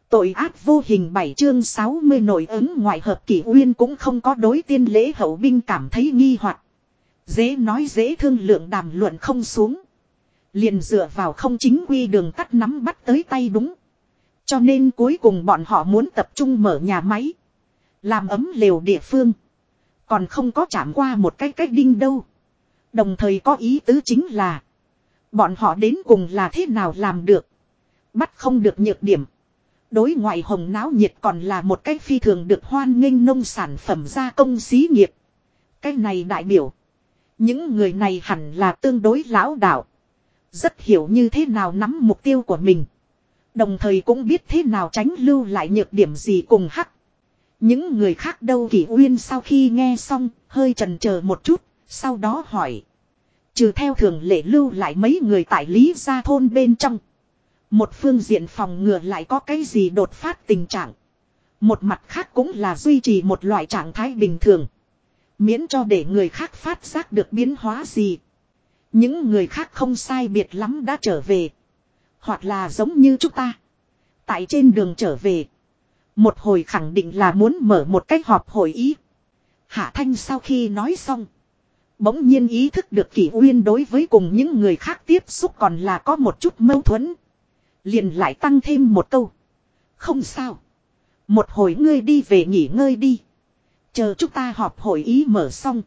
Tội ác vô hình 7 chương 60 nội ứng ngoại hợp. Kỷ Uyên cũng không có đối tiên lễ hậu binh cảm thấy nghi hoặc. Dễ nói dễ thương lượng đàm luận không xuống. Liền dựa vào không chính quy đường tắt nắm bắt tới tay đúng. Cho nên cuối cùng bọn họ muốn tập trung mở nhà máy. Làm ấm lều địa phương. Còn không có chạm qua một cái cách đinh đâu. Đồng thời có ý tứ chính là. Bọn họ đến cùng là thế nào làm được. Bắt không được nhược điểm. Đối ngoại hồng náo nhiệt còn là một cái phi thường được hoan nghênh nông sản phẩm gia công xí nghiệp. Cái này đại biểu. Những người này hẳn là tương đối lão đạo. Rất hiểu như thế nào nắm mục tiêu của mình. Đồng thời cũng biết thế nào tránh lưu lại nhược điểm gì cùng hắc. Những người khác đâu. Kỷ Uyên sau khi nghe xong hơi chần chờ một chút. Sau đó hỏi. Trừ theo thường lệ lưu lại mấy người tại Lý Gia thôn bên trong. Một phương diện phòng ngừa lại có cái gì đột phát tình trạng. Một mặt khác cũng là duy trì một loại trạng thái bình thường. Miễn cho để người khác phát giác được biến hóa gì. Những người khác không sai biệt lắm đã trở về. Hoặc là giống như chúng ta. Tại trên đường trở về. Một hồi khẳng định là muốn mở một cách họp hội ý. Hạ Thanh sau khi nói xong. Bỗng nhiên ý thức được Kỷ Uyên đối với cùng những người khác tiếp xúc còn là có một chút mâu thuẫn. Liền lại tăng thêm một câu. Không sao. Một hồi ngươi đi về nghỉ ngơi đi. Chờ chúng ta họp hội ý mở xong.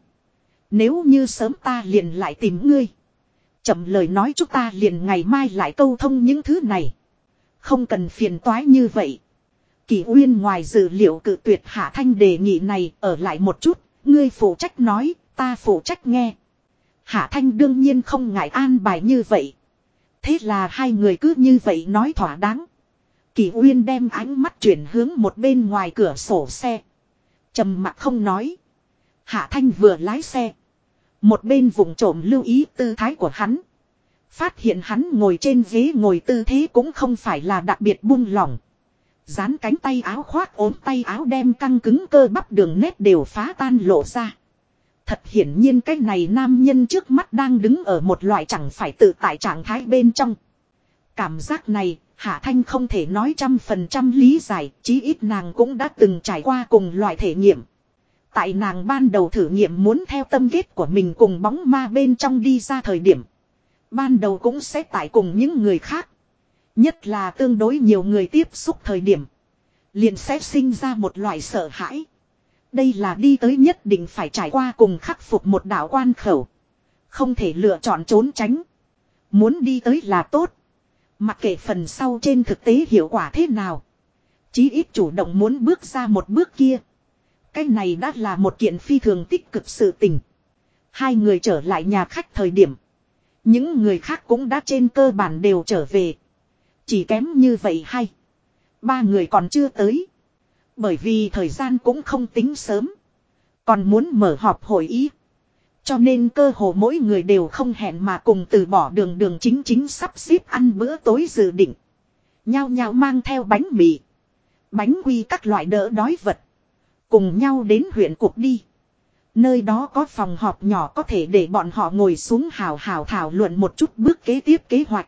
Nếu như sớm ta liền lại tìm ngươi. Chậm lời nói chúng ta liền ngày mai lại câu thông những thứ này. Không cần phiền toái như vậy. Kỷ Uyên ngoài dự liệu cự tuyệt Hạ Thanh đề nghị này ở lại một chút. Ngươi phụ trách nói, ta phụ trách nghe. Hạ Thanh đương nhiên không ngại an bài như vậy. Thế là hai người cứ như vậy nói thỏa đáng. Kỷ Uyên đem ánh mắt chuyển hướng một bên ngoài cửa sổ xe. Trầm mặc không nói. Hạ Thanh vừa lái xe. Một bên vụng trộm lưu ý tư thái của hắn. Phát hiện hắn ngồi trên ghế ngồi tư thế cũng không phải là đặc biệt buông lỏng. Dán cánh tay áo khoác ốm tay áo đem căng cứng cơ bắp đường nét đều phá tan lộ ra. Thật hiển nhiên cái này nam nhân trước mắt đang đứng ở một loại chẳng phải tự tại trạng thái bên trong. Cảm giác này, Hạ Thanh không thể nói 100% lý giải, chí ít nàng cũng đã từng trải qua cùng loại thể nghiệm. Tại nàng ban đầu thử nghiệm muốn theo tâm kết của mình cùng bóng ma bên trong đi ra thời điểm. Ban đầu cũng sẽ tại cùng những người khác. Nhất là tương đối nhiều người tiếp xúc thời điểm. Liền sẽ sinh ra một loại sợ hãi. Đây là đi tới nhất định phải trải qua cùng khắc phục một đạo quan khẩu. Không thể lựa chọn trốn tránh. Muốn đi tới là tốt. Mặc kệ phần sau trên thực tế hiệu quả thế nào. Chí ít chủ động muốn bước ra một bước kia. Cái này đã là một kiện phi thường tích cực sự tình. Hai người trở lại nhà khách thời điểm. Những người khác cũng đã trên cơ bản đều trở về. Chỉ kém như vậy hay. Ba người còn chưa tới. Bởi vì thời gian cũng không tính sớm. Còn muốn mở họp hội ý. Cho nên cơ hồ mỗi người đều không hẹn mà cùng từ bỏ đường chính sắp xếp ăn bữa tối dự định. Nhao nhao mang theo bánh mì. Bánh quy các loại đỡ đói vật. Cùng nhau đến huyện cuộc đi. Nơi đó có phòng họp nhỏ có thể để bọn họ ngồi xuống hào hào thảo luận một chút bước kế tiếp kế hoạch.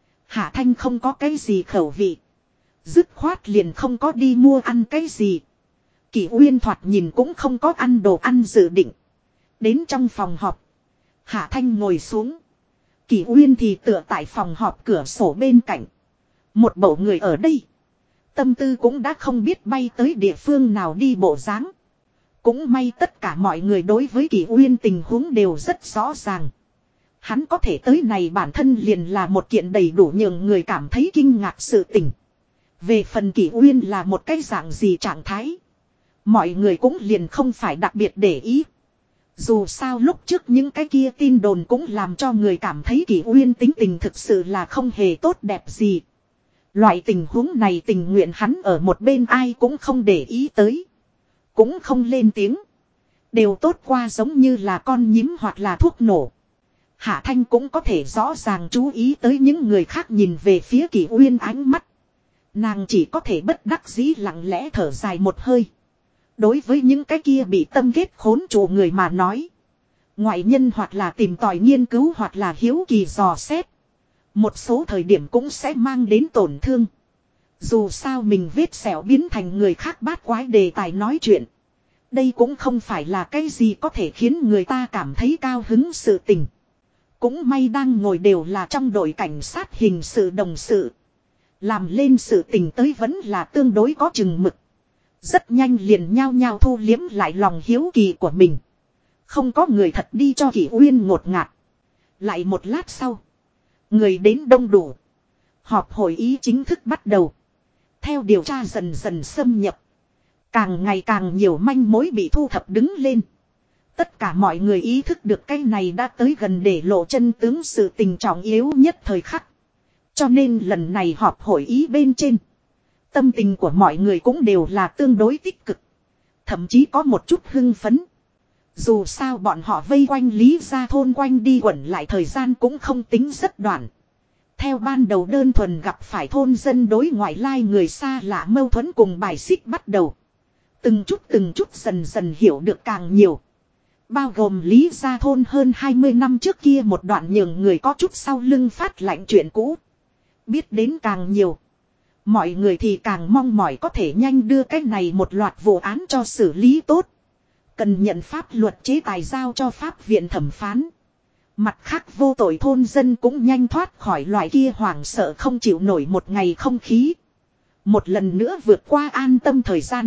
Hạ Thanh không có cái gì khẩu vị. Dứt khoát liền không có đi mua ăn cái gì. Kỷ Uyên thoạt nhìn cũng không có ăn đồ ăn dự định. Đến trong phòng họp. Hạ Thanh ngồi xuống. Kỷ Uyên thì tựa tại phòng họp cửa sổ bên cạnh. Một bầu người ở đây. Tâm tư cũng đã không biết bay tới địa phương nào đi bộ dáng. Cũng may tất cả mọi người đối với Kỷ Uyên tình huống đều rất rõ ràng. Hắn có thể tới này bản thân liền là một kiện đầy đủ nhường người cảm thấy kinh ngạc sự tình. Về phần Kỷ Uyên là một cái dạng gì trạng thái. Mọi người cũng liền không phải đặc biệt để ý. Dù sao lúc trước những cái kia tin đồn cũng làm cho người cảm thấy Kỷ Uyên tính tình thực sự là không hề tốt đẹp gì. Loại tình huống này tình nguyện hắn ở một bên ai cũng không để ý tới. Cũng không lên tiếng. Đều tốt qua giống như là con nhím hoặc là thuốc nổ. Hạ Thanh cũng có thể rõ ràng chú ý tới những người khác nhìn về phía Kỷ Uyên ánh mắt. Nàng chỉ có thể bất đắc dĩ lặng lẽ thở dài một hơi. Đối với những cái kia bị tâm kết khốn trụ người mà nói. Ngoại nhân hoặc là tìm tòi nghiên cứu hoặc là hiếu kỳ dò xét. Một số thời điểm cũng sẽ mang đến tổn thương. Dù sao mình vết sẹo biến thành người khác bát quái đề tài nói chuyện. Đây cũng không phải là cái gì có thể khiến người ta cảm thấy cao hứng sự tình. Cũng may đang ngồi đều là trong đội cảnh sát hình sự đồng sự. Làm lên sự tình tới vẫn là tương đối có chừng mực. Rất nhanh liền nhao nhao thu liếm lại lòng hiếu kỳ của mình. Không có người thật đi cho Kỷ Uyên ngột ngạt. Lại một lát sau. Người đến đông đủ. Họp hội ý chính thức bắt đầu. Theo điều tra dần dần xâm nhập. Càng ngày càng nhiều manh mối bị thu thập đứng lên. Tất cả mọi người ý thức được cái này đã tới gần để lộ chân tướng sự tình trọng yếu nhất thời khắc. Cho nên lần này họp hội ý bên trên. Tâm tình của mọi người cũng đều là tương đối tích cực. Thậm chí có một chút hưng phấn. Dù sao bọn họ vây quanh Lý Gia Thôn quanh đi quẩn lại thời gian cũng không tính rất đoạn. Theo ban đầu đơn thuần gặp phải thôn dân đối ngoại lai người xa lạ mâu thuẫn cùng bài xích bắt đầu. Từng chút dần dần hiểu được càng nhiều. Bao gồm Lý Gia Thôn hơn 20 năm trước kia một đoạn nhường người có chút sau lưng phát lạnh chuyện cũ. Biết đến càng nhiều. Mọi người thì càng mong mỏi có thể nhanh đưa cái này một loạt vụ án cho xử lý tốt. Cần nhận pháp luật chế tài giao cho pháp viện thẩm phán. Mặt khác vô tội thôn dân cũng nhanh thoát khỏi loại kia hoảng sợ không chịu nổi một ngày không khí. Một lần nữa vượt qua an tâm thời gian.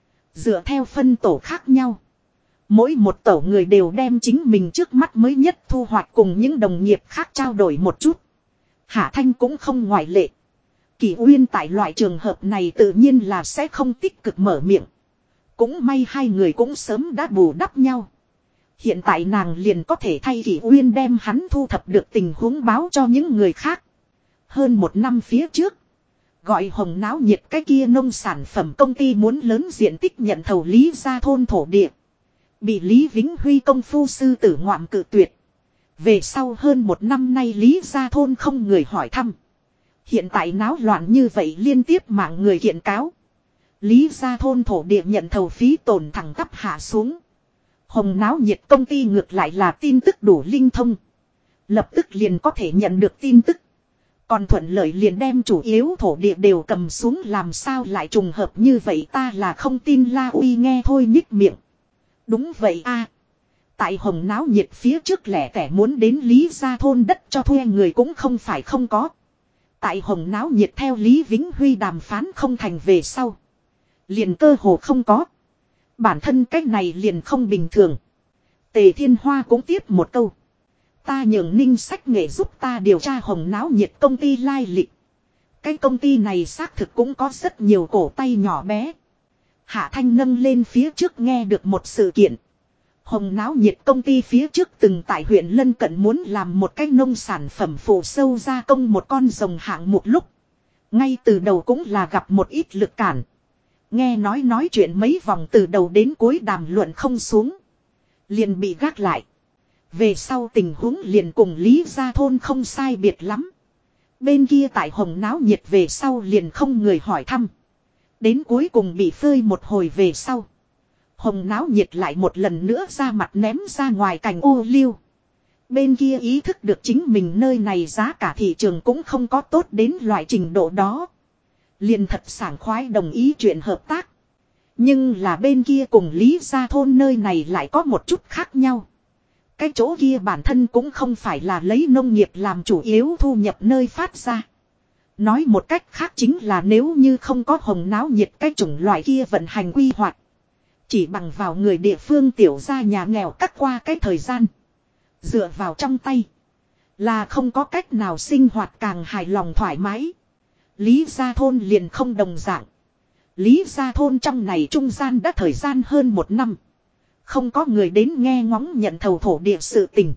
Dựa theo phân tổ khác nhau. Mỗi một tổ người đều đem chính mình trước mắt mới nhất thu hoạch cùng những đồng nghiệp khác trao đổi một chút. Hạ Thanh cũng không ngoại lệ. Kỷ Uyên tại loại trường hợp này tự nhiên là sẽ không tích cực mở miệng. Cũng may hai người cũng sớm đã bù đắp nhau. Hiện tại nàng liền có thể thay Kỷ Uyên đem hắn thu thập được tình huống báo cho những người khác. Hơn một năm phía trước. Gọi hồng náo nhiệt cái kia nông sản phẩm công ty muốn lớn diện tích nhận thầu Lý Gia Thôn thổ địa. Bị Lý Vĩnh Huy công phu sư tử ngoạm cự tuyệt. Về sau hơn một năm nay Lý Gia Thôn không người hỏi thăm. Hiện tại náo loạn như vậy liên tiếp mạng người kiện cáo. Lý Gia Thôn thổ địa nhận thầu phí tổn thẳng tắp hạ xuống. Hồng náo nhiệt công ty ngược lại là tin tức đủ linh thông. Lập tức liền có thể nhận được tin tức. Còn thuận lợi liền đem chủ yếu thổ địa đều cầm xuống làm sao lại trùng hợp như vậy ta là không tin La Uy nghe thôi nhích miệng. Đúng vậy a. Tại Hồng náo nhiệt phía trước lẻ tẻ muốn đến Lý Gia Thôn đất cho thuê người cũng không phải không có. Tại Hồng náo nhiệt theo Lý Vĩnh Huy đàm phán không thành về sau. Liền cơ hồ không có. Bản thân cách này liền không bình thường. Tề Thiên Hoa cũng tiếp một câu. Ta nhường Ninh Sách Nghệ giúp ta điều tra Hồng náo nhiệt công ty lai lịch. Cái công ty này xác thực cũng có rất nhiều cổ tay nhỏ bé. Hạ Thanh nâng lên phía trước nghe được một sự kiện. Hồng náo nhiệt công ty phía trước từng tại huyện lân cận muốn làm một cái nông sản phẩm phụ sâu gia công một con rồng hạng một lúc. Ngay từ đầu cũng là gặp một ít lực cản. Nghe nói chuyện mấy vòng từ đầu đến cuối đàm luận không xuống. Liền bị gác lại. Về sau tình huống liền cùng Lý Gia Thôn không sai biệt lắm. Bên kia tại Hồng náo nhiệt về sau liền không người hỏi thăm. Đến cuối cùng bị phơi một hồi về sau. Hồng náo nhiệt lại một lần nữa ra mặt ném ra ngoài cành ô liu. Bên kia ý thức được chính mình nơi này giá cả thị trường cũng không có tốt đến loại trình độ đó. Liền thật sảng khoái đồng ý chuyện hợp tác. Nhưng là bên kia cùng Lý Gia Thôn nơi này lại có một chút khác nhau. Cái chỗ kia bản thân cũng không phải là lấy nông nghiệp làm chủ yếu thu nhập nơi phát ra. Nói một cách khác chính là nếu như không có Hồng náo nhiệt cái chủng loại kia vận hành quy hoạch. Chỉ bằng vào người địa phương tiểu gia nhà nghèo cắt qua cái thời gian. Dựa vào trong tay. Là không có cách nào sinh hoạt càng hài lòng thoải mái. Lý Gia Thôn liền không đồng dạng. Lý Gia Thôn trong này trung gian đã thời gian hơn một năm. Không có người đến nghe ngóng nhận thầu thổ địa sự tình.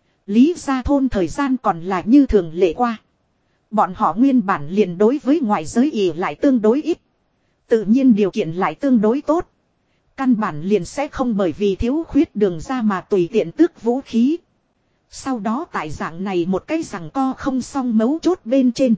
Lý Gia Thôn thời gian còn là như thường lệ qua. Bọn họ nguyên bản liền đối với ngoại giới ỉ lại tương đối ít. Tự nhiên điều kiện lại tương đối tốt. Căn bản liền sẽ không bởi vì thiếu khuyết đường ra mà tùy tiện tước vũ khí. Sau đó tại dạng này một cái rằng co không xong mấu chốt bên trên.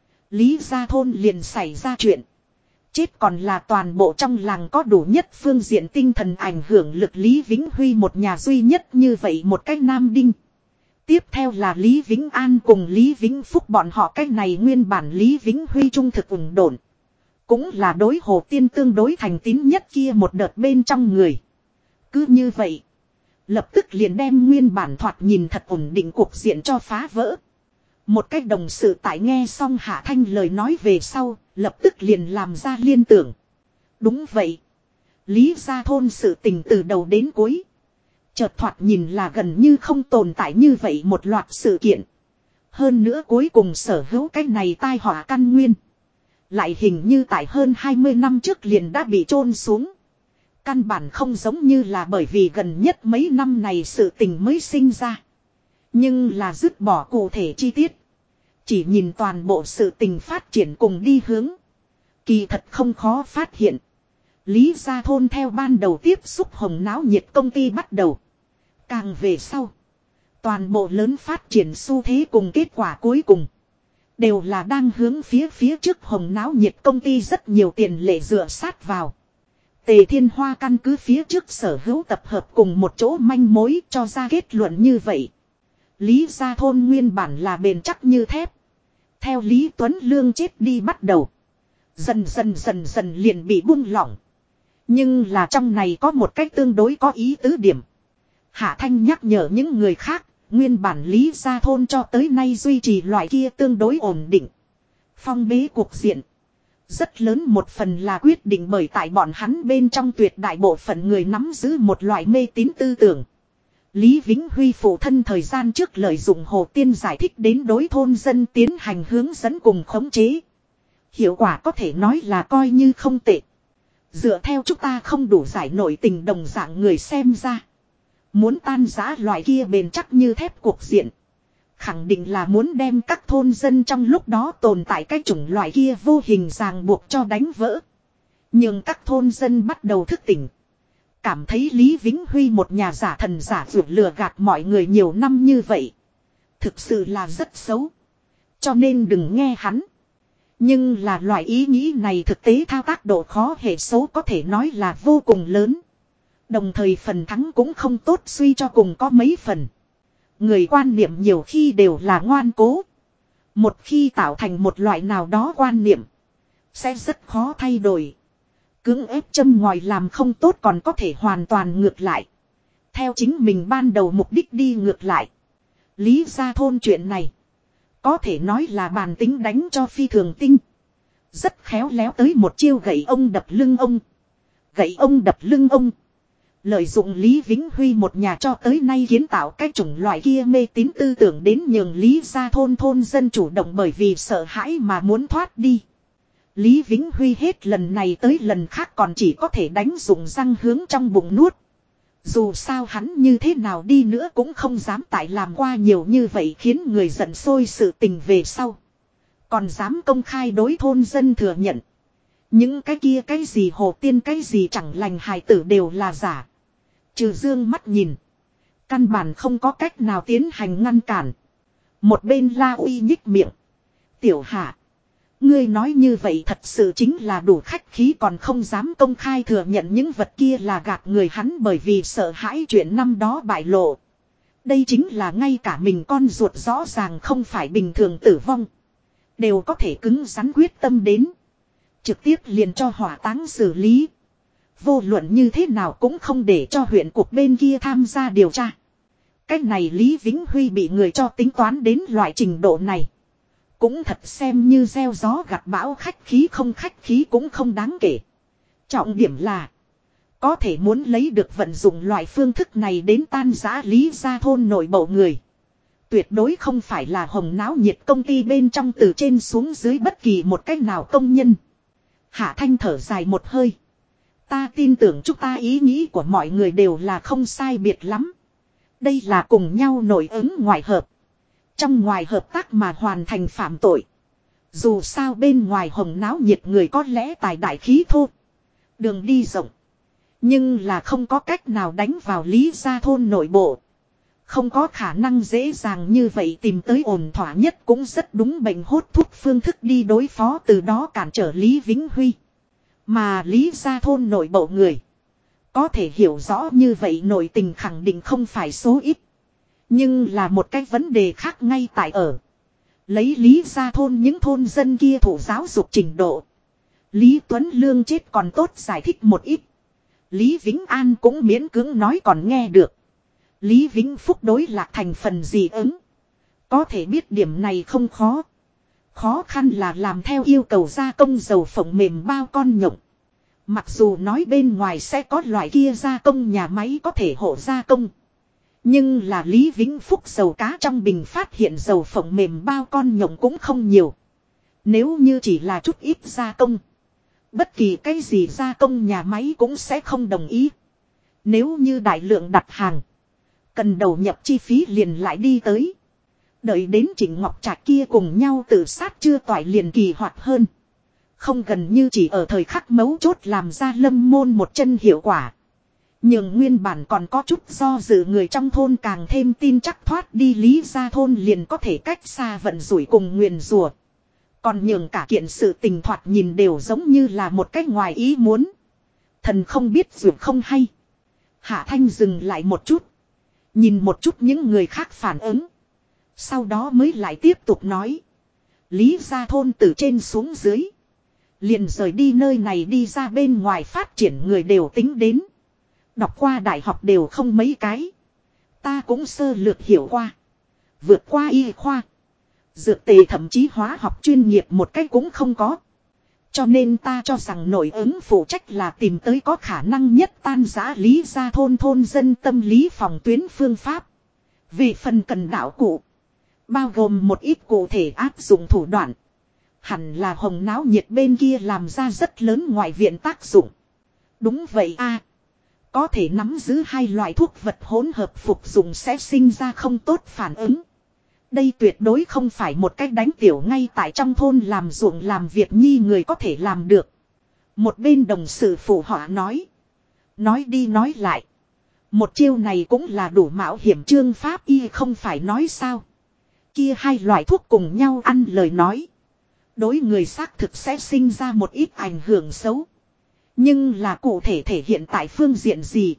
Lý Gia Thôn liền xảy ra chuyện. Chết còn là toàn bộ trong làng có đủ nhất phương diện tinh thần ảnh hưởng lực Lý Vĩnh Huy một nhà duy nhất như vậy một cách nam đinh. Tiếp theo là Lý Vĩnh An cùng Lý Vĩnh Phúc bọn họ cách này nguyên bản Lý Vĩnh Huy trung thực ủng độn. Cũng là đối Hồ Tiên tương đối thành tín nhất kia một đợt bên trong người. Cứ như vậy. Lập tức liền đem nguyên bản thoạt nhìn thật ổn định cuộc diện cho phá vỡ. Một cách đồng sự tại nghe xong Hạ Thanh lời nói về sau. Lập tức liền làm ra liên tưởng. Đúng vậy. Lý gia thôn sự tình từ đầu đến cuối. Chợt thoạt nhìn là gần như không tồn tại như vậy một loạt sự kiện. Hơn nữa cuối cùng sở hữu cái này tai họa căn nguyên. Lại hình như tại hơn 20 năm trước liền đã bị chôn xuống. Căn bản không giống như là bởi vì gần nhất mấy năm này sự tình mới sinh ra. Nhưng là dứt bỏ cụ thể chi tiết. Chỉ nhìn toàn bộ sự tình phát triển cùng đi hướng. Kỳ thật không khó phát hiện. Lý gia thôn theo ban đầu tiếp xúc hồng náo nhiệt công ty bắt đầu. Càng về sau. Toàn bộ lớn phát triển xu thế cùng kết quả cuối cùng. Đều là đang hướng phía trước hồng náo nhiệt công ty rất nhiều tiền lệ dựa sát vào. Tề Thiên Hoa căn cứ phía trước sở hữu tập hợp cùng một chỗ manh mối cho ra kết luận như vậy. Lý gia thôn nguyên bản là bền chắc như thép. Theo Lý Tuấn Lương chết đi bắt đầu. Dần dần liền bị buông lỏng. Nhưng là trong này có một cách tương đối có ý tứ điểm. Hạ Thanh nhắc nhở những người khác. Nguyên bản Lý gia thôn cho tới nay duy trì loại kia tương đối ổn định. Phong bế cuộc diện. Rất lớn một phần là quyết định bởi tại bọn hắn bên trong tuyệt đại bộ phận người nắm giữ một loại mê tín tư tưởng. Lý Vĩnh Huy phụ thân thời gian trước lợi dụng Hồ Tiên giải thích đến đối thôn dân tiến hành hướng dẫn cùng khống chế. Hiệu quả có thể nói là coi như không tệ. Dựa theo chúng ta không đủ giải nổi tình đồng dạng người xem ra. Muốn tan rã loại kia bền chắc như thép cuộc diện. Khẳng định là muốn đem các thôn dân trong lúc đó tồn tại cái chủng loại kia vô hình ràng buộc cho đánh vỡ. Nhưng các thôn dân bắt đầu thức tỉnh. Cảm thấy Lý Vĩnh Huy một nhà giả thần giả vượt lừa gạt mọi người nhiều năm như vậy. Thực sự là rất xấu. Cho nên đừng nghe hắn. Nhưng là loại ý nghĩ này thực tế thao tác độ khó hệ xấu có thể nói là vô cùng lớn. Đồng thời phần thắng cũng không tốt suy cho cùng có mấy phần. Người quan niệm nhiều khi đều là ngoan cố. Một khi tạo thành một loại nào đó quan niệm. Sẽ rất khó thay đổi. Cưỡng ép châm ngòi làm không tốt còn có thể hoàn toàn ngược lại. Theo chính mình ban đầu mục đích đi ngược lại. Lý gia thôn chuyện này. Có thể nói là bàn tính đánh cho phi thường tinh. Rất khéo léo tới một chiêu gậy ông đập lưng ông. Gậy ông đập lưng ông. Lợi dụng Lý Vĩnh Huy một nhà cho tới nay kiến tạo cái chủng loại kia mê tín tư tưởng đến nhường Lý gia thôn dân chủ động bởi vì sợ hãi mà muốn thoát đi. Lý Vĩnh Huy hết lần này tới lần khác còn chỉ có thể đánh dụng răng hướng trong bụng nuốt. Dù sao hắn như thế nào đi nữa cũng không dám tại làm qua nhiều như vậy khiến người giận sôi sự tình về sau. Còn dám công khai đối thôn dân thừa nhận. Những cái kia cái gì Hồ Tiên cái gì chẳng lành hài tử đều là giả. Trừ dương mắt nhìn. Căn bản không có cách nào tiến hành ngăn cản. Một bên La Uy nhích miệng. Tiểu Hạ. Ngươi nói như vậy thật sự chính là đủ khách khí còn không dám công khai thừa nhận những vật kia là gạt người hắn bởi vì sợ hãi chuyện năm đó bại lộ. Đây chính là ngay cả mình con ruột rõ ràng không phải bình thường tử vong. Đều có thể cứng rắn quyết tâm đến. Trực tiếp liền cho hỏa táng xử lý. Vô luận như thế nào cũng không để cho huyện cục bên kia tham gia điều tra. Cách này Lý Vĩnh Huy bị người cho tính toán đến loại trình độ này. Cũng thật xem như gieo gió gặt bão khách khí cũng không đáng kể. Trọng điểm là. Có thể muốn lấy được vận dụng loại phương thức này đến tan rã Lý gia thôn nội bộ người. Tuyệt đối không phải là hồng náo nhiệt công ty bên trong từ trên xuống dưới bất kỳ một cách nào công nhân. Hạ Thanh thở dài một hơi. Ta tin tưởng chúng ta ý nghĩ của mọi người đều là không sai biệt lắm. Đây là cùng nhau nội ứng ngoại hợp. Trong ngoài hợp tác mà hoàn thành phạm tội. Dù sao bên ngoài hồng náo nhiệt người có lẽ tài đại khí thô. Đường đi rộng. Nhưng là không có cách nào đánh vào Lý gia thôn nội bộ. Không có khả năng dễ dàng như vậy tìm tới ổn thỏa nhất cũng rất đúng bệnh hốt thuốc phương thức đi đối phó từ đó cản trở Lý Vĩnh Huy. Mà Lý gia thôn nội bộ người. Có thể hiểu rõ như vậy nội tình khẳng định không phải số ít. Nhưng là một cái vấn đề khác ngay tại ở. Lấy Lý gia thôn những thôn dân kia thủ giáo dục trình độ. Lý Tuấn Lương chết còn tốt giải thích một ít. Lý Vĩnh An cũng miễn cưỡng nói còn nghe được. Lý Vĩnh Phúc đối lạc thành phần dị ứng. Có thể biết điểm này không khó. Khó khăn là làm theo yêu cầu gia công dầu phộng mềm bao con nhộng. Mặc dù nói bên ngoài sẽ có loại kia gia công nhà máy có thể hộ gia công. Nhưng là Lý Vĩnh Phúc dầu cá trong bình phát hiện dầu phộng mềm bao con nhộng cũng không nhiều. Nếu như chỉ là chút ít gia công. Bất kỳ cái gì gia công nhà máy cũng sẽ không đồng ý. Nếu như đại lượng đặt hàng. Cần đầu nhập chi phí liền lại đi tới. Đợi đến Trịnh Ngọc Trạch kia cùng nhau tự sát chưa toại liền kỳ hoạt hơn. Không gần như chỉ ở thời khắc mấu chốt làm ra Lâm Môn một chân hiệu quả. Nhưng nguyên bản còn có chút do dự người trong thôn càng thêm tin chắc thoát đi Lý gia thôn liền có thể cách xa vận rủi cùng nguyền rủa. Còn nhường cả kiện sự tình thoạt nhìn đều giống như là một cách ngoài ý muốn. Thần không biết dù không hay. Hạ Thanh dừng lại một chút. Nhìn một chút những người khác phản ứng. Sau đó mới lại tiếp tục nói. Lý gia thôn từ trên xuống dưới. Liền rời đi nơi này đi ra bên ngoài phát triển người đều tính đến. Đọc qua đại học đều không mấy cái. Ta cũng sơ lược hiểu qua. Vượt qua y khoa. Dược tề thậm chí hóa học chuyên nghiệp một cách cũng không có. Cho nên ta cho rằng nội ứng phụ trách là tìm tới có khả năng nhất tan rã Lý gia thôn thôn dân tâm lý phòng tuyến phương pháp. Về phần cần đạo cụ. Bao gồm một ít cụ thể áp dụng thủ đoạn. Hẳn là hồng náo nhiệt bên kia làm ra rất lớn ngoại viện tác dụng. Đúng vậy a. Có thể nắm giữ hai loại thuốc vật hỗn hợp phục dụng sẽ sinh ra không tốt phản ứng. Đây tuyệt đối không phải một cách đánh tiểu ngay tại trong thôn làm ruộng làm việc nhi người có thể làm được. Một bên đồng sự phụ họa nói. Nói đi nói lại. Một chiêu này cũng là đủ mạo hiểm trương pháp y không phải nói sao. Kia hai loại thuốc cùng nhau ăn lời nói. Đối người xác thực sẽ sinh ra một ít ảnh hưởng xấu. Nhưng là cụ thể thể hiện tại phương diện gì.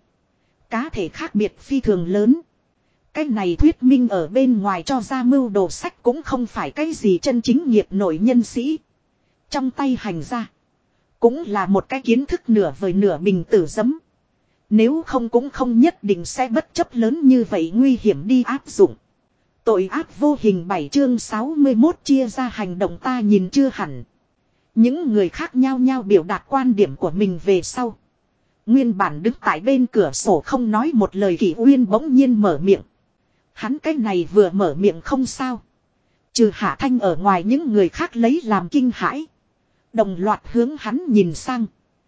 Cá thể khác biệt phi thường lớn. Cái này thuyết minh ở bên ngoài cho ra mưu đồ sách cũng không phải cái gì chân chính nghiệp nội nhân sĩ. Trong tay hành ra. Cũng là một cái kiến thức nửa vời nửa bình tử giấm. Nếu không cũng không nhất định sẽ bất chấp lớn như vậy nguy hiểm đi áp dụng. Tội ác vô hình 7 chương 61 chia ra hành động ta nhìn chưa hẳn. Những người khác nhau nhau biểu đạt quan điểm của mình về sau. Nguyên bản đứng tại bên cửa sổ không nói một lời Kỷ Uyên bỗng nhiên mở miệng. Hắn cái này vừa mở miệng không sao. Trừ Hạ Thanh ở ngoài những người khác lấy làm kinh hãi. Đồng loạt hướng hắn nhìn sang.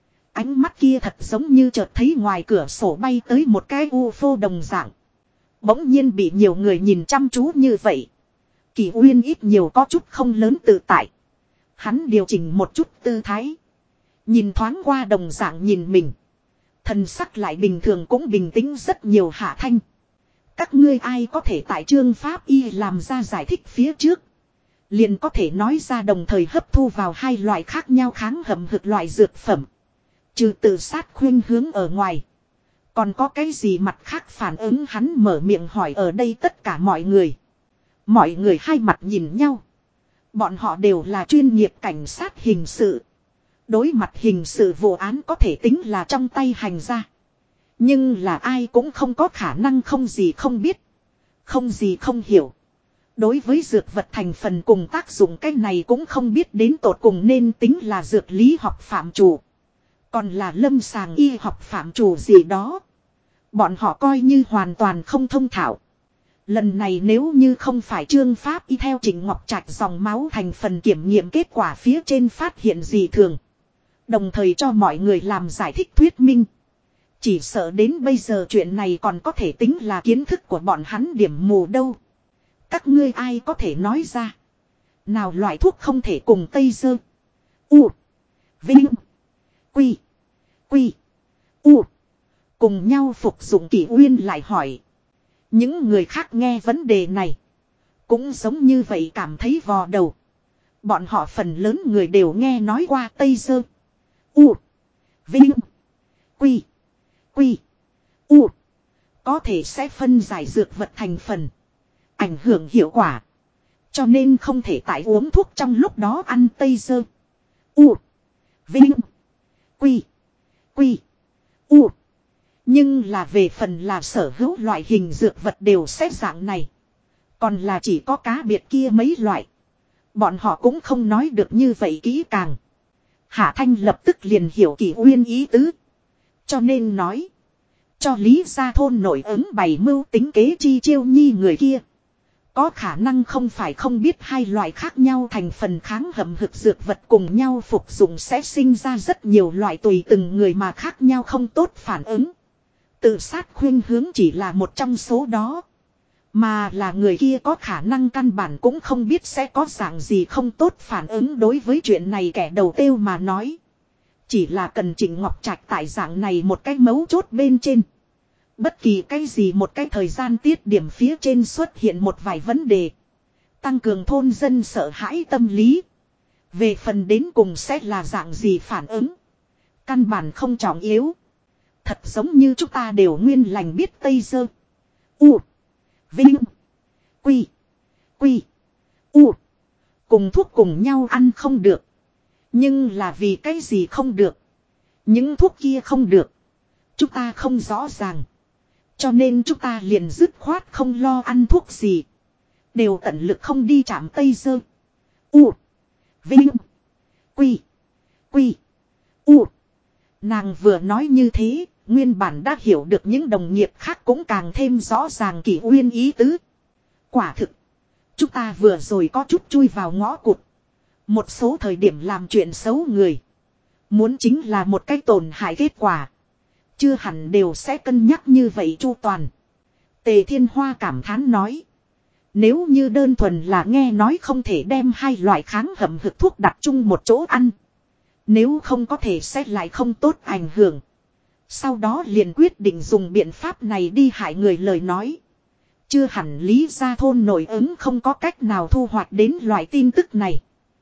Ánh mắt kia thật giống như chợt thấy ngoài cửa sổ bay tới một cái UFO đồng dạng. Bỗng nhiên bị nhiều người nhìn chăm chú như vậy. Kỷ Uyên ít nhiều có chút không lớn tự tại. Hắn điều chỉnh một chút tư thái. Nhìn thoáng qua đồng dạng nhìn mình. Thần sắc lại bình thường cũng bình tĩnh rất nhiều. Hạ Thanh. Các ngươi ai có thể tại chương pháp y làm ra giải thích phía trước. Liền có thể nói ra đồng thời hấp thu vào hai loại khác nhau kháng hầm hực loại dược phẩm. Trừ tự sát khuyên hướng ở ngoài. Còn có cái gì mặt khác phản ứng hắn mở miệng hỏi ở đây tất cả mọi người. Mọi người hai mặt nhìn nhau. Bọn họ đều là chuyên nghiệp cảnh sát hình sự. Đối mặt hình sự vụ án có thể tính là trong tay hành ra. Nhưng là ai cũng không có khả năng không gì không biết. Không gì không hiểu. Đối với dược vật thành phần cùng tác dụng cái này cũng không biết đến tột cùng nên tính là dược lý học phạm chủ. Còn là lâm sàng y học phạm chủ gì đó. Bọn họ coi như hoàn toàn không thông thạo. Lần này nếu như không phải trương pháp y theo Trịnh Ngọc Trạch dòng máu thành phần kiểm nghiệm kết quả phía trên phát hiện gì thường. Đồng thời cho mọi người làm giải thích thuyết minh. Chỉ sợ đến bây giờ chuyện này còn có thể tính là kiến thức của bọn hắn điểm mù đâu. Các ngươi ai có thể nói ra. Nào loại thuốc không thể cùng Tây Dơ. U. Vinh. Quy. Quy. U. Cùng nhau phục dụng. Kỷ Uyên lại hỏi. Những người khác nghe vấn đề này. Cũng giống như vậy cảm thấy vò đầu. Bọn họ phần lớn người đều nghe nói qua Tây Dơ. U. Vinh. Quy. Quy. U. Có thể sẽ phân giải dược vật thành phần. Ảnh hưởng hiệu quả. Cho nên không thể tại uống thuốc trong lúc đó ăn Tây Dơ. U. Vinh. Quy. Quy. U. Nhưng là về phần là sở hữu loại hình dược vật đều xét dạng này. Còn là chỉ có cá biệt kia mấy loại. Bọn họ cũng không nói được như vậy kỹ càng. Hạ Thanh lập tức liền hiểu Kỷ Uyên ý tứ. Cho nên nói. Cho Lý gia thôn nổi ứng bày mưu tính kế chi chiêu nhi người kia. Có khả năng không phải không biết hai loại khác nhau thành phần kháng hầm hực dược vật cùng nhau phục dụng sẽ sinh ra rất nhiều loại tùy từng người mà khác nhau không tốt phản ứng. Tự sát khuyên hướng chỉ là một trong số đó. Mà là người kia có khả năng căn bản cũng không biết sẽ có dạng gì không tốt phản ứng đối với chuyện này kẻ đầu tiêu mà nói. Chỉ là cần Trịnh Ngọc Trạch tại dạng này một cái mấu chốt bên trên. Bất kỳ cái gì một cái thời gian tiết điểm phía trên xuất hiện một vài vấn đề. Tăng cường thôn dân sợ hãi tâm lý. Về phần đến cùng sẽ là dạng gì phản ứng. Căn bản không trọng yếu. Thật giống như chúng ta đều nguyên lành biết Tây Dơ. U. Vinh. Quy. Quy. U. Cùng thuốc cùng nhau ăn không được. Nhưng là vì cái gì không được. Những thuốc kia không được. Chúng ta không rõ ràng. Cho nên chúng ta liền dứt khoát không lo ăn thuốc gì. Đều tận lực không đi chạm Tây Dơ. U. Vinh. Quy. Quy. U. Nàng vừa nói như thế, nguyên bản đã hiểu được những đồng nghiệp khác cũng càng thêm rõ ràng Kỷ Uyên ý tứ. Quả thực. Chúng ta vừa rồi có chút chui vào ngõ cụt. Một số thời điểm làm chuyện xấu người. Muốn chính là một cái tổn hại kết quả. Chưa hẳn đều sẽ cân nhắc như vậy chu toàn. Tề Thiên Hoa cảm thán nói. Nếu như đơn thuần là nghe nói không thể đem hai loại kháng hầm hực thuốc đặt chung một chỗ ăn. Nếu không có thể sẽ lại không tốt ảnh hưởng. Sau đó liền quyết định dùng biện pháp này đi hại người lời nói. Chưa hẳn Lý gia thôn nổi ứng không có cách nào thu hoạch đến loại tin tức này.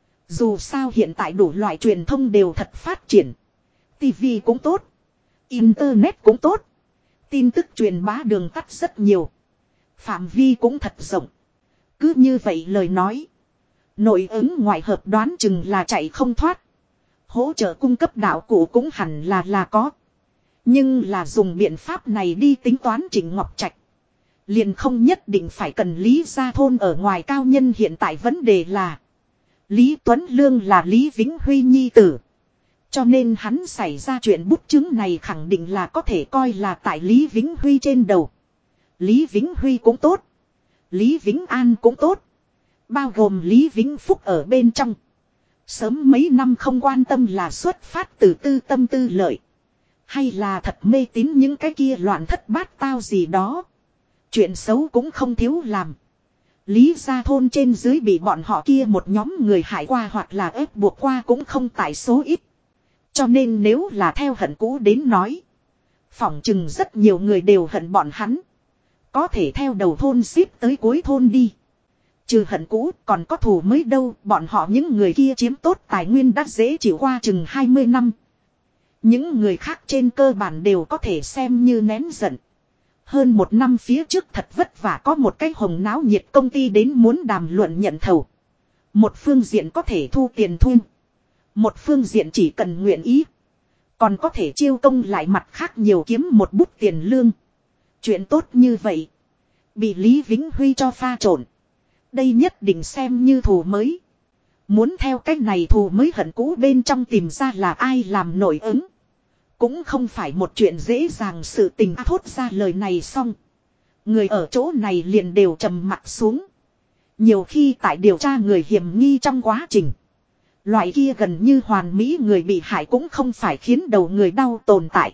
Dù sao hiện tại đủ loại truyền thông đều thật phát triển. TV cũng tốt. Internet cũng tốt. Tin tức truyền bá đường tắt rất nhiều. Phạm vi cũng thật rộng. Cứ như vậy lời nói. Nội ứng ngoại hợp đoán chừng là chạy không thoát. Hỗ trợ cung cấp đạo cụ cũng hẳn là có. Nhưng là dùng biện pháp này đi tính toán Trịnh Ngọc Trạch. Liền không nhất định phải cần Lý gia thôn ở ngoài cao nhân hiện tại vấn đề là. Lý Tuấn Lương là Lý Vĩnh Huy nhi tử. Cho nên hắn xảy ra chuyện bút chứng này khẳng định là có thể coi là tại Lý Vĩnh Huy trên đầu. Lý Vĩnh Huy cũng tốt. Lý Vĩnh An cũng tốt. Bao gồm Lý Vĩnh Phúc ở bên trong. Sớm mấy năm không quan tâm là xuất phát từ tư tâm tư lợi. Hay là thật mê tín những cái kia loạn thất bát tao gì đó. Chuyện xấu cũng không thiếu làm. Lý gia thôn trên dưới bị bọn họ kia một nhóm người hại qua hoặc là ép buộc qua cũng không tại số ít. Cho nên nếu là theo hận cũ đến nói. Phỏng chừng rất nhiều người đều hận bọn hắn. Có thể theo đầu thôn ship tới cuối thôn đi. Trừ hận cũ còn có thù mới đâu. Bọn họ những người kia chiếm tốt tài nguyên đã dễ chịu qua chừng 20 năm. Những người khác trên cơ bản đều có thể xem như nén giận. Hơn một năm phía trước thật vất vả có một cái hồng náo nhiệt công ty đến muốn đàm luận nhận thầu. Một phương diện có thể thu tiền thu. Một phương diện chỉ cần nguyện ý. Còn có thể chiêu công lại mặt khác nhiều kiếm một bút tiền lương. Chuyện tốt như vậy. Bị Lý Vĩnh Huy cho pha trộn. Đây nhất định xem như thù mới. Muốn theo cách này thù mới hận cũ bên trong tìm ra là ai làm nổi ứng. Cũng không phải một chuyện dễ dàng sự tình thốt ra lời này xong. Người ở chỗ này liền đều trầm mặt xuống. Nhiều khi tại điều tra người hiểm nghi trong quá trình. Loại kia gần như hoàn mỹ người bị hại cũng không phải khiến đầu người đau tồn tại.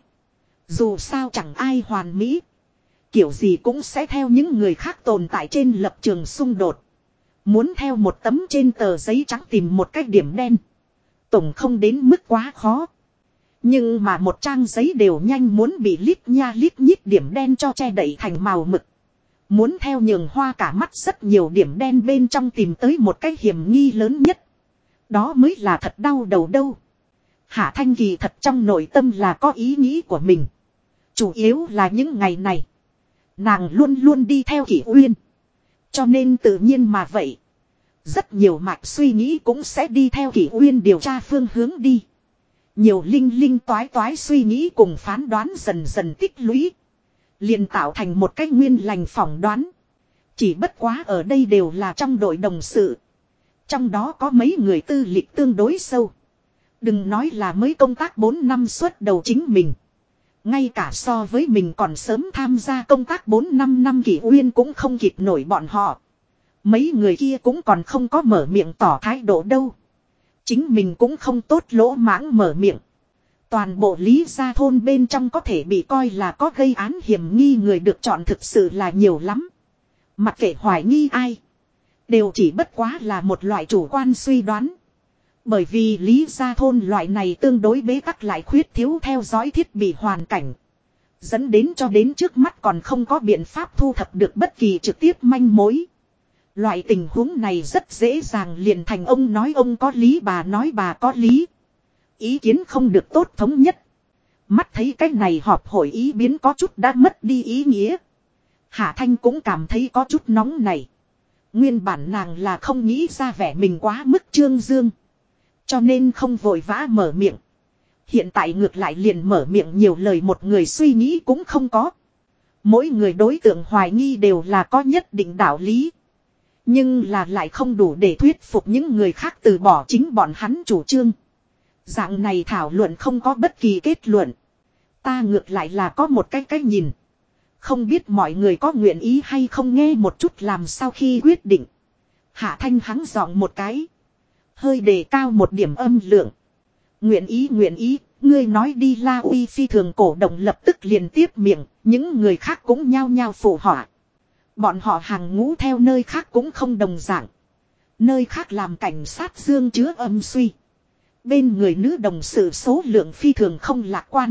Dù sao chẳng ai hoàn mỹ. Kiểu gì cũng sẽ theo những người khác tồn tại trên lập trường xung đột. Muốn theo một tấm trên tờ giấy trắng tìm một cái điểm đen. Tổng không đến mức quá khó. Nhưng mà một trang giấy đều nhanh muốn bị lít nha lít nhít điểm đen cho che đậy thành màu mực. Muốn theo nhường hoa cả mắt rất nhiều điểm đen bên trong tìm tới một cái hiểm nghi lớn nhất. Đó mới là thật đau đầu đâu. Hạ Thanh Kỳ thật trong nội tâm là có ý nghĩ của mình. Chủ yếu là những ngày này. Nàng luôn luôn đi theo Kỷ Uyên. Cho nên tự nhiên mà vậy. Rất nhiều mạch suy nghĩ cũng sẽ đi theo Kỷ Uyên điều tra phương hướng đi. Nhiều linh linh toái toái suy nghĩ cùng phán đoán dần dần tích lũy. Liền tạo thành một cách nguyên lành phỏng đoán. Chỉ bất quá ở đây đều là trong đội đồng sự. Trong đó có mấy người tư lịch tương đối sâu. Đừng nói là mới công tác 4 năm suốt đầu chính mình. Ngay cả so với mình còn sớm tham gia công tác 4-5 năm Kỷ Uyên cũng không kịp nổi bọn họ. Mấy người kia cũng còn không có mở miệng tỏ thái độ đâu. Chính mình cũng không tốt lỗ mãng mở miệng. Toàn bộ Lý Gia thôn bên trong có thể bị coi là có gây án hiểm nghi người được chọn thực sự là nhiều lắm. Mặc kệ hoài nghi ai. Đều chỉ bất quá là một loại chủ quan suy đoán. Bởi vì Lý Gia thôn loại này tương đối bế tắc lại khuyết thiếu theo dõi thiết bị hoàn cảnh. Dẫn đến cho đến trước mắt còn không có biện pháp thu thập được bất kỳ trực tiếp manh mối. Loại tình huống này rất dễ dàng liền thành ông nói ông có lý bà nói bà có lý. Ý kiến không được tốt thống nhất. Mắt thấy cái này họp hội ý biến có chút đã mất đi ý nghĩa. Hạ Thanh cũng cảm thấy có chút nóng này. Nguyên bản nàng là không nghĩ ra vẻ mình quá mức trương dương. Cho nên không vội vã mở miệng. Hiện tại ngược lại liền mở miệng nhiều lời một người suy nghĩ cũng không có. Mỗi người đối tượng hoài nghi đều là có nhất định đạo lý. Nhưng là lại không đủ để thuyết phục những người khác từ bỏ chính bọn hắn chủ trương. Dạng này thảo luận không có bất kỳ kết luận. Ta ngược lại là có một cái nhìn. Không biết mọi người có nguyện ý hay không nghe một chút làm sau khi quyết định. Hạ Thanh hắng giọng một cái. Hơi đề cao một điểm âm lượng. Nguyện ý, ngươi nói đi. La Uy phi thường cổ động lập tức liền tiếp miệng, những người khác cũng nhao nhao phụ họa. Bọn họ hàng ngũ theo nơi khác cũng không đồng dạng. Nơi khác làm cảnh sát dương chứa âm suy. Bên người nữ đồng sự số lượng phi thường không lạc quan.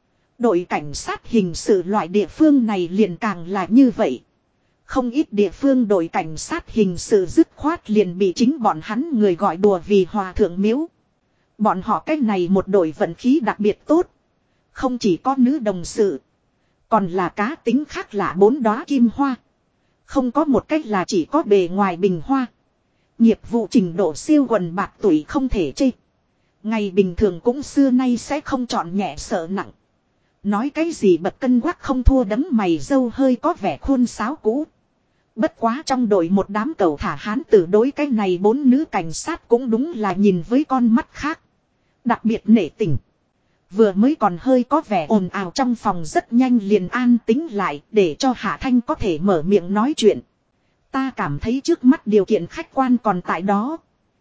Đội cảnh sát hình sự loại địa phương này liền càng là như vậy. Không ít địa phương đội cảnh sát hình sự dứt khoát liền bị chính bọn hắn người gọi đùa vì hòa thượng miếu. Bọn họ cái này một đội vận khí đặc biệt tốt. Không chỉ có nữ đồng sự. Còn là cá tính khác lạ 4 đóa kim hoa. Không có một cách là chỉ có bề ngoài bình hoa. Nghiệp vụ trình độ siêu quần bạc tuổi không thể chê. Ngày bình thường cũng xưa nay sẽ không chọn nhẹ sợ nặng. Nói cái gì bật cân quắc không thua đấng mày dâu hơi có vẻ khuôn sáo cũ. Bất quá trong đội một đám cẩu thả hán tử đối cái này 4 nữ cảnh sát cũng đúng là nhìn với con mắt khác. Đặc biệt nể tình. Vừa mới còn hơi có vẻ ồn ào trong phòng rất nhanh liền an tĩnh lại để cho Hạ Thanh có thể mở miệng nói chuyện. Ta cảm thấy trước mắt điều kiện khách quan còn tại đó.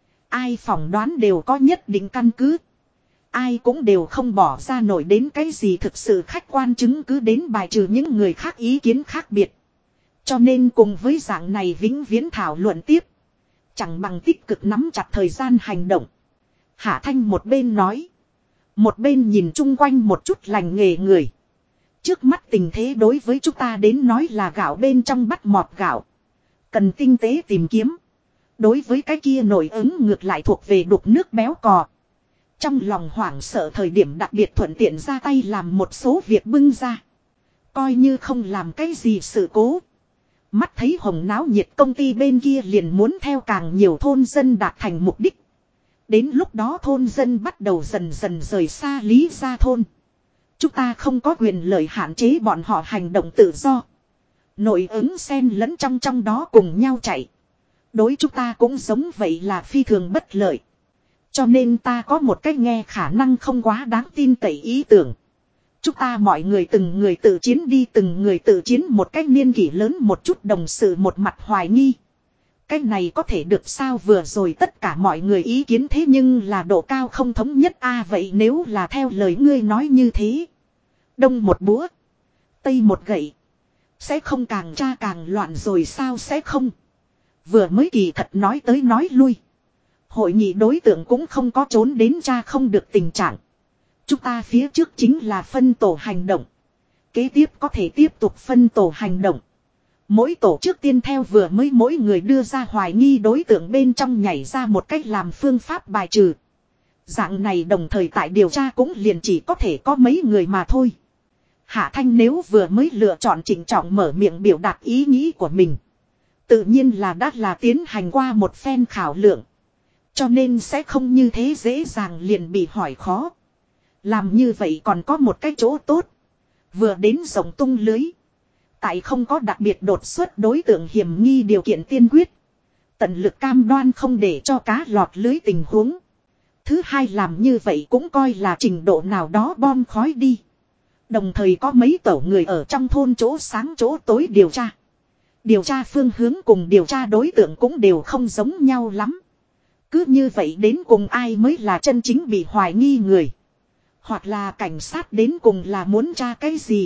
Ai phỏng đoán đều có nhất định căn cứ. Ai cũng đều không bỏ ra nổi đến cái gì thực sự khách quan chứng cứ đến bài trừ những người khác ý kiến khác biệt. Cho nên cùng với dạng này vĩnh viễn thảo luận tiếp. Chẳng bằng tích cực nắm chặt thời gian hành động. Hạ Thanh một bên nói. Một bên nhìn chung quanh một chút lành nghề người. Trước mắt tình thế đối với chúng ta đến nói là gạo bên trong bắt mọt gạo. Cần tinh tế tìm kiếm. Đối với cái kia nổi ứng ngược lại thuộc về đục nước béo cò. Trong lòng hoảng sợ thời điểm đặc biệt thuận tiện ra tay làm một số việc bưng ra. Coi như không làm cái gì sự cố. Mắt thấy hồng náo nhiệt công ty bên kia liền muốn theo càng nhiều thôn dân đạt thành mục đích. Đến lúc đó thôn dân bắt đầu dần dần rời xa Lý Gia thôn. Chúng ta không có quyền lợi hạn chế bọn họ hành động tự do. Nội ứng xen lẫn trong đó cùng nhau chạy. Đối chúng ta cũng giống vậy là phi thường bất lợi. Cho nên ta có một cách nghe khả năng không quá đáng tin cậy ý tưởng. Chúng ta mọi người từng người tự chiến đi, từng người tự chiến một cách niên kỷ lớn một chút, đồng sự một mặt hoài nghi. Cái này có thể được sao? Vừa rồi tất cả mọi người ý kiến thế nhưng là độ cao không thống nhất vậy nếu là theo lời ngươi nói như thế. Đông một búa. Tây một gậy. Sẽ không càng tra càng loạn rồi sao? Sẽ không. Vừa mới kỳ thật nói tới nói lui. Hội nghị đối tượng cũng không có trốn đến tra không được tình trạng. Chúng ta phía trước chính là phân tổ hành động. Kế tiếp có thể tiếp tục phân tổ hành động. Mỗi tổ trước tiên theo vừa mới mỗi người đưa ra hoài nghi đối tượng bên trong nhảy ra một cách làm phương pháp bài trừ. Dạng này đồng thời tại điều tra cũng liền chỉ có thể có mấy người mà thôi. Hạ Thanh nếu vừa mới lựa chọn trịnh trọng mở miệng biểu đạt ý nghĩ của mình. Tự nhiên là đã là tiến hành qua một phen khảo lượng. Cho nên sẽ không như thế dễ dàng liền bị hỏi khó. Làm như vậy còn có một cái chỗ tốt. Vừa đến rộng tung lưới. Tại không có đặc biệt đột xuất đối tượng hiểm nghi điều kiện tiên quyết. Tận lực cam đoan không để cho cá lọt lưới tình huống. Thứ hai, làm như vậy cũng coi là trình độ nào đó bom khói đi. Đồng thời có mấy tổ người ở trong thôn chỗ sáng chỗ tối điều tra. Điều tra phương hướng cùng điều tra đối tượng cũng đều không giống nhau lắm. Cứ như vậy đến cùng ai mới là chân chính bị hoài nghi người. Hoặc là cảnh sát đến cùng là muốn tra cái gì.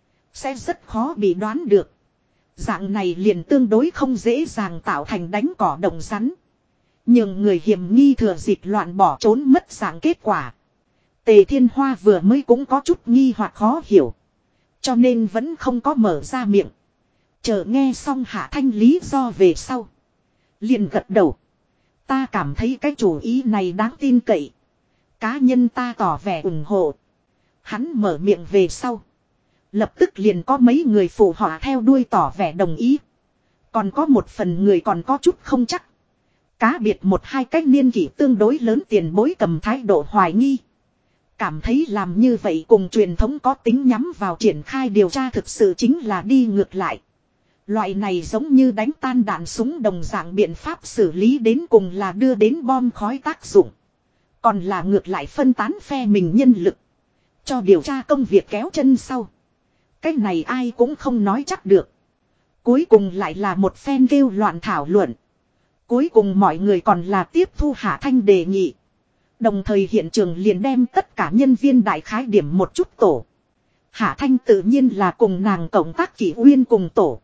Sẽ rất khó bị đoán được. Dạng này liền tương đối không dễ dàng tạo thành đánh cỏ động rắn. Nhưng người hiểm nghi thừa dịp loạn bỏ trốn mất dạng kết quả. Tề Thiên Hoa vừa mới cũng có chút nghi hoặc khó hiểu. Cho nên vẫn không có mở ra miệng. Chờ nghe xong Hạ Thanh lý do về sau. Liền gật đầu. Ta cảm thấy cái chủ ý này đáng tin cậy. Cá nhân ta tỏ vẻ ủng hộ. Hắn mở miệng về sau. Lập tức liền có mấy người phụ họa theo đuôi tỏ vẻ đồng ý. Còn có một phần người còn có chút không chắc. Cá biệt một hai cách niên kỷ tương đối lớn tiền bối cầm thái độ hoài nghi. Cảm thấy làm như vậy cùng truyền thống có tính nhắm vào triển khai điều tra thực sự chính là đi ngược lại. Loại này giống như đánh tan đạn súng đồng dạng biện pháp xử lý đến cùng là đưa đến bom khói tác dụng. Còn là ngược lại phân tán phe mình nhân lực. Cho điều tra công việc kéo chân sau. Cái này ai cũng không nói chắc được. Cuối cùng lại là một phen kêu loạn thảo luận. Cuối cùng mọi người còn là tiếp thu Hạ Thanh đề nghị. Đồng thời hiện trường liền đem tất cả nhân viên đại khái điểm một chút tổ. Hạ Thanh tự nhiên là cùng nàng cộng tác Kỷ Uyên cùng tổ.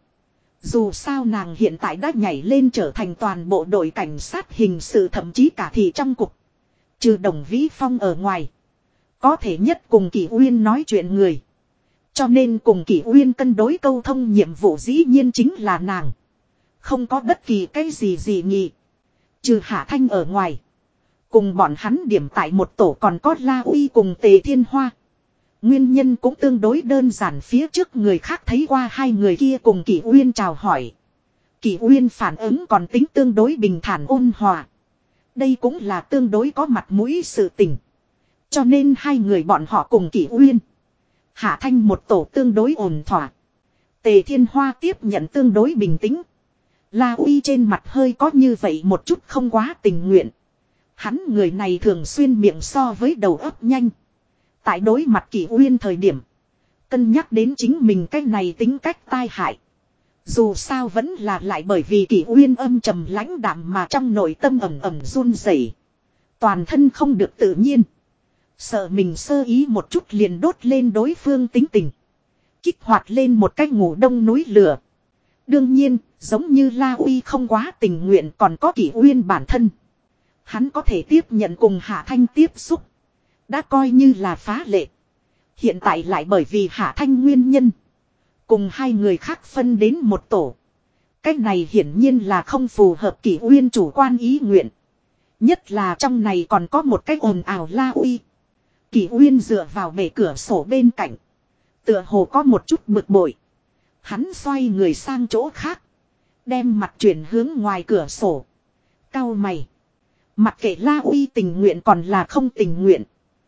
Dù sao nàng hiện tại đã nhảy lên trở thành toàn bộ đội cảnh sát hình sự thậm chí cả thị trong cục. Trừ Đồng Vĩ Phong ở ngoài. Có thể nhất cùng Kỷ Uyên nói chuyện người. Cho nên cùng Kỷ Uyên cân đối câu thông nhiệm vụ dĩ nhiên chính là nàng. Không có bất kỳ cái gì dị nghị. Trừ Hạ Thanh ở ngoài. Cùng bọn hắn điểm tại một tổ còn có La Uy cùng Tề Thiên Hoa. Nguyên nhân cũng tương đối đơn giản, phía trước người khác thấy qua hai người kia cùng Kỷ Uyên chào hỏi. Kỷ Uyên phản ứng còn tính tương đối bình thản ôn hòa. Đây cũng là tương đối có mặt mũi sự tình. Cho nên hai người bọn họ cùng Kỷ Uyên. Hạ Thanh một tổ tương đối ổn thỏa. Tề Thiên Hoa tiếp nhận tương đối bình tĩnh. La Uy trên mặt hơi có như vậy một chút không quá tình nguyện. Hắn người này thường xuyên miệng so với đầu óc nhanh. Tại đối mặt Kỷ Uyên thời điểm. Cân nhắc đến chính mình cái này tính cách tai hại. Dù sao vẫn là lại bởi vì Kỷ Uyên âm trầm lãnh đạm mà trong nội tâm ẩm ẩm run rẩy, toàn thân không được tự nhiên. Sợ mình sơ ý một chút liền đốt lên đối phương tính tình. Kích hoạt lên một cái ngủ đông núi lửa. Đương nhiên, giống như La Uy không quá tình nguyện còn có Kỷ Uyên bản thân. Hắn có thể tiếp nhận cùng Hạ Thanh tiếp xúc. Đã coi như là phá lệ. Hiện tại lại bởi vì Hạ Thanh nguyên nhân. Cùng hai người khác phân đến một tổ. Cách này hiển nhiên là không phù hợp Kỷ Uyên chủ quan ý nguyện. Nhất là trong này còn có một cái ồn ào La Uy. Kỷ Uyên dựa vào bể cửa sổ bên cạnh. Tựa hồ có một chút bực bội. Hắn xoay người sang chỗ khác. Đem mặt chuyển hướng ngoài cửa sổ. Cau mày. Mặc kệ La Uy tình nguyện còn là không tình nguyện.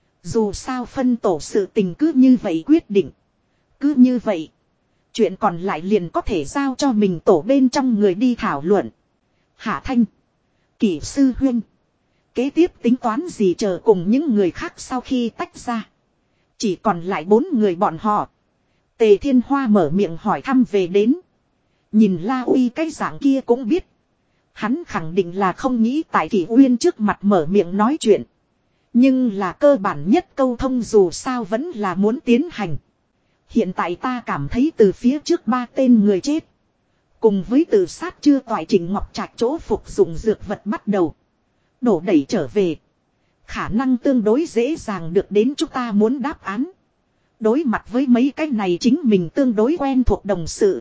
Dù sao phân tổ sự tình cứ như vậy quyết định. Cứ như vậy. Chuyện còn lại liền có thể giao cho mình tổ bên trong người đi thảo luận. Hạ Thanh. Kỷ sư huynh. Kế tiếp tính toán gì chờ cùng những người khác sau khi tách ra. Chỉ còn lại 4 người bọn họ. Tề Thiên Hoa mở miệng hỏi thăm về đến. Nhìn La Uy cái dạng kia cũng biết. Hắn khẳng định là không nghĩ tại Kỷ Uyên trước mặt mở miệng nói chuyện. Nhưng là cơ bản nhất câu thông dù sao vẫn là muốn tiến hành. Hiện tại ta cảm thấy từ phía trước 3 tên người chết. Cùng với tự sát chưa toại Trịnh Ngọc Trạch chỗ phục dụng dược vật bắt đầu. Đổ đẩy trở về. Khả năng tương đối dễ dàng được đến chúng ta muốn đáp án. Đối mặt với mấy cái này chính mình tương đối quen thuộc đồng sự.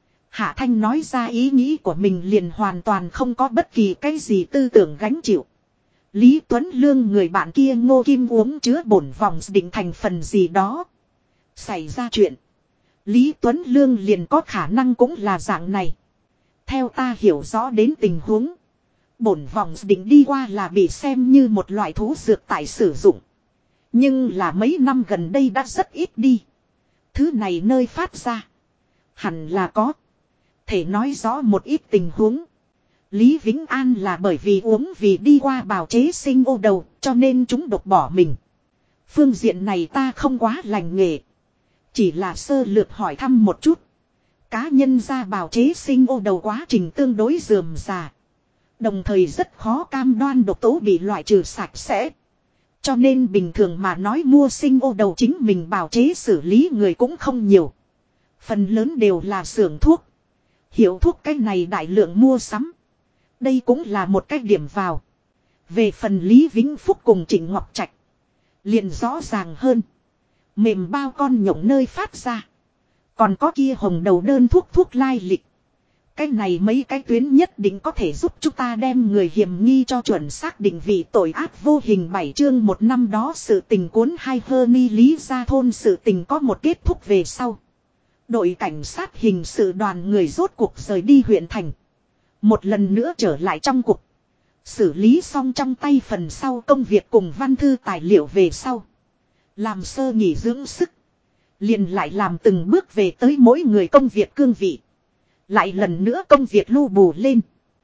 Hạ Thanh nói ra ý nghĩ của mình liền hoàn toàn không có bất kỳ cái gì tư tưởng gánh chịu. Lý Tuấn Lương người bạn kia Ngô Kim uống chứa bổn vòng định thành phần gì đó. Xảy ra chuyện. Lý Tuấn Lương liền có khả năng cũng là dạng này. Theo ta hiểu rõ đến tình huống. Bổn vòng định đi qua là bị xem như một loại thú dược tại sử dụng. Nhưng là mấy năm gần đây đã rất ít đi. Thứ này nơi phát ra. Hẳn là có. Thể nói rõ một ít tình huống. Lý Vĩnh An là bởi vì uống vì đi qua bào chế sinh ô đầu cho nên chúng độc bỏ mình. Phương diện này ta không quá lành nghề. Chỉ là sơ lược hỏi thăm một chút. Cá nhân ra bào chế sinh ô đầu quá trình tương đối rườm rà. Đồng thời rất khó cam đoan độc tố bị loại trừ sạch sẽ. Cho nên bình thường mà nói mua sinh ô đầu chính mình bào chế xử lý người cũng không nhiều. Phần lớn đều là xưởng thuốc. Hiệu thuốc cái này đại lượng mua sắm. Đây cũng là một cái điểm vào. Về phần Lý Vĩnh Phúc cùng Trịnh Ngọc Trạch. Liền rõ ràng hơn. Mềm bao con nhộng nơi phát ra. Còn có kia hồng đầu đơn thuốc lai lịch. Cái này mấy cái tuyến nhất định có thể giúp chúng ta đem người hiểm nghi cho chuẩn xác định vị tội ác vô hình 7 chương một năm đó sự tình cuốn hai Hermi Lý Gia Thôn sự tình có một kết thúc về sau. Đội cảnh sát hình sự đoàn người rốt cuộc rời đi huyện thành. Một lần nữa trở lại trong cục. Xử lý xong trong tay phần sau công việc cùng văn thư tài liệu về sau. Làm sơ nghỉ dưỡng sức. Liền lại làm từng bước về tới mỗi người công việc cương vị. Lại lần nữa công việc lưu bù lên.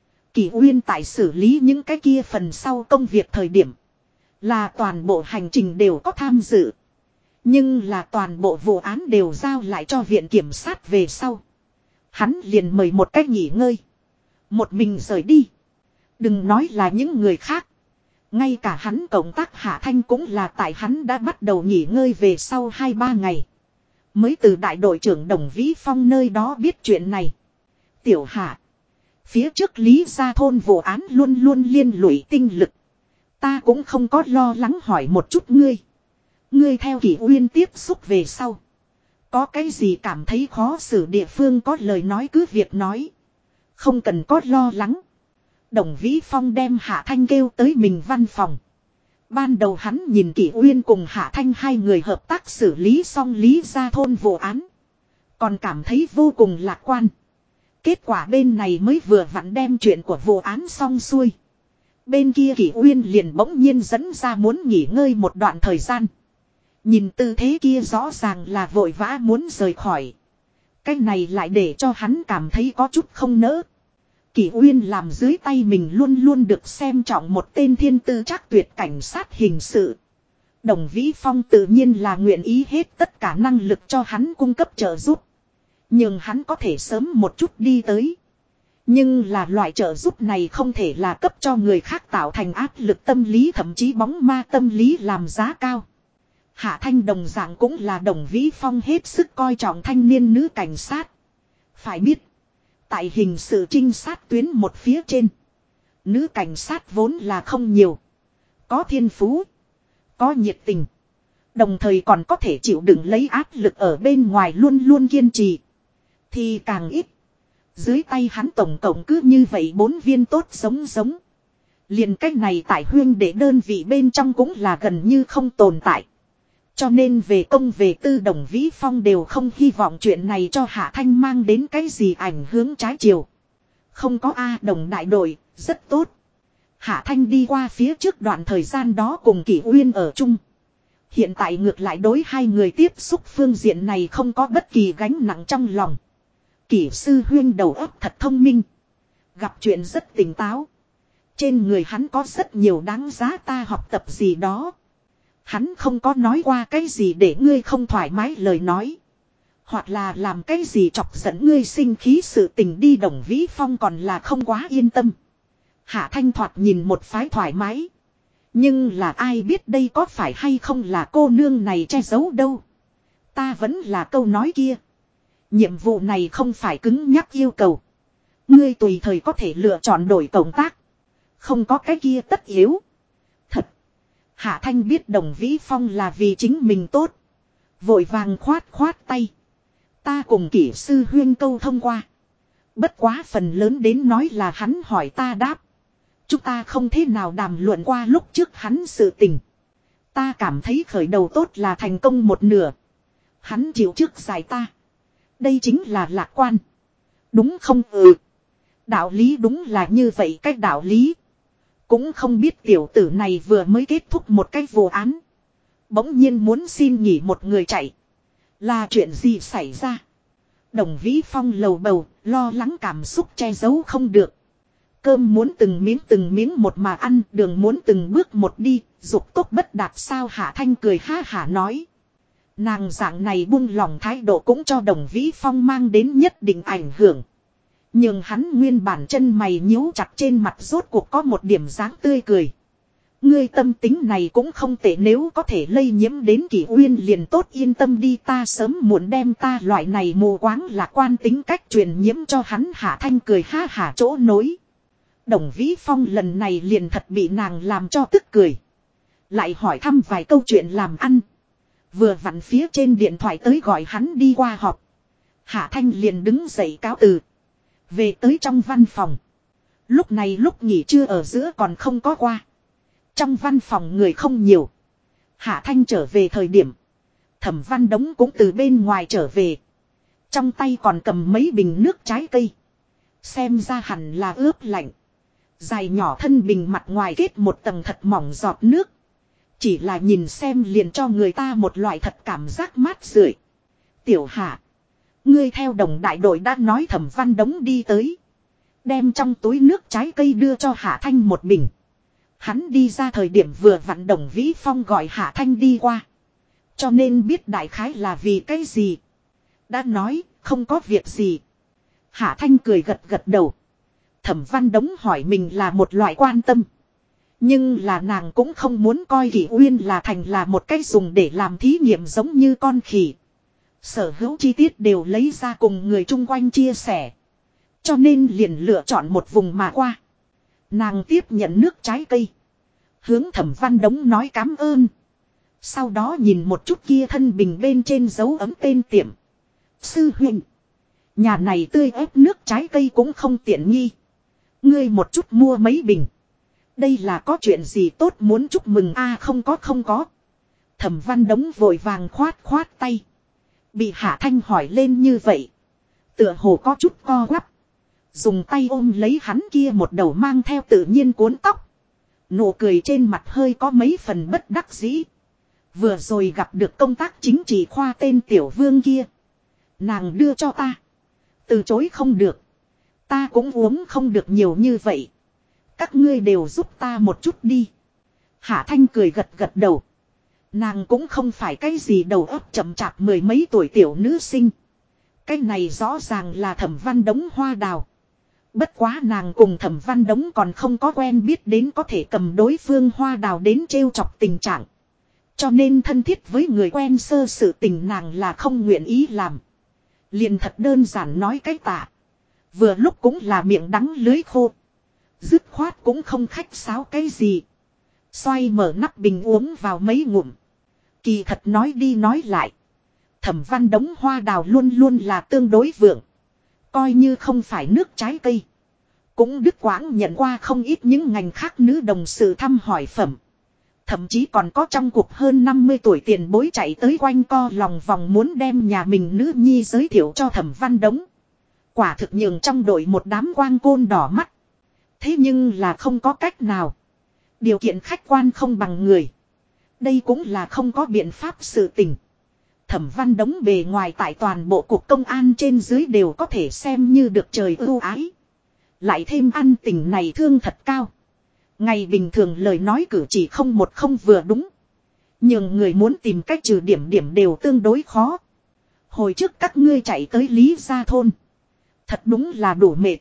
Kỳ Uyên tại xử lý những cái kia phần sau công việc thời điểm. Là toàn bộ hành trình đều có tham dự. Nhưng là toàn bộ vụ án đều giao lại cho viện kiểm sát về sau. Hắn liền mời một cách nghỉ ngơi. Một mình rời đi. Đừng nói là những người khác. Ngay cả hắn cộng tác Hạ Thanh cũng là tại hắn đã bắt đầu nghỉ ngơi về sau 2-3 ngày. Mới từ đại đội trưởng Đồng Vĩ Phong nơi đó biết chuyện này. Tiểu Hạ. Phía trước Lý Gia Thôn vụ án luôn luôn liên lụy tinh lực. Ta cũng không có lo lắng hỏi một chút ngươi. Ngươi theo Kỷ Uyên tiếp xúc về sau. Có cái gì cảm thấy khó xử địa phương có lời nói cứ việc nói. Không cần có lo lắng. Đồng Vĩ Phong đem Hạ Thanh kêu tới mình văn phòng. Ban đầu hắn nhìn Kỷ Uyên cùng Hạ Thanh hai người hợp tác xử lý xong Lý Gia Thôn vụ án. Còn cảm thấy vô cùng lạc quan. Kết quả bên này mới vừa vặn đem chuyện của vụ án xong xuôi. Bên kia Kỷ Uyên liền bỗng nhiên dẫn ra muốn nghỉ ngơi một đoạn thời gian. Nhìn tư thế kia rõ ràng là vội vã muốn rời khỏi. Cái này lại để cho hắn cảm thấy có chút không nỡ. Kỷ Uyên làm dưới tay mình luôn luôn được xem trọng một tên thiên tư trác tuyệt cảnh sát hình sự. Đồng Vĩ Phong tự nhiên là nguyện ý hết tất cả năng lực cho hắn cung cấp trợ giúp. Nhưng hắn có thể sớm một chút đi tới. Nhưng là loại trợ giúp này không thể là cấp cho người khác tạo thành áp lực tâm lý thậm chí bóng ma tâm lý làm giá cao. Hạ Thanh đồng dạng cũng là Đồng Vĩ Phong hết sức coi trọng thanh niên nữ cảnh sát. Phải biết, tại hình sự trinh sát tuyến một phía trên, nữ cảnh sát vốn là không nhiều. Có thiên phú, có nhiệt tình, đồng thời còn có thể chịu đựng lấy áp lực ở bên ngoài luôn luôn kiên trì. Thì càng ít. Dưới tay hắn tổng cộng cứ như vậy 4 viên tốt giống. Liền cách này tại huyên để đơn vị bên trong cũng là gần như không tồn tại. Cho nên về công về tư Đồng Vĩ Phong đều không hy vọng chuyện này cho Hạ Thanh mang đến cái gì ảnh hưởng trái chiều. Không có Đồng đại đội, rất tốt. Hạ Thanh đi qua phía trước đoạn thời gian đó cùng Kỷ Uyên ở chung. Hiện tại ngược lại đối hai người tiếp xúc phương diện này không có bất kỳ gánh nặng trong lòng. Kỷ sư huyên đầu óc thật thông minh. Gặp chuyện rất tỉnh táo. Trên người hắn có rất nhiều đáng giá ta học tập gì đó. Hắn không có nói qua cái gì để ngươi không thoải mái lời nói. Hoặc là làm cái gì chọc giận ngươi sinh khí sự tình đi. Đồng Vĩ Phong còn là không quá yên tâm. Hạ Thanh thoạt nhìn một phái thoải mái. Nhưng là ai biết đây có phải hay không là cô nương này che giấu đâu. Ta vẫn là câu nói kia. Nhiệm vụ này không phải cứng nhắc yêu cầu. Ngươi tùy thời có thể lựa chọn đổi công tác. Không có cái kia tất yếu. Thật. Hạ Thanh biết Đồng Vĩ Phong là vì chính mình tốt. Vội vàng khoát tay. Ta cùng Kỷ sư huyên câu thông qua. Bất quá phần lớn đến nói là hắn hỏi ta đáp. Chúng ta không thế nào đàm luận qua lúc trước hắn sự tình. Ta cảm thấy khởi đầu tốt là thành công một nửa. Hắn chịu trước giải ta. Đây chính là lạc quan. Đúng không? Đạo lý đúng là như vậy cách đạo lý. Cũng không biết tiểu tử này vừa mới kết thúc một cái vụ án. Bỗng nhiên muốn xin nghỉ một người chạy. Là chuyện gì xảy ra? Đồng Vĩ Phong lầu bầu, lo lắng cảm xúc che giấu không được. Cơm muốn từng miếng một mà ăn, đường muốn từng bước một đi, dục tốc bất đạt sao. Hạ Thanh cười ha hả nói. Nàng dạng này buông lỏng thái độ cũng cho Đồng Vĩ Phong mang đến nhất định ảnh hưởng. Nhưng hắn nguyên bản chân mày nhíu chặt, trên mặt rốt cuộc có một điểm dáng tươi cười. Ngươi tâm tính này cũng không tệ, nếu có thể lây nhiễm đến Kỷ Uyên liền tốt, yên tâm đi, ta sớm muộn đem ta loại này mù quáng lạc quan tính cách truyền nhiễm cho hắn. Hạ Thanh cười ha hả chỗ nối. Đồng Vĩ Phong lần này liền thật bị nàng làm cho tức cười. Lại hỏi thăm vài câu chuyện làm ăn. Vừa vặn phía trên điện thoại tới gọi hắn đi qua họp. Hạ Thanh liền đứng dậy cáo từ. Về tới trong văn phòng. Lúc này lúc nghỉ trưa ở giữa còn không có qua. Trong văn phòng người không nhiều. Hạ Thanh trở về thời điểm. Thẩm Văn Đống cũng từ bên ngoài trở về. Trong tay còn cầm mấy bình nước trái cây. Xem ra hẳn là ướp lạnh. Dài nhỏ thân bình mặt ngoài kết một tầng thật mỏng giọt nước. Chỉ là nhìn xem liền cho người ta một loại thật cảm giác mát rượi. Tiểu Hạ. Ngươi theo Đồng đại đội đã nói. Thẩm Văn Đống đi tới. Đem trong túi nước trái cây đưa cho Hạ Thanh một bình. Hắn đi ra thời điểm vừa vặn Đồng Vĩ Phong gọi Hạ Thanh đi qua. Cho nên biết đại khái là vì cái gì. Đã nói không có việc gì. Hạ Thanh cười gật gật đầu. Thẩm Văn Đống hỏi mình là một loại quan tâm. Nhưng là nàng cũng không muốn coi Kỷ Uyên là thành là một cái dùng để làm thí nghiệm giống như con khỉ. Sở hữu chi tiết đều lấy ra cùng người chung quanh chia sẻ. Cho nên liền lựa chọn một vùng mà qua. Nàng tiếp nhận nước trái cây. Hướng Thẩm Văn Đống nói cám ơn. Sau đó nhìn một chút kia thân bình bên trên dấu ấm tên tiệm. Sư huynh. Nhà này tươi ép nước trái cây cũng không tiện nghi. Ngươi một chút mua mấy bình. Đây là có chuyện gì tốt muốn chúc mừng a? Không có. Thẩm Văn Đống vội vàng khoát tay. Bị Hạ Thanh hỏi lên như vậy. Tựa hồ có chút co quắp. Dùng tay ôm lấy hắn kia một đầu mang theo tự nhiên cuốn tóc. Nụ cười trên mặt hơi có mấy phần bất đắc dĩ. Vừa rồi gặp được công tác chính trị khoa tên Tiểu Vương kia. Nàng đưa cho ta. Từ chối không được. Ta cũng uống không được nhiều như vậy. Các ngươi đều giúp ta một chút đi. Hạ Thanh cười gật gật đầu. Nàng cũng không phải cái gì đầu óc chậm chạp mười mấy tuổi tiểu nữ sinh. Cái này rõ ràng là Thẩm Văn Đống hoa đào. Bất quá nàng cùng Thẩm Văn Đống còn không có quen biết đến có thể cầm đối phương hoa đào đến trêu chọc tình trạng. Cho nên thân thiết với người quen sơ sự tình nàng là không nguyện ý làm. Liền thật đơn giản nói cái tạ. Vừa lúc cũng là miệng đắng lưới khô. Dứt khoát cũng không khách sáo cái gì. Xoay mở nắp bình uống vào mấy ngụm. Kỳ thật nói đi nói lại. Thẩm Văn Đống hoa đào luôn luôn là tương đối vượng. Coi như không phải nước trái cây. Cũng đứt quãng nhận qua không ít những ngành khác nữ đồng sự thăm hỏi phẩm. Thậm chí còn có trong cuộc hơn 50 tuổi tiền bối chạy tới quanh co lòng vòng muốn đem nhà mình nữ nhi giới thiệu cho Thẩm Văn Đống. Quả thực nhường trong đội một đám quang côn đỏ mắt. Thế nhưng là không có cách nào. Điều kiện khách quan không bằng người. Đây cũng là không có biện pháp sự tình. Thẩm Văn Đống bề ngoài tại toàn bộ cục công an trên dưới đều có thể xem như được trời ưu ái. Lại thêm ăn tình này thương thật cao. Ngày bình thường lời nói cử chỉ không vừa đúng. Nhưng người muốn tìm cách trừ điểm đều tương đối khó. Hồi trước các ngươi chạy tới Lý Gia Thôn. Thật đúng là đủ mệt.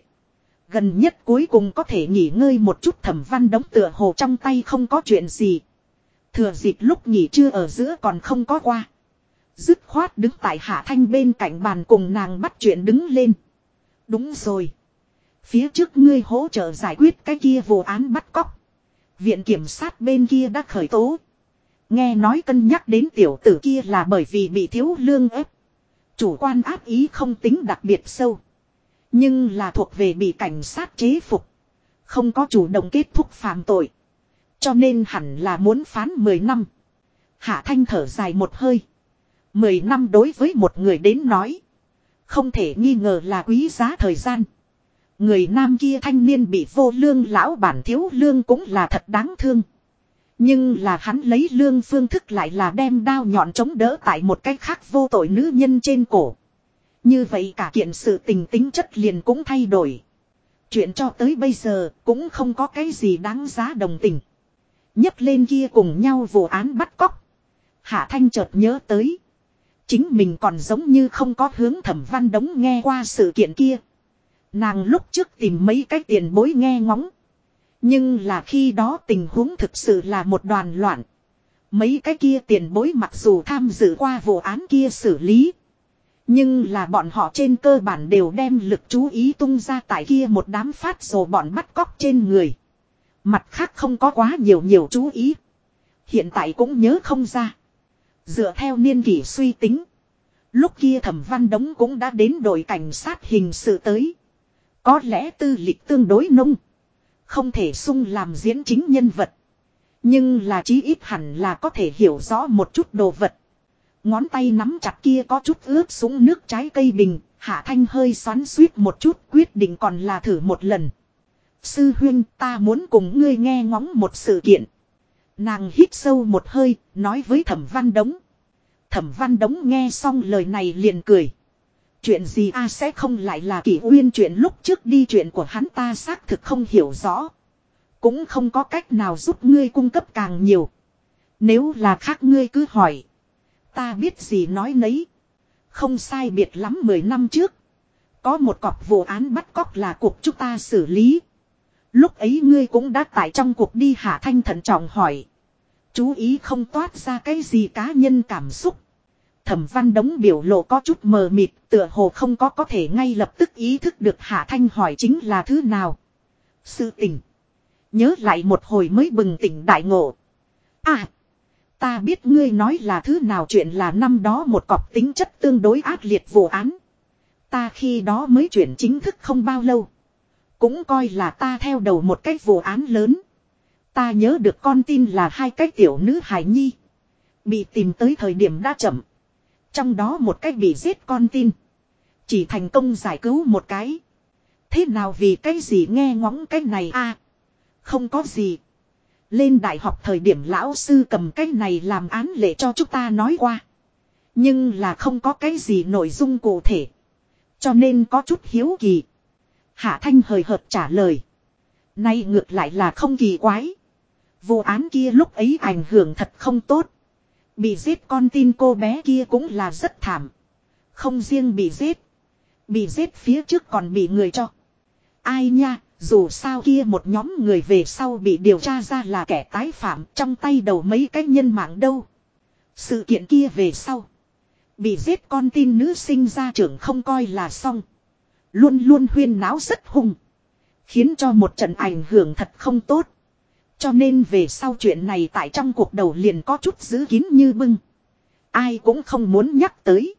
Gần nhất cuối cùng có thể nghỉ ngơi một chút. Thẩm Văn Đống tựa hồ trong tay không có chuyện gì. Thừa dịp lúc nghỉ trưa ở giữa còn không có qua. Dứt khoát đứng tại Hạ Thanh bên cạnh bàn cùng nàng bắt chuyện đứng lên. Đúng rồi. Phía trước ngươi hỗ trợ giải quyết cái kia vụ án bắt cóc. Viện kiểm sát bên kia đã khởi tố. Nghe nói cân nhắc đến tiểu tử kia là bởi vì bị thiếu lương ép. Chủ quan ác ý không tính đặc biệt sâu. Nhưng là thuộc về bị cảnh sát chế phục. Không có chủ động kết thúc phạm tội. Cho nên hẳn là muốn phán 10 năm. Hạ Thanh thở dài một hơi. 10 năm đối với một người đến nói. Không thể nghi ngờ là quý giá thời gian. Người nam kia thanh niên bị vô lương lão bản thiếu lương cũng là thật đáng thương. Nhưng là hắn lấy lương phương thức lại là đem đao nhọn chống đỡ tại một cách khác vô tội nữ nhân trên cổ. Như vậy cả kiện sự tình tính chất liền cũng thay đổi. Chuyện cho tới bây giờ cũng không có cái gì đáng giá đồng tình. Nhấc lên kia cùng nhau vụ án bắt cóc. Hạ Thanh chợt nhớ tới. Chính mình còn giống như không có hướng Thẩm Văn Đống nghe qua sự kiện kia. Nàng lúc trước tìm mấy cái tiền bối nghe ngóng. Nhưng là khi đó tình huống thực sự là một đoàn loạn. Mấy cái kia tiền bối mặc dù tham dự qua vụ án kia xử lý. Nhưng là bọn họ trên cơ bản đều đem lực chú ý tung ra tại kia một đám phát rồ bọn bắt cóc trên người. Mặt khác không có quá nhiều chú ý. Hiện tại cũng nhớ không ra. Dựa theo niên kỷ suy tính. Lúc kia Thẩm Văn Đống cũng đã đến đội cảnh sát hình sự tới. Có lẽ tư lịch tương đối nông. Không thể sung làm diễn chính nhân vật. Nhưng là chí ít hẳn là có thể hiểu rõ một chút đồ vật. Ngón tay nắm chặt kia có chút ướp súng nước trái cây bình. Hạ Thanh hơi xoắn xuýt một chút, quyết định còn là thử một lần. Sư huynh, ta muốn cùng ngươi nghe ngóng một sự kiện. Nàng hít sâu một hơi, nói với Thẩm Văn Đống. Thẩm Văn Đống nghe xong lời này liền cười. Chuyện gì sẽ không lại là Kỷ Uyên chuyện lúc trước đi, chuyện của hắn ta xác thực không hiểu rõ. Cũng không có cách nào giúp ngươi cung cấp càng nhiều. Nếu là khác ngươi cứ hỏi. Ta biết gì nói nấy. Không sai biệt lắm 10 năm trước. Có một cọc vụ án bắt cóc là cuộc chúng ta xử lý. Lúc ấy ngươi cũng đã tại trong cuộc đi. Hạ Thanh thận trọng hỏi. Chú ý không toát ra cái gì cá nhân cảm xúc. Thẩm Văn Đống biểu lộ có chút mờ mịt, tựa hồ không có thể ngay lập tức ý thức được Hạ Thanh hỏi chính là thứ nào. Sự tình. Nhớ lại một hồi mới bừng tỉnh đại ngộ. Ta biết ngươi nói là thứ nào, chuyện là năm đó một cọc tính chất tương đối ác liệt vụ án. Ta khi đó mới chuyển chính thức không bao lâu. Cũng coi là ta theo đầu một cái vụ án lớn. Ta nhớ được con tin là 2 cái tiểu nữ hài nhi. Bị tìm tới thời điểm đã chậm. Trong đó một cái bị giết con tin. Chỉ thành công giải cứu một cái. Thế nào vì cái gì nghe ngóng cái này Không có gì. Lên đại học thời điểm lão sư cầm cái này làm án lệ cho chúng ta nói qua. Nhưng là không có cái gì nội dung cụ thể. Cho nên có chút hiếu kỳ. Hạ Thanh hời hợt trả lời. Nay ngược lại là không kỳ quái. Vụ án kia lúc ấy ảnh hưởng thật không tốt. Bị giết con tin cô bé kia cũng là rất thảm. Không riêng bị giết. Bị giết phía trước còn bị người cho. Ai nha, dù sao kia một nhóm người về sau bị điều tra ra là kẻ tái phạm, trong tay đầu mấy cái nhân mạng đâu. Sự kiện kia về sau. Bị giết con tin nữ sinh ra trưởng không coi là xong. Luôn luôn huyên náo rất hung. Khiến cho một trận ảnh hưởng thật không tốt. Cho nên về sau chuyện này tại trong cuộc đầu liền có chút giữ kín như bưng. Ai cũng không muốn nhắc tới.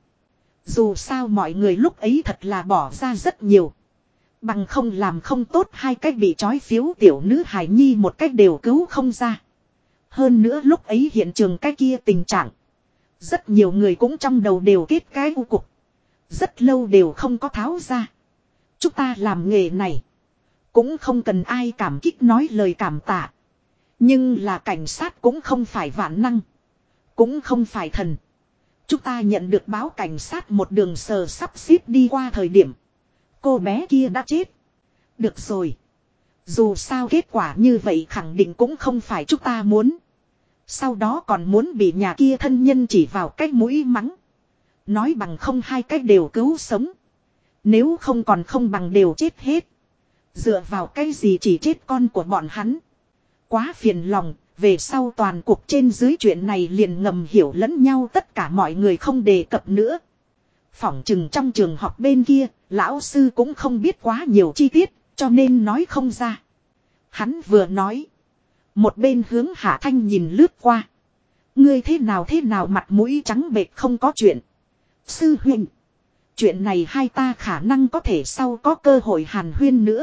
Dù sao mọi người lúc ấy thật là bỏ ra rất nhiều. Bằng không làm không tốt 2 cách bị trói phiếu tiểu nữ hài nhi một cách đều cứu không ra. Hơn nữa lúc ấy hiện trường cái kia tình trạng. Rất nhiều người cũng trong đầu đều kết cái u cục. Rất lâu đều không có tháo ra. Chúng ta làm nghề này. Cũng không cần ai cảm kích nói lời cảm tạ. Nhưng là cảnh sát cũng không phải vạn năng. Cũng không phải thần. Chúng ta nhận được báo cảnh sát một đường sờ sắp xếp đi qua thời điểm. Cô bé kia đã chết. Được rồi. Dù sao kết quả như vậy khẳng định cũng không phải chúng ta muốn. Sau đó còn muốn bị nhà kia thân nhân chỉ vào cái mũi mắng. Nói bằng không 2 cách đều cứu sống. Nếu không còn không bằng đều chết hết. Dựa vào cái gì chỉ chết con của bọn hắn. Quá phiền lòng, về sau toàn cuộc trên dưới chuyện này liền ngầm hiểu lẫn nhau, tất cả mọi người không đề cập nữa. Phỏng chừng trong trường học bên kia, lão sư cũng không biết quá nhiều chi tiết, cho nên nói không ra. Hắn vừa nói. Một bên hướng Hạ Thanh nhìn lướt qua. Ngươi thế nào mặt mũi trắng bệch không có chuyện. Sư huynh. Chuyện này hai ta khả năng có thể sau có cơ hội hàn huyên nữa.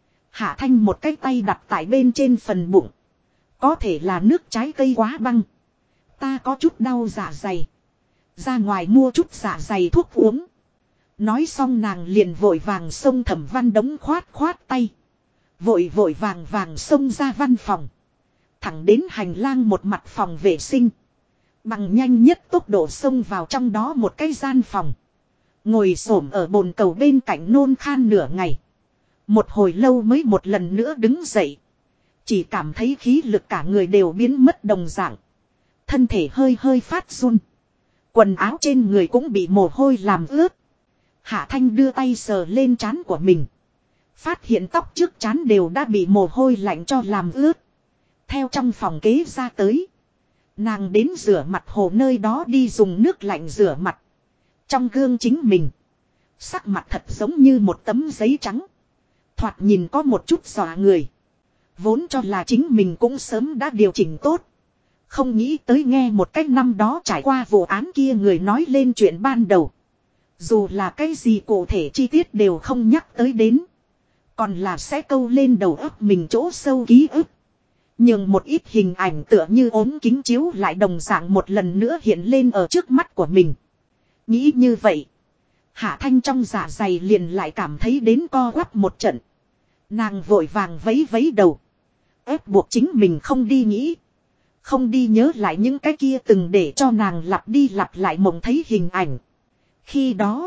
Hạ Thanh một cái tay đặt tại bên trên phần bụng. Có thể là nước trái cây quá băng. Ta có chút đau dạ dày. Ra ngoài mua chút dạ dày thuốc uống. Nói xong nàng liền vội vàng xông Thẩm Văn Đống khoát tay. Vội vàng xông ra văn phòng. Thẳng đến hành lang một mặt phòng vệ sinh. Bằng nhanh nhất tốc độ xông vào trong đó một cái gian phòng. Ngồi xổm ở bồn cầu bên cạnh nôn khan nửa ngày. Một hồi lâu mới một lần nữa đứng dậy. Chỉ cảm thấy khí lực cả người đều biến mất đồng dạng. Thân thể hơi hơi phát run. Quần áo trên người cũng bị mồ hôi làm ướt. Hạ Thanh đưa tay sờ lên trán của mình. Phát hiện tóc trước trán đều đã bị mồ hôi lạnh cho làm ướt. Theo trong phòng kế ra tới. Nàng đến rửa mặt hồ nơi đó đi dùng nước lạnh rửa mặt. Trong gương chính mình. Sắc mặt thật giống như một tấm giấy trắng. Thoạt nhìn có một chút dọa người. Vốn cho là chính mình cũng sớm đã điều chỉnh tốt. Không nghĩ tới nghe một cách năm đó trải qua vụ án kia người nói lên chuyện ban đầu. Dù là cái gì cụ thể chi tiết đều không nhắc tới đến. Còn là sẽ câu lên đầu óc mình chỗ sâu ký ức. Nhưng một ít hình ảnh tựa như ốm kính chiếu lại đồng dạng một lần nữa hiện lên ở trước mắt của mình. Nghĩ như vậy. Hạ Thanh trong dạ dày liền lại cảm thấy đến co quắp một trận. Nàng vội vàng vấy vấy đầu. Ép buộc chính mình không đi nghĩ. Không đi nhớ lại những cái kia từng để cho nàng lặp đi lặp lại mộng thấy hình ảnh. Khi đó.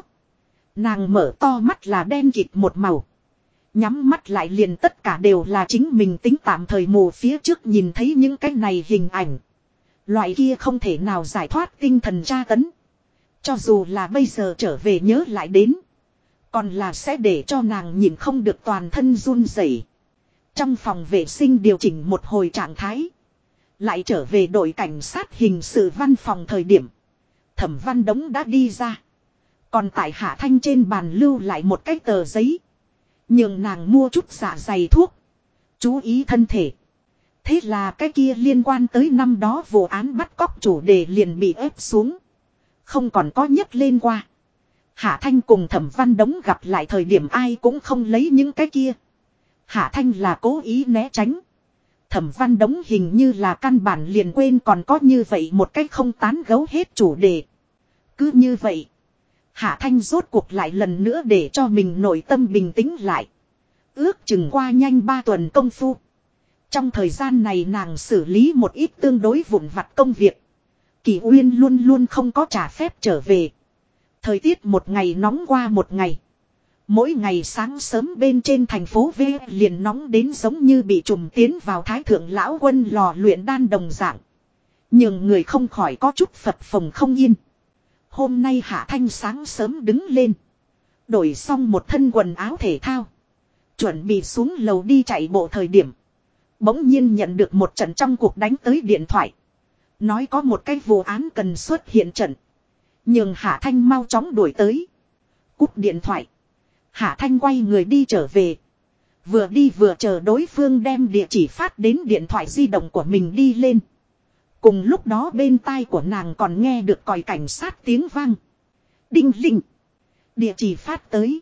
Nàng mở to mắt là đen kịt một màu. Nhắm mắt lại liền tất cả đều là chính mình tính tạm thời mù phía trước nhìn thấy những cái này hình ảnh. Loại kia không thể nào giải thoát tinh thần tra tấn. Cho dù là bây giờ trở về nhớ lại đến. Còn là sẽ để cho nàng nhìn không được toàn thân run rẩy. Trong phòng vệ sinh điều chỉnh một hồi trạng thái. Lại trở về đội cảnh sát hình sự văn phòng thời điểm. Thẩm Văn Đống đã đi ra. Còn tại Hạ Thanh trên bàn lưu lại một cái tờ giấy. Nhưng nàng mua chút dạ dày thuốc. Chú ý thân thể. Thế là cái kia liên quan tới năm đó vụ án bắt cóc chủ đề liền bị ép xuống. Không còn có nhấc lên qua. Hạ Thanh cùng Thẩm Văn Đống gặp lại thời điểm ai cũng không lấy những cái kia. Hạ Thanh là cố ý né tránh. Thẩm Văn Đống hình như là căn bản liền quên còn có như vậy một cách không tán gấu hết chủ đề. Cứ như vậy. Hạ Thanh rốt cuộc lại lần nữa để cho mình nội tâm bình tĩnh lại. Ước chừng qua nhanh 3 tuần công phu. Trong thời gian này nàng xử lý một ít tương đối vụn vặt công việc. Kỳ Uyên luôn luôn không có trả phép trở về. Thời tiết một ngày nóng qua một ngày. Mỗi ngày sáng sớm bên trên thành phố V liền nóng đến giống như bị trùm tiến vào Thái Thượng Lão Quân lò luyện đan đồng dạng. Nhưng người không khỏi có chút phập phồng không yên. Hôm nay Hạ Thanh sáng sớm đứng lên. Đổi xong một thân quần áo thể thao. Chuẩn bị xuống lầu đi chạy bộ thời điểm. Bỗng nhiên nhận được một trận trong cuộc đánh tới điện thoại. Nói có một cái vụ án cần xuất hiện trận. Nhưng Hạ Thanh mau chóng đuổi tới. Cúp điện thoại. Hạ Thanh quay người đi trở về. Vừa đi vừa chờ đối phương đem địa chỉ phát đến điện thoại di động của mình đi lên. Cùng lúc đó bên tai của nàng còn nghe được còi cảnh sát tiếng vang. Đinh linh. Địa chỉ phát tới.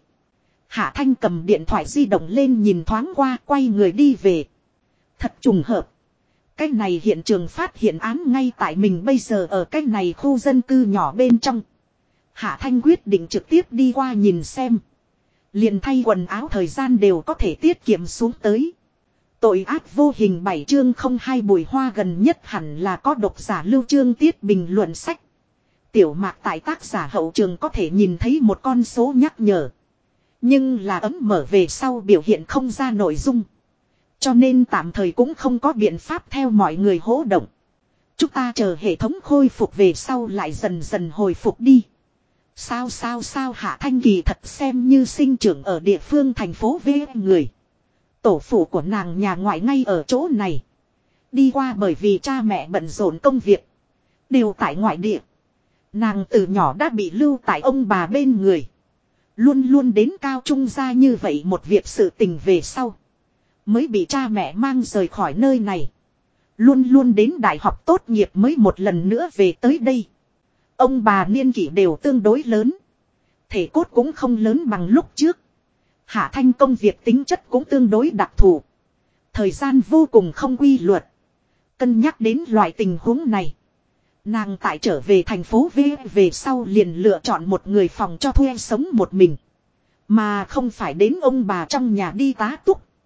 Hạ Thanh cầm điện thoại di động lên nhìn thoáng qua quay người đi về. Thật trùng hợp. Cái này hiện trường phát hiện án ngay tại mình bây giờ ở cái này khu dân cư nhỏ bên trong. Hạ Thanh quyết định trực tiếp đi qua nhìn xem. Liền thay quần áo thời gian đều có thể tiết kiệm xuống tới. Tội ác vô hình 7 chương 02 Bùi Hoa gần nhất hẳn là có độc giả lưu chương tiết bình luận sách. Tiểu Mạc tại tác giả hậu trường có thể nhìn thấy một con số nhắc nhở. Nhưng là ấm mở về sau biểu hiện không ra nội dung. Cho nên tạm thời cũng không có biện pháp theo mọi người hỗ động. Chúng ta chờ hệ thống khôi phục về sau lại dần dần hồi phục đi. Sao Hạ Thanh Kỳ thật xem như sinh trưởng ở địa phương thành phố V người. Tổ phụ của nàng nhà ngoại ngay ở chỗ này. Đi qua bởi vì cha mẹ bận rộn công việc. Đều tại ngoại địa. Nàng từ nhỏ đã bị lưu tại ông bà bên người. Luôn luôn đến cao trung gia như vậy một việc sự tình về sau. Mới bị cha mẹ mang rời khỏi nơi này. Luôn luôn đến đại học tốt nghiệp mới một lần nữa về tới đây. Ông bà niên kỷ đều tương đối lớn. Thể cốt cũng không lớn bằng lúc trước. Hạ Thanh công việc tính chất cũng tương đối đặc thù. Thời gian vô cùng không quy luật. Cân nhắc đến loại tình huống này. Nàng tại trở về thành phố về sau liền lựa chọn một người phòng cho thuê sống một mình. Mà không phải đến ông bà trong nhà đi tá túc.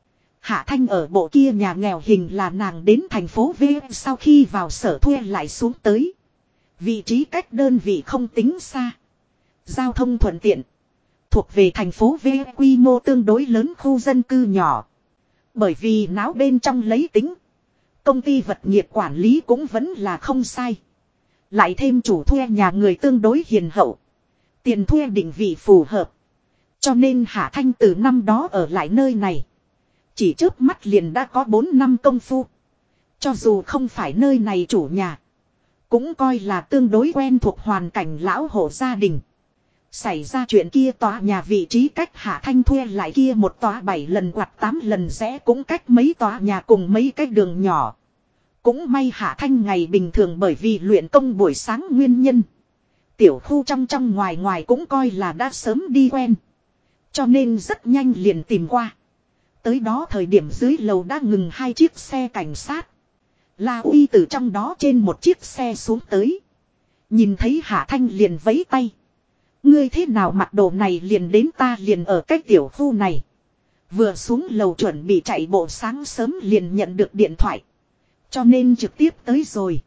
Hạ Thanh ở bộ kia nhà nghèo hình là nàng đến thành phố V sau khi vào sở thuê lại xuống tới. Vị trí cách đơn vị không tính xa. Giao thông thuận tiện. Thuộc về thành phố V quy mô tương đối lớn khu dân cư nhỏ. Bởi vì náo bên trong lấy tính. Công ty vật nghiệp quản lý cũng vẫn là không sai. Lại thêm chủ thuê nhà người tương đối hiền hậu. Tiền thuê định vị phù hợp. Cho nên Hạ Thanh từ năm đó ở lại nơi này. Chỉ trước mắt liền đã có 4 năm công phu. Cho dù không phải nơi này chủ nhà. Cũng coi là tương đối quen thuộc hoàn cảnh lão hộ gia đình. Xảy ra chuyện kia tòa nhà vị trí cách Hạ Thanh thuê lại kia một tòa 7 lần quạt 8 lần rẽ cũng cách mấy tòa nhà cùng mấy cái đường nhỏ. Cũng may Hạ Thanh ngày bình thường bởi vì luyện công buổi sáng nguyên nhân. Tiểu khu trong ngoài ngoài cũng coi là đã sớm đi quen. Cho nên rất nhanh liền tìm qua. Tới đó thời điểm dưới lầu đã ngừng 2 chiếc xe cảnh sát. La Uy từ trong đó trên một chiếc xe xuống tới. Nhìn thấy Hạ Thanh liền vẫy tay. Ngươi thế nào mặc đồ này liền đến ta liền ở cách tiểu khu này. Vừa xuống lầu chuẩn bị chạy bộ sáng sớm liền nhận được điện thoại. Cho nên trực tiếp tới rồi.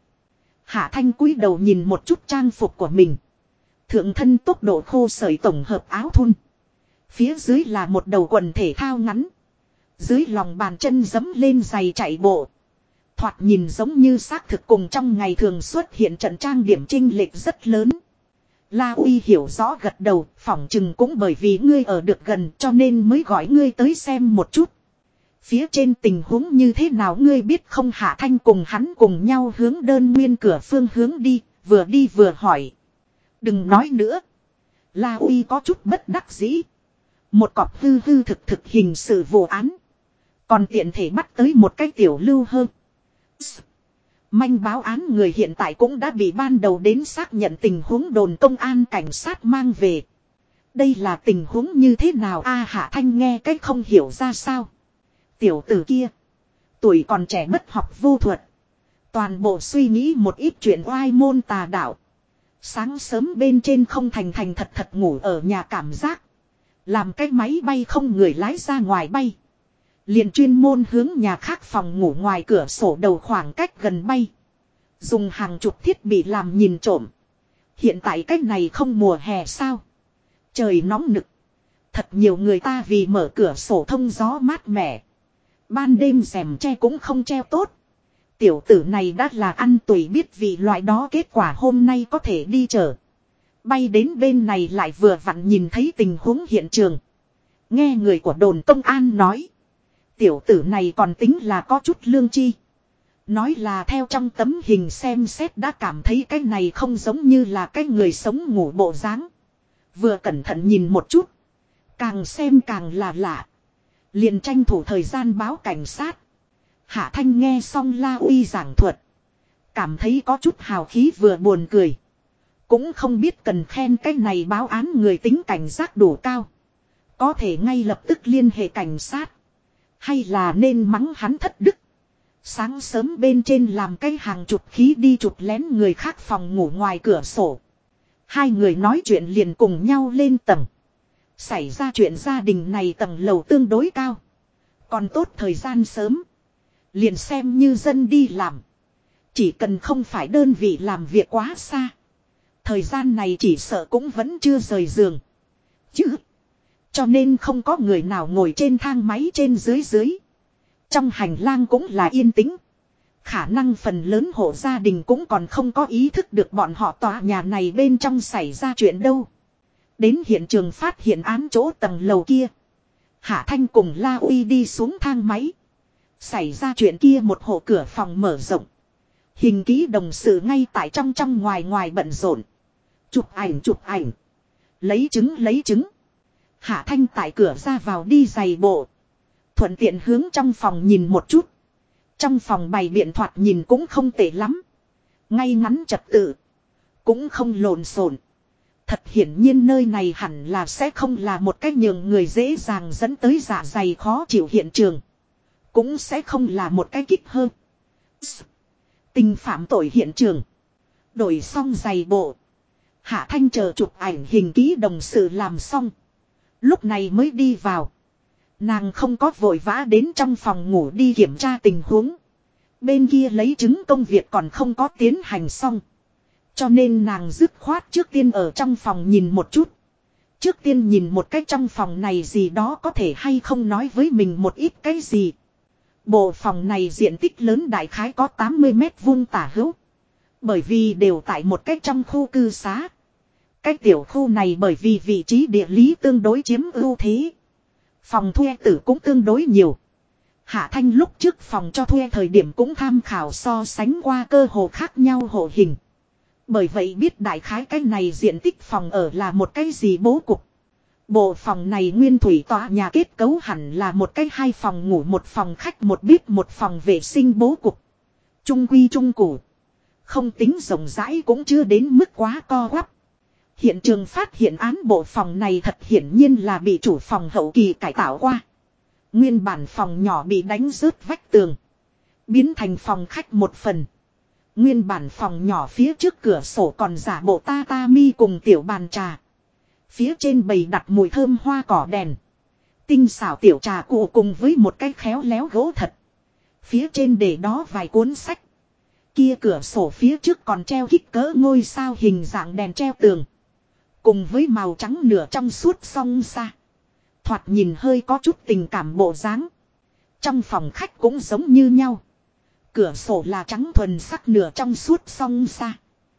Hạ Thanh cúi đầu nhìn một chút trang phục của mình. Thượng thân tốc độ khô sợi tổng hợp áo thun. Phía dưới là một đầu quần thể thao ngắn. Dưới lòng bàn chân giẫm lên giày chạy bộ. Thoạt nhìn giống như xác thực cùng trong ngày thường xuất hiện trận trang điểm chênh lệch rất lớn. La Uy hiểu rõ gật đầu, phỏng chừng cũng bởi vì ngươi ở được gần cho nên mới gọi ngươi tới xem một chút. Phía trên tình huống như thế nào ngươi biết không? Hạ Thanh cùng hắn cùng nhau hướng đơn nguyên cửa phương hướng đi vừa hỏi. Đừng nói nữa. La Uy có chút bất đắc dĩ. Một cọp hư thực hình sự vụ án. Còn tiện thể bắt tới một cái tiểu lưu hơn. Manh báo án người hiện tại cũng đã bị ban đầu đến xác nhận tình huống đồn công an cảnh sát mang về. Đây là tình huống như thế nào a? Hạ Thanh nghe cách không hiểu ra sao. Tiểu tử kia. Tuổi còn trẻ bất học vô thuật. Toàn bộ suy nghĩ một ít chuyện oai môn tà đạo. Sáng sớm bên trên không thành thật ngủ ở nhà cảm giác. Làm cái máy bay không người lái ra ngoài bay. Liền chuyên môn hướng nhà khác phòng ngủ ngoài cửa sổ đầu khoảng cách gần bay. Dùng hàng chục thiết bị làm nhìn trộm. Hiện tại cách này không mùa hè sao. Trời nóng nực. Thật nhiều người ta vì mở cửa sổ thông gió mát mẻ. Ban đêm rèm che cũng không treo tốt. Tiểu tử này đã là ăn tùy biết vì loại đó kết quả hôm nay có thể đi chở. Bay đến bên này lại vừa vặn nhìn thấy tình huống hiện trường. Nghe người của đồn công an nói. Tiểu tử này còn tính là có chút lương chi. Nói là theo trong tấm hình xem xét đã cảm thấy cái này không giống như là cái người sống ngủ bộ dáng. Vừa cẩn thận nhìn một chút. Càng xem càng là lạ. Liền tranh thủ thời gian báo cảnh sát. Hạ Thanh nghe xong La Uy giảng thuật. Cảm thấy có chút hào khí vừa buồn cười. Cũng không biết cần khen cái này báo án người tính cảnh giác đủ cao. Có thể ngay lập tức liên hệ cảnh sát. Hay là nên mắng hắn thất đức. Sáng sớm bên trên làm cái hàng chục khí đi chụp lén người khác phòng ngủ ngoài cửa sổ. Hai người nói chuyện liền cùng nhau lên tầng. Xảy ra chuyện gia đình này tầng lầu tương đối cao. Còn tốt thời gian sớm. Liền xem như dân đi làm. Chỉ cần không phải đơn vị làm việc quá xa. Thời gian này chỉ sợ cũng vẫn chưa rời giường. Chứ. Cho nên không có người nào ngồi trên thang máy trên dưới. Trong hành lang cũng là yên tĩnh. Khả năng phần lớn hộ gia đình cũng còn không có ý thức được bọn họ tòa nhà này bên trong xảy ra chuyện đâu. Đến hiện trường phát hiện án chỗ tầng lầu kia. Hạ Thanh cùng La Uy đi xuống thang máy. Xảy ra chuyện kia một hộ cửa phòng mở rộng. Hình ký đồng sự ngay tại trong ngoài bận rộn. Chụp ảnh. Lấy chứng. Hạ Thanh tại cửa ra vào đi giày bộ. Thuận tiện hướng trong phòng nhìn một chút. Trong phòng bày biện thoạt nhìn cũng không tệ lắm. Ngay ngắn trật tự. Cũng không lộn xộn. Thật hiển nhiên nơi này hẳn là sẽ không là một cách nhường người dễ dàng dẫn tới dạ dày khó chịu hiện trường. Cũng sẽ không là một cái kích hơn. Tình phạm tội hiện trường. Đổi xong giày bộ. Hạ Thanh chờ chụp ảnh hình ký đồng sự làm xong. Lúc này mới đi vào. Nàng không có vội vã đến trong phòng ngủ đi kiểm tra tình huống. Bên kia lấy chứng công việc còn không có tiến hành xong. Cho nên nàng dứt khoát trước tiên ở trong phòng nhìn một chút. Trước tiên nhìn một cái trong phòng này gì đó có thể hay không nói với mình một ít cái gì. Bộ phòng này diện tích lớn đại khái có 80 mét vuông tả hữu. Bởi vì đều tại một cái trong khu cư xá. Cái tiểu khu này bởi vì vị trí địa lý tương đối chiếm ưu thế. Phòng thuê tử cũng tương đối nhiều. Hạ Thanh lúc trước phòng cho thuê thời điểm cũng tham khảo so sánh qua cơ hồ khác nhau hộ hình. Bởi vậy biết đại khái cái này diện tích phòng ở là một cái gì bố cục. Bộ phòng này nguyên thủy tòa nhà kết cấu hẳn là một cái 2 phòng ngủ, 1 phòng khách, 1 bếp, 1 phòng vệ sinh bố cục. Trung quy trung cụ. Không tính rộng rãi cũng chưa đến mức quá co quắp. Hiện trường phát hiện án bộ phòng này thật hiển nhiên là bị chủ phòng hậu kỳ cải tạo qua. Nguyên bản phòng nhỏ bị đánh rớt vách tường. Biến thành phòng khách một phần. Nguyên bản phòng nhỏ phía trước cửa sổ còn giả bộ tatami cùng tiểu bàn trà. Phía trên bày đặt mùi thơm hoa cỏ đèn. Tinh xảo tiểu trà cụ cùng với một cái khéo léo gỗ thật. Phía trên để đó vài cuốn sách. Kia cửa sổ phía trước còn treo kích cỡ ngôi sao hình dạng đèn treo tường. Cùng với màu trắng nửa trong suốt song xa. Thoạt nhìn hơi có chút tình cảm bộ dáng. Trong phòng khách cũng giống như nhau. Cửa sổ là trắng thuần sắc nửa trong suốt song xa.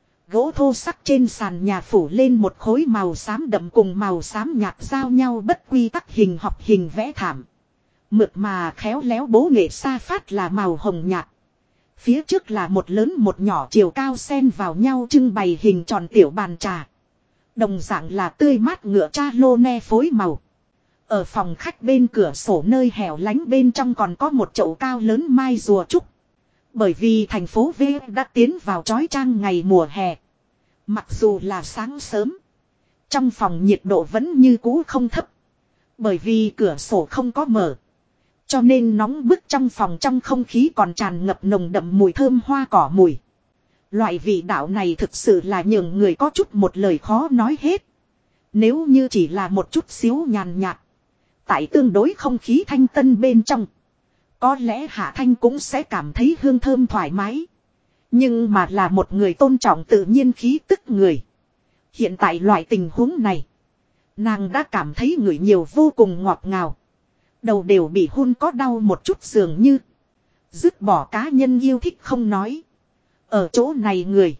Gỗ thô sắc trên sàn nhà phủ lên một khối màu xám đậm cùng màu xám nhạt giao nhau bất quy tắc hình học hình vẽ thảm. Mượt mà khéo léo bố nghệ sa phát là màu hồng nhạt. Phía trước là một lớn một nhỏ chiều cao xen vào nhau trưng bày hình tròn tiểu bàn trà. Đồng dạng là tươi mát ngựa cha lô ne phối màu. Ở phòng khách bên cửa sổ nơi hẻo lánh bên trong còn có một chậu cao lớn mai rùa trúc. Bởi vì thành phố V đã tiến vào chói chang ngày mùa hè. Mặc dù là sáng sớm. Trong phòng nhiệt độ vẫn như cũ không thấp. Bởi vì cửa sổ không có mở. Cho nên nóng bức trong phòng trong không khí còn tràn ngập nồng đậm mùi thơm hoa cỏ mùi. Loại vị đạo này thực sự là nhường người có chút một lời khó nói hết. Nếu như chỉ là một chút xíu nhàn nhạt. Tại tương đối không khí thanh tân bên trong. Có lẽ Hạ Thanh cũng sẽ cảm thấy hương thơm thoải mái. Nhưng mà là một người tôn trọng tự nhiên khí tức người. Hiện tại loại tình huống này. Nàng đã cảm thấy người nhiều vô cùng ngọt ngào. Đầu đều bị hun có đau một chút dường như. Dứt bỏ cá nhân yêu thích không nói. Ở chỗ này người.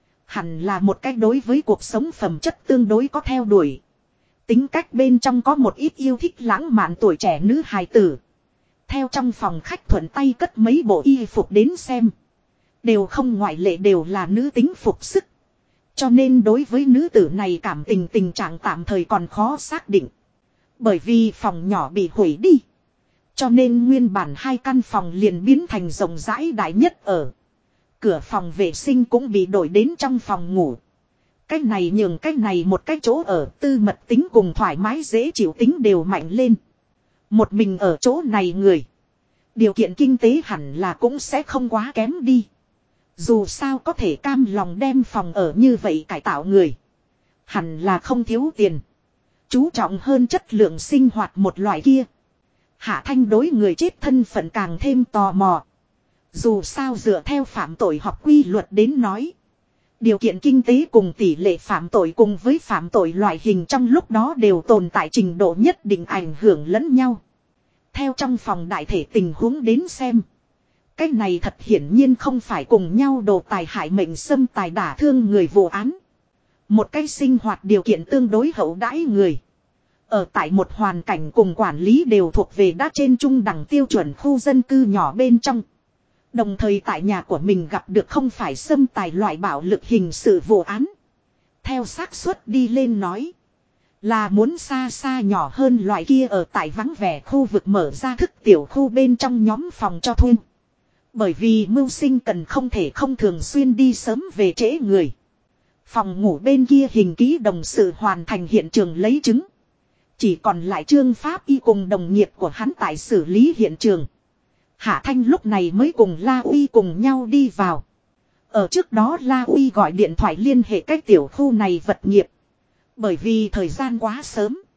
Hẳn là một cách đối với cuộc sống phẩm chất tương đối có theo đuổi. Tính cách bên trong có một ít yêu thích lãng mạn tuổi trẻ nữ hài tử. Theo trong phòng khách thuận tay cất mấy bộ y phục đến xem. Đều không ngoại lệ đều là nữ tính phục sức. Cho nên đối với nữ tử này cảm tình trạng tạm thời còn khó xác định. Bởi vì phòng nhỏ bị hủy đi. Cho nên nguyên bản 2 căn phòng liền biến thành rộng rãi đại nhất ở. Cửa phòng vệ sinh cũng bị đổi đến trong phòng ngủ. Cái này nhường cái này một cái chỗ ở tư mật tính cùng thoải mái dễ chịu tính đều mạnh lên. Một mình ở chỗ này người. Điều kiện kinh tế hẳn là cũng sẽ không quá kém đi. Dù sao có thể cam lòng đem phòng ở như vậy cải tạo người. Hẳn là không thiếu tiền. Chú trọng hơn chất lượng sinh hoạt một loại kia. Hạ Thanh đối người chết thân phận càng thêm tò mò. Dù sao dựa theo phạm tội học quy luật đến nói. Điều kiện kinh tế cùng tỷ lệ phạm tội cùng với phạm tội loại hình trong lúc đó đều tồn tại trình độ nhất định ảnh hưởng lẫn nhau. Theo trong phòng đại thể tình huống đến xem. Cái này thật hiển nhiên không phải cùng nhau đồ tài hại mệnh xâm tài đả thương người vụ án. Một cái sinh hoạt điều kiện tương đối hậu đãi người. Ở tại một hoàn cảnh cùng quản lý đều thuộc về đã trên trung đẳng tiêu chuẩn khu dân cư nhỏ bên trong. Đồng thời tại nhà của mình gặp được không phải xâm tài loại bạo lực hình sự vụ án. Theo xác suất đi lên nói. Là muốn xa xa nhỏ hơn loại kia ở tại vắng vẻ khu vực mở ra thức tiểu khu bên trong nhóm phòng cho thuê. Bởi vì mưu sinh cần không thể không thường xuyên đi sớm về trễ người. Phòng ngủ bên kia hình ký đồng sự hoàn thành hiện trường lấy chứng. Chỉ còn lại Trương Pháp Y cùng đồng nghiệp của hắn tại xử lý hiện trường. Hạ Thanh lúc này mới cùng La Uy cùng nhau đi vào. Ở trước đó La Uy gọi điện thoại liên hệ cái tiểu khu này vật nghiệp. Bởi vì thời gian quá sớm.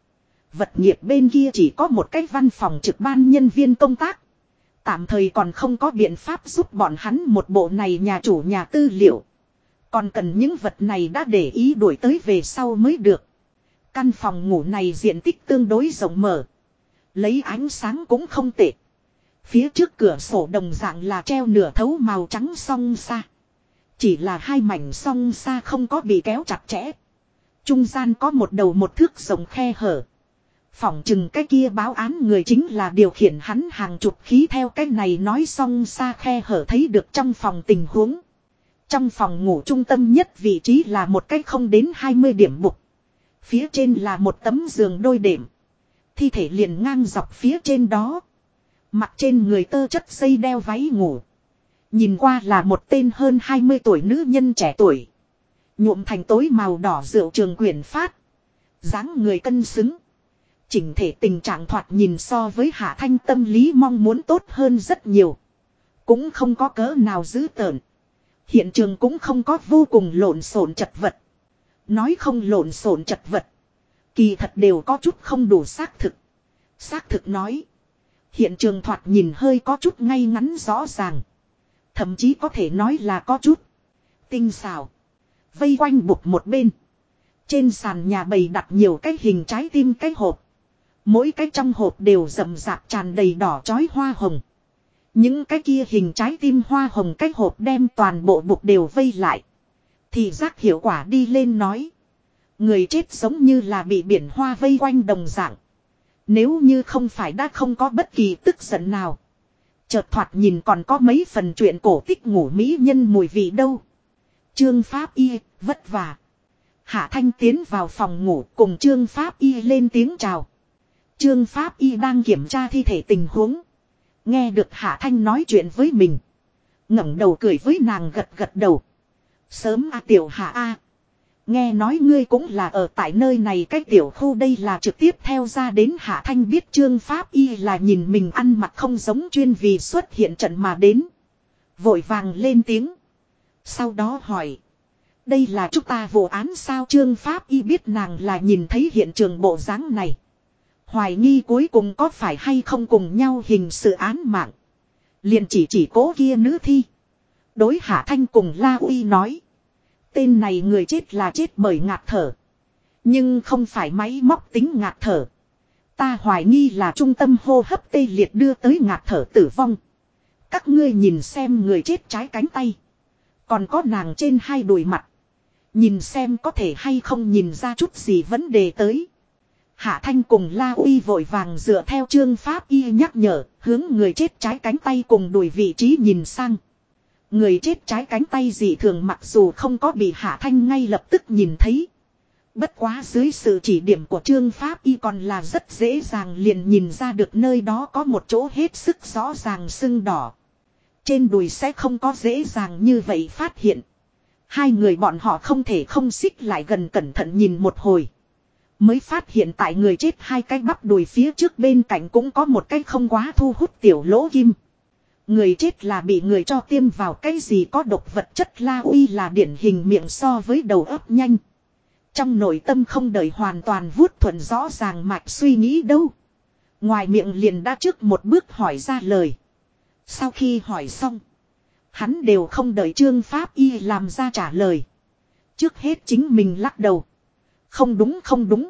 Vật nghiệp bên kia chỉ có một cái văn phòng trực ban nhân viên công tác. Tạm thời còn không có biện pháp giúp bọn hắn một bộ này nhà chủ nhà tư liệu. Còn cần những vật này đã để ý đuổi tới về sau mới được. Căn phòng ngủ này diện tích tương đối rộng mở. Lấy ánh sáng cũng không tệ. Phía trước cửa sổ đồng dạng là treo nửa thấu màu trắng song sa. Chỉ là hai mảnh song sa không có bị kéo chặt chẽ. Trung gian có một đầu một thước rộng khe hở. Phỏng chừng cái kia báo án người chính là điều khiển hắn hàng chục khí theo cái này nói xong xa khe hở thấy được trong phòng tình huống. Trong phòng ngủ trung tâm nhất vị trí là một cái không đến 20 điểm bục. Phía trên là một tấm giường đôi đệm. Thi thể liền ngang dọc phía trên đó. Mặt trên người tơ chất dây đeo váy ngủ. Nhìn qua là một tên hơn 20 tuổi nữ nhân trẻ tuổi. Nhuộm thành tối màu đỏ rượu trường quyển phát. Dáng người cân xứng. Chỉnh thể tình trạng thoạt nhìn so với Hạ Thanh tâm lý mong muốn tốt hơn rất nhiều. Cũng không có cỡ nào dữ tợn. Hiện trường cũng không có vô cùng lộn xộn chật vật. Nói không lộn xộn chật vật. Kỳ thật đều có chút không đủ xác thực. Xác thực nói. Hiện trường thoạt nhìn hơi có chút ngay ngắn rõ ràng. Thậm chí có thể nói là có chút tinh xảo. Vây quanh bục một bên. Trên sàn nhà bày đặt nhiều cái hình trái tim cái hộp. Mỗi cái trong hộp đều rậm rạp tràn đầy đỏ chói hoa hồng. Những cái kia hình trái tim hoa hồng cái hộp đem toàn bộ bục đều vây lại. Thì giác hiệu quả đi lên nói. Người chết giống như là bị biển hoa vây quanh đồng dạng. Nếu như không phải đã không có bất kỳ tức giận nào. Chợt thoạt nhìn còn có mấy phần chuyện cổ tích ngủ mỹ nhân mùi vị đâu. Trương Pháp Y, vất vả. Hạ Thanh tiến vào phòng ngủ cùng Trương Pháp Y lên tiếng chào. Trương Pháp Y đang kiểm tra thi thể tình huống. Nghe được Hạ Thanh nói chuyện với mình. ngẩng đầu cười với nàng gật gật đầu. Sớm a tiểu Hạ a. Nghe nói ngươi cũng là ở tại nơi này cái tiểu khu đây là trực tiếp theo ra đến Hạ Thanh biết Trương Pháp Y là nhìn mình ăn mặc không giống chuyên vì xuất hiện trận mà đến. Vội vàng lên tiếng. Sau đó hỏi. Đây là chúng ta vụ án sao Trương Pháp Y biết nàng là nhìn thấy hiện trường bộ dáng này. Hoài nghi cuối cùng có phải hay không cùng nhau hình sự án mạng. Liền chỉ cố kia nữ thi. Đối Hạ Thanh cùng La Uy nói. Tên này người chết là chết bởi ngạt thở. Nhưng không phải máy móc tính ngạt thở. Ta hoài nghi là trung tâm hô hấp tê liệt đưa tới ngạt thở tử vong. Các ngươi nhìn xem người chết trái cánh tay. Còn có nàng trên hai đùi mặt. Nhìn xem có thể hay không nhìn ra chút gì vấn đề tới. Hạ Thanh cùng La Uy vội vàng dựa theo Trương Pháp Y nhắc nhở, hướng người chết trái cánh tay cùng đùi vị trí nhìn sang. Người chết trái cánh tay dị thường mặc dù không có bị Hạ Thanh ngay lập tức nhìn thấy. Bất quá dưới sự chỉ điểm của Trương Pháp Y còn là rất dễ dàng liền nhìn ra được nơi đó có một chỗ hết sức rõ ràng sưng đỏ. Trên đùi sẽ không có dễ dàng như vậy phát hiện. Hai người bọn họ không thể không xích lại gần cẩn thận nhìn một hồi. Mới phát hiện tại người chết hai cái bắp đùi phía trước bên cạnh cũng có một cái không quá thu hút tiểu lỗ kim. Người chết là bị người cho tiêm vào cái gì có độc vật chất. La Uy là điển hình miệng so với đầu óc nhanh. Trong nội tâm không đợi hoàn toàn vuốt thuận rõ ràng mạch suy nghĩ đâu. Ngoài miệng liền đã trước một bước hỏi ra lời. Sau khi hỏi xong. Hắn đều không đợi Trương Pháp Y làm ra trả lời. Trước hết chính mình lắc đầu. Không đúng không đúng.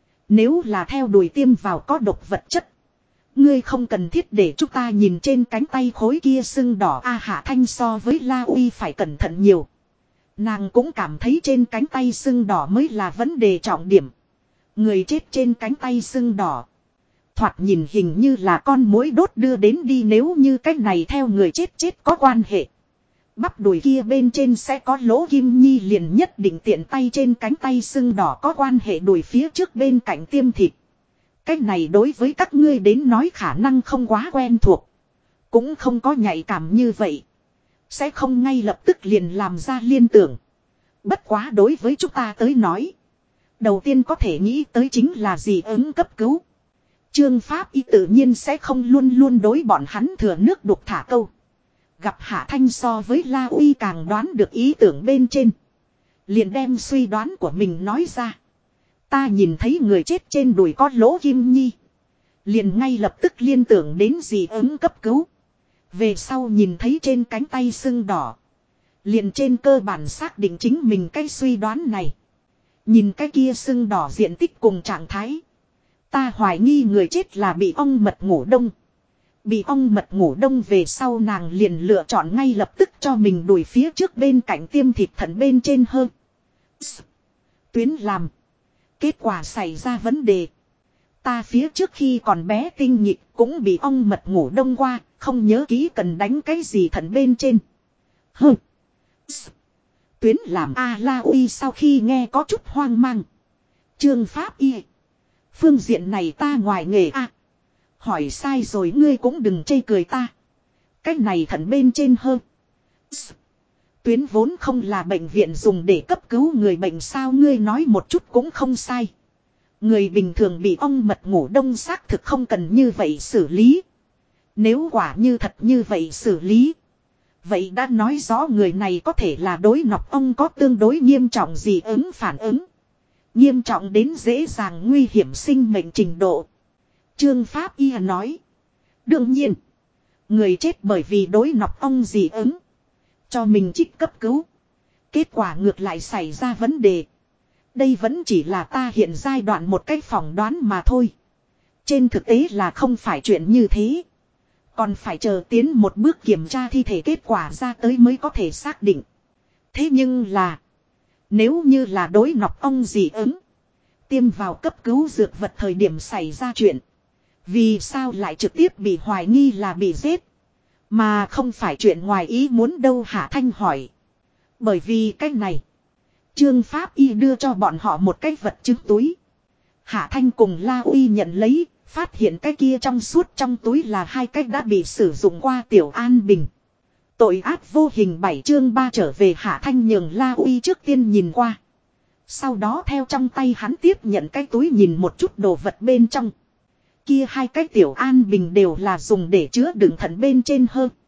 Nếu là theo đùi tiêm vào có độc vật chất. Ngươi không cần thiết để chúng ta nhìn trên cánh tay khối kia sưng đỏ. Hạ Thanh so với La Uy phải cẩn thận nhiều. Nàng cũng cảm thấy trên cánh tay sưng đỏ mới là vấn đề trọng điểm. Người chết trên cánh tay sưng đỏ. Thoạt nhìn hình như là con muỗi đốt đưa đến đi nếu như cái này theo người chết có quan hệ. Bắp đùi kia bên trên sẽ có lỗ kim nhi liền nhất định tiện tay trên cánh tay sưng đỏ có quan hệ đùi phía trước bên cạnh tiêm thịt. Cái này đối với các ngươi đến nói khả năng không quá quen thuộc. Cũng không có nhạy cảm như vậy. Sẽ không ngay lập tức liền làm ra liên tưởng. Bất quá đối với chúng ta tới nói. Đầu tiên có thể nghĩ tới chính là dị ứng cấp cứu. Trương Pháp Y tự nhiên sẽ không luôn luôn đối bọn hắn thừa nước đục thả câu. Gặp Hạ Thanh so với La Uy càng đoán được ý tưởng bên trên. Liền đem suy đoán của mình nói ra. Ta nhìn thấy người chết trên đùi có lỗ kim nhi. Liền ngay lập tức liên tưởng đến dị ứng cấp cứu. Về sau nhìn thấy trên cánh tay sưng đỏ. Liền trên cơ bản xác định chính mình cái suy đoán này. Nhìn cái kia sưng đỏ diện tích cùng trạng thái. Ta hoài nghi người chết là bị ong mật ngủ đông. Bị ong mật ngủ đông về sau nàng liền lựa chọn ngay lập tức cho mình đuổi phía trước bên cạnh tiêm thịt thận bên trên hơn. Tuyến làm. Kết quả xảy ra vấn đề. Ta phía trước khi còn bé tinh nhịp cũng bị ong mật ngủ đông qua, không nhớ kỹ cần đánh cái gì thận bên trên. Tuyến làm La Uy sau khi nghe có chút hoang mang. Trương Pháp Y. Phương diện này ta ngoài nghề hỏi sai rồi ngươi cũng đừng chê cười ta. Cái này thận bên trên tuyến vốn không là bệnh viện dùng để cấp cứu người bệnh sao ngươi nói một chút cũng không sai. Người bình thường bị ong mật ngủ đông xác thực không cần như vậy xử lý. Nếu quả như thật như vậy xử lý. Vậy đã nói rõ người này có thể là đối nọc ong có tương đối nghiêm trọng dị ứng phản ứng. Nghiêm trọng đến dễ dàng nguy hiểm sinh mệnh trình độ. Trương Pháp Y nói. Đương nhiên. Người chết bởi vì đối nọc ong dị ứng. Cho mình trích cấp cứu. Kết quả ngược lại xảy ra vấn đề. Đây vẫn chỉ là ta hiện giai đoạn một cách phỏng đoán mà thôi. Trên thực tế là không phải chuyện như thế. Còn phải chờ tiến một bước kiểm tra thi thể kết quả ra tới mới có thể xác định. Thế nhưng là. Nếu như là đối nọc ong dị ứng. Tiêm vào cấp cứu dược vật thời điểm xảy ra chuyện. Vì sao lại trực tiếp bị hoài nghi là bị giết. Mà không phải chuyện ngoài ý muốn đâu Hạ Thanh hỏi. Bởi vì cái này. Trương Pháp Y đưa cho bọn họ một cái vật chứng túi. Hạ Thanh cùng La Uy nhận lấy. Phát hiện cái kia trong suốt trong túi là hai cái đã bị sử dụng qua tiểu an bình. Tội ác vô hình 7 chương 3 trở về Hạ Thanh nhường La Uy trước tiên nhìn qua. Sau đó theo trong tay hắn tiếp nhận cái túi nhìn một chút đồ vật bên trong. Kia hai cái tiểu an bình đều là dùng để chứa đựng thận bên trên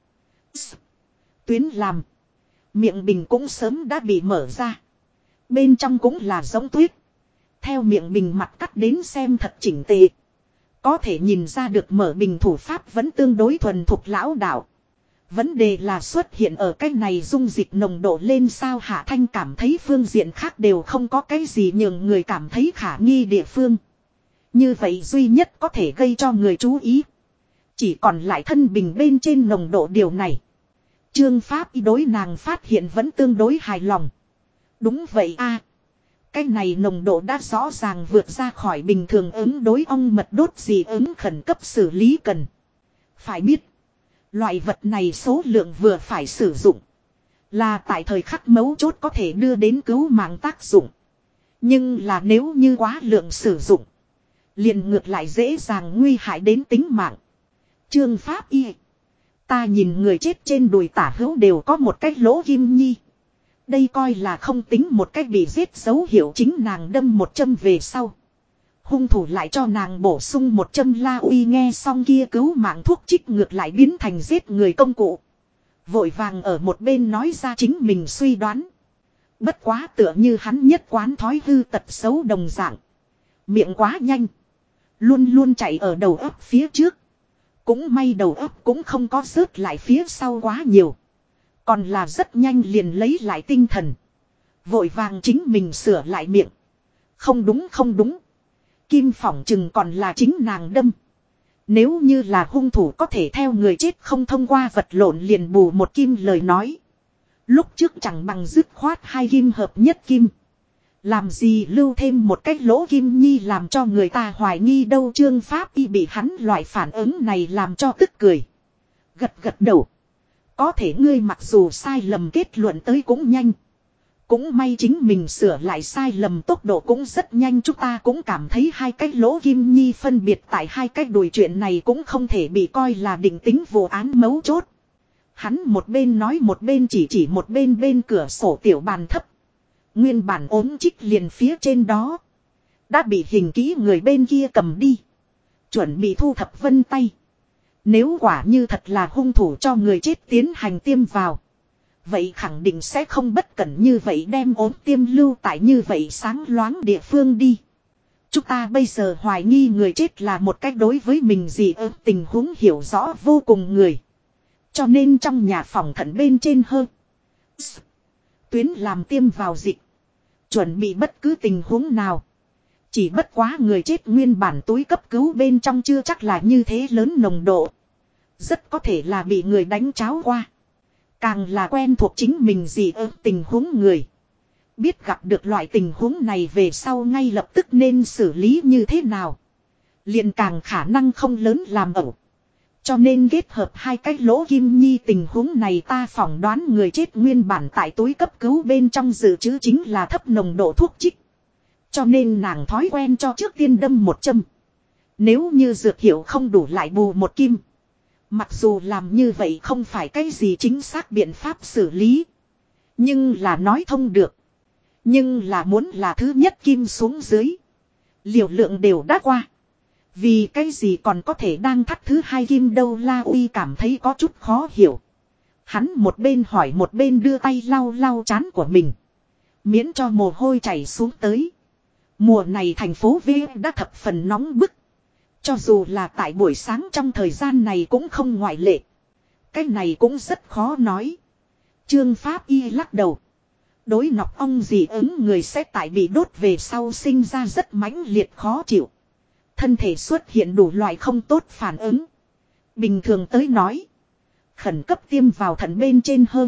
tuyến làm. Miệng bình cũng sớm đã bị mở ra. Bên trong cũng là giống tuyết. Theo miệng bình mặt cắt đến xem thật chỉnh tề. Có thể nhìn ra được mở bình thủ pháp vẫn tương đối thuần thục lão đạo. Vấn đề là xuất hiện ở cái này dung dịch nồng độ lên sao Hạ Thanh cảm thấy phương diện khác đều không có cái gì nhường người cảm thấy khả nghi địa phương. Như vậy duy nhất có thể gây cho người chú ý. Chỉ còn lại thân bình bên trên nồng độ điều này. Trương Pháp Y đối nàng phát hiện vẫn tương đối hài lòng. Đúng vậy cái này nồng độ đã rõ ràng vượt ra khỏi bình thường ứng đối ong mật đốt dị ứng khẩn cấp xử lý cần. Phải biết. Loại vật này số lượng vừa phải sử dụng. Là tại thời khắc mấu chốt có thể đưa đến cứu mạng tác dụng. Nhưng là nếu như quá lượng sử dụng. Liền ngược lại dễ dàng nguy hại đến tính mạng. Trương Pháp Y. Ta nhìn người chết trên đùi tả hữu đều có một cái lỗ kim nhi. Đây coi là không tính một cách bị giết dấu hiệu chính nàng đâm một châm về sau. Hung thủ lại cho nàng bổ sung một châm. La Uy nghe xong kia cứu mạng thuốc trích ngược lại biến thành giết người công cụ. Vội vàng ở một bên nói ra chính mình suy đoán. Bất quá tựa như hắn nhất quán thói hư tật xấu đồng dạng. Miệng quá nhanh. Luôn luôn chạy ở đầu óc phía trước. Cũng may đầu óc cũng không có rớt lại phía sau quá nhiều. Còn là rất nhanh liền lấy lại tinh thần. Vội vàng chính mình sửa lại miệng. Không đúng không đúng. Kim phỏng chừng còn là chính nàng đâm. Nếu như là hung thủ có thể theo người chết không thông qua vật lộn liền bù một kim lời nói. Lúc trước chẳng bằng dứt khoát hai kim hợp nhất kim. Làm gì lưu thêm một cái lỗ kim nhi làm cho người ta hoài nghi đâu. Trương Pháp Y bị hắn loại phản ứng này làm cho tức cười. Gật gật đầu. Có thể ngươi mặc dù sai lầm kết luận tới cũng nhanh. Cũng may chính mình sửa lại sai lầm tốc độ cũng rất nhanh. Chúng ta cũng cảm thấy hai cái lỗ kim nhi phân biệt tại hai cái đùi chuyện này cũng không thể bị coi là định tính vụ án mấu chốt. Hắn một bên nói một bên chỉ một bên cửa sổ tiểu bàn thấp. Nguyên bản ốm chích liền phía trên đó. Đã bị hình kỹ người bên kia cầm đi. Chuẩn bị thu thập vân tay. Nếu quả như thật là hung thủ cho người chết tiến hành tiêm vào. Vậy khẳng định sẽ không bất cẩn như vậy đem ốm tiêm lưu tại như vậy sáng loáng địa phương đi. Chúng ta bây giờ hoài nghi người chết là một cách đối với mình gì tình huống hiểu rõ vô cùng người. Cho nên trong nhà phòng thận bên trên hơn. Tuyến làm tiêm vào dịch. Chuẩn bị bất cứ tình huống nào. Chỉ bất quá người chết nguyên bản túi cấp cứu bên trong chưa chắc là như thế lớn nồng độ. Rất có thể là bị người đánh cháo qua. Càng là quen thuộc chính mình gì tình huống người. Biết gặp được loại tình huống này về sau ngay lập tức nên xử lý như thế nào. Liền càng khả năng không lớn làm ẩu. Cho nên kết hợp hai cái lỗ kim nhi tình huống này ta phỏng đoán người chết nguyên bản tại túi cấp cứu bên trong dự trữ chính là thấp nồng độ thuốc trích. Cho nên nàng thói quen cho trước tiên đâm một châm. Nếu như dược hiệu không đủ lại bù một kim. Mặc dù làm như vậy không phải cái gì chính xác biện pháp xử lý. Nhưng là nói thông được. Nhưng là muốn là thứ nhất kim xuống dưới. Liều lượng đều đã qua. Vì cái gì còn có thể đang thắt thứ hai kim đâu La Uy cảm thấy có chút khó hiểu. Hắn một bên hỏi một bên đưa tay lau lau trán của mình. Miễn cho mồ hôi chảy xuống tới. Mùa này thành phố V đã thập phần nóng bức. Cho dù là tại buổi sáng trong thời gian này cũng không ngoại lệ. Cái này cũng rất khó nói. Trương Pháp Y lắc đầu. Đối nọc ong dị ứng người sẽ tại bị đốt về sau sinh ra rất mãnh liệt khó chịu. Thân thể xuất hiện đủ loại không tốt phản ứng. Bình thường tới nói. Khẩn cấp tiêm vào thận bên trên hơn.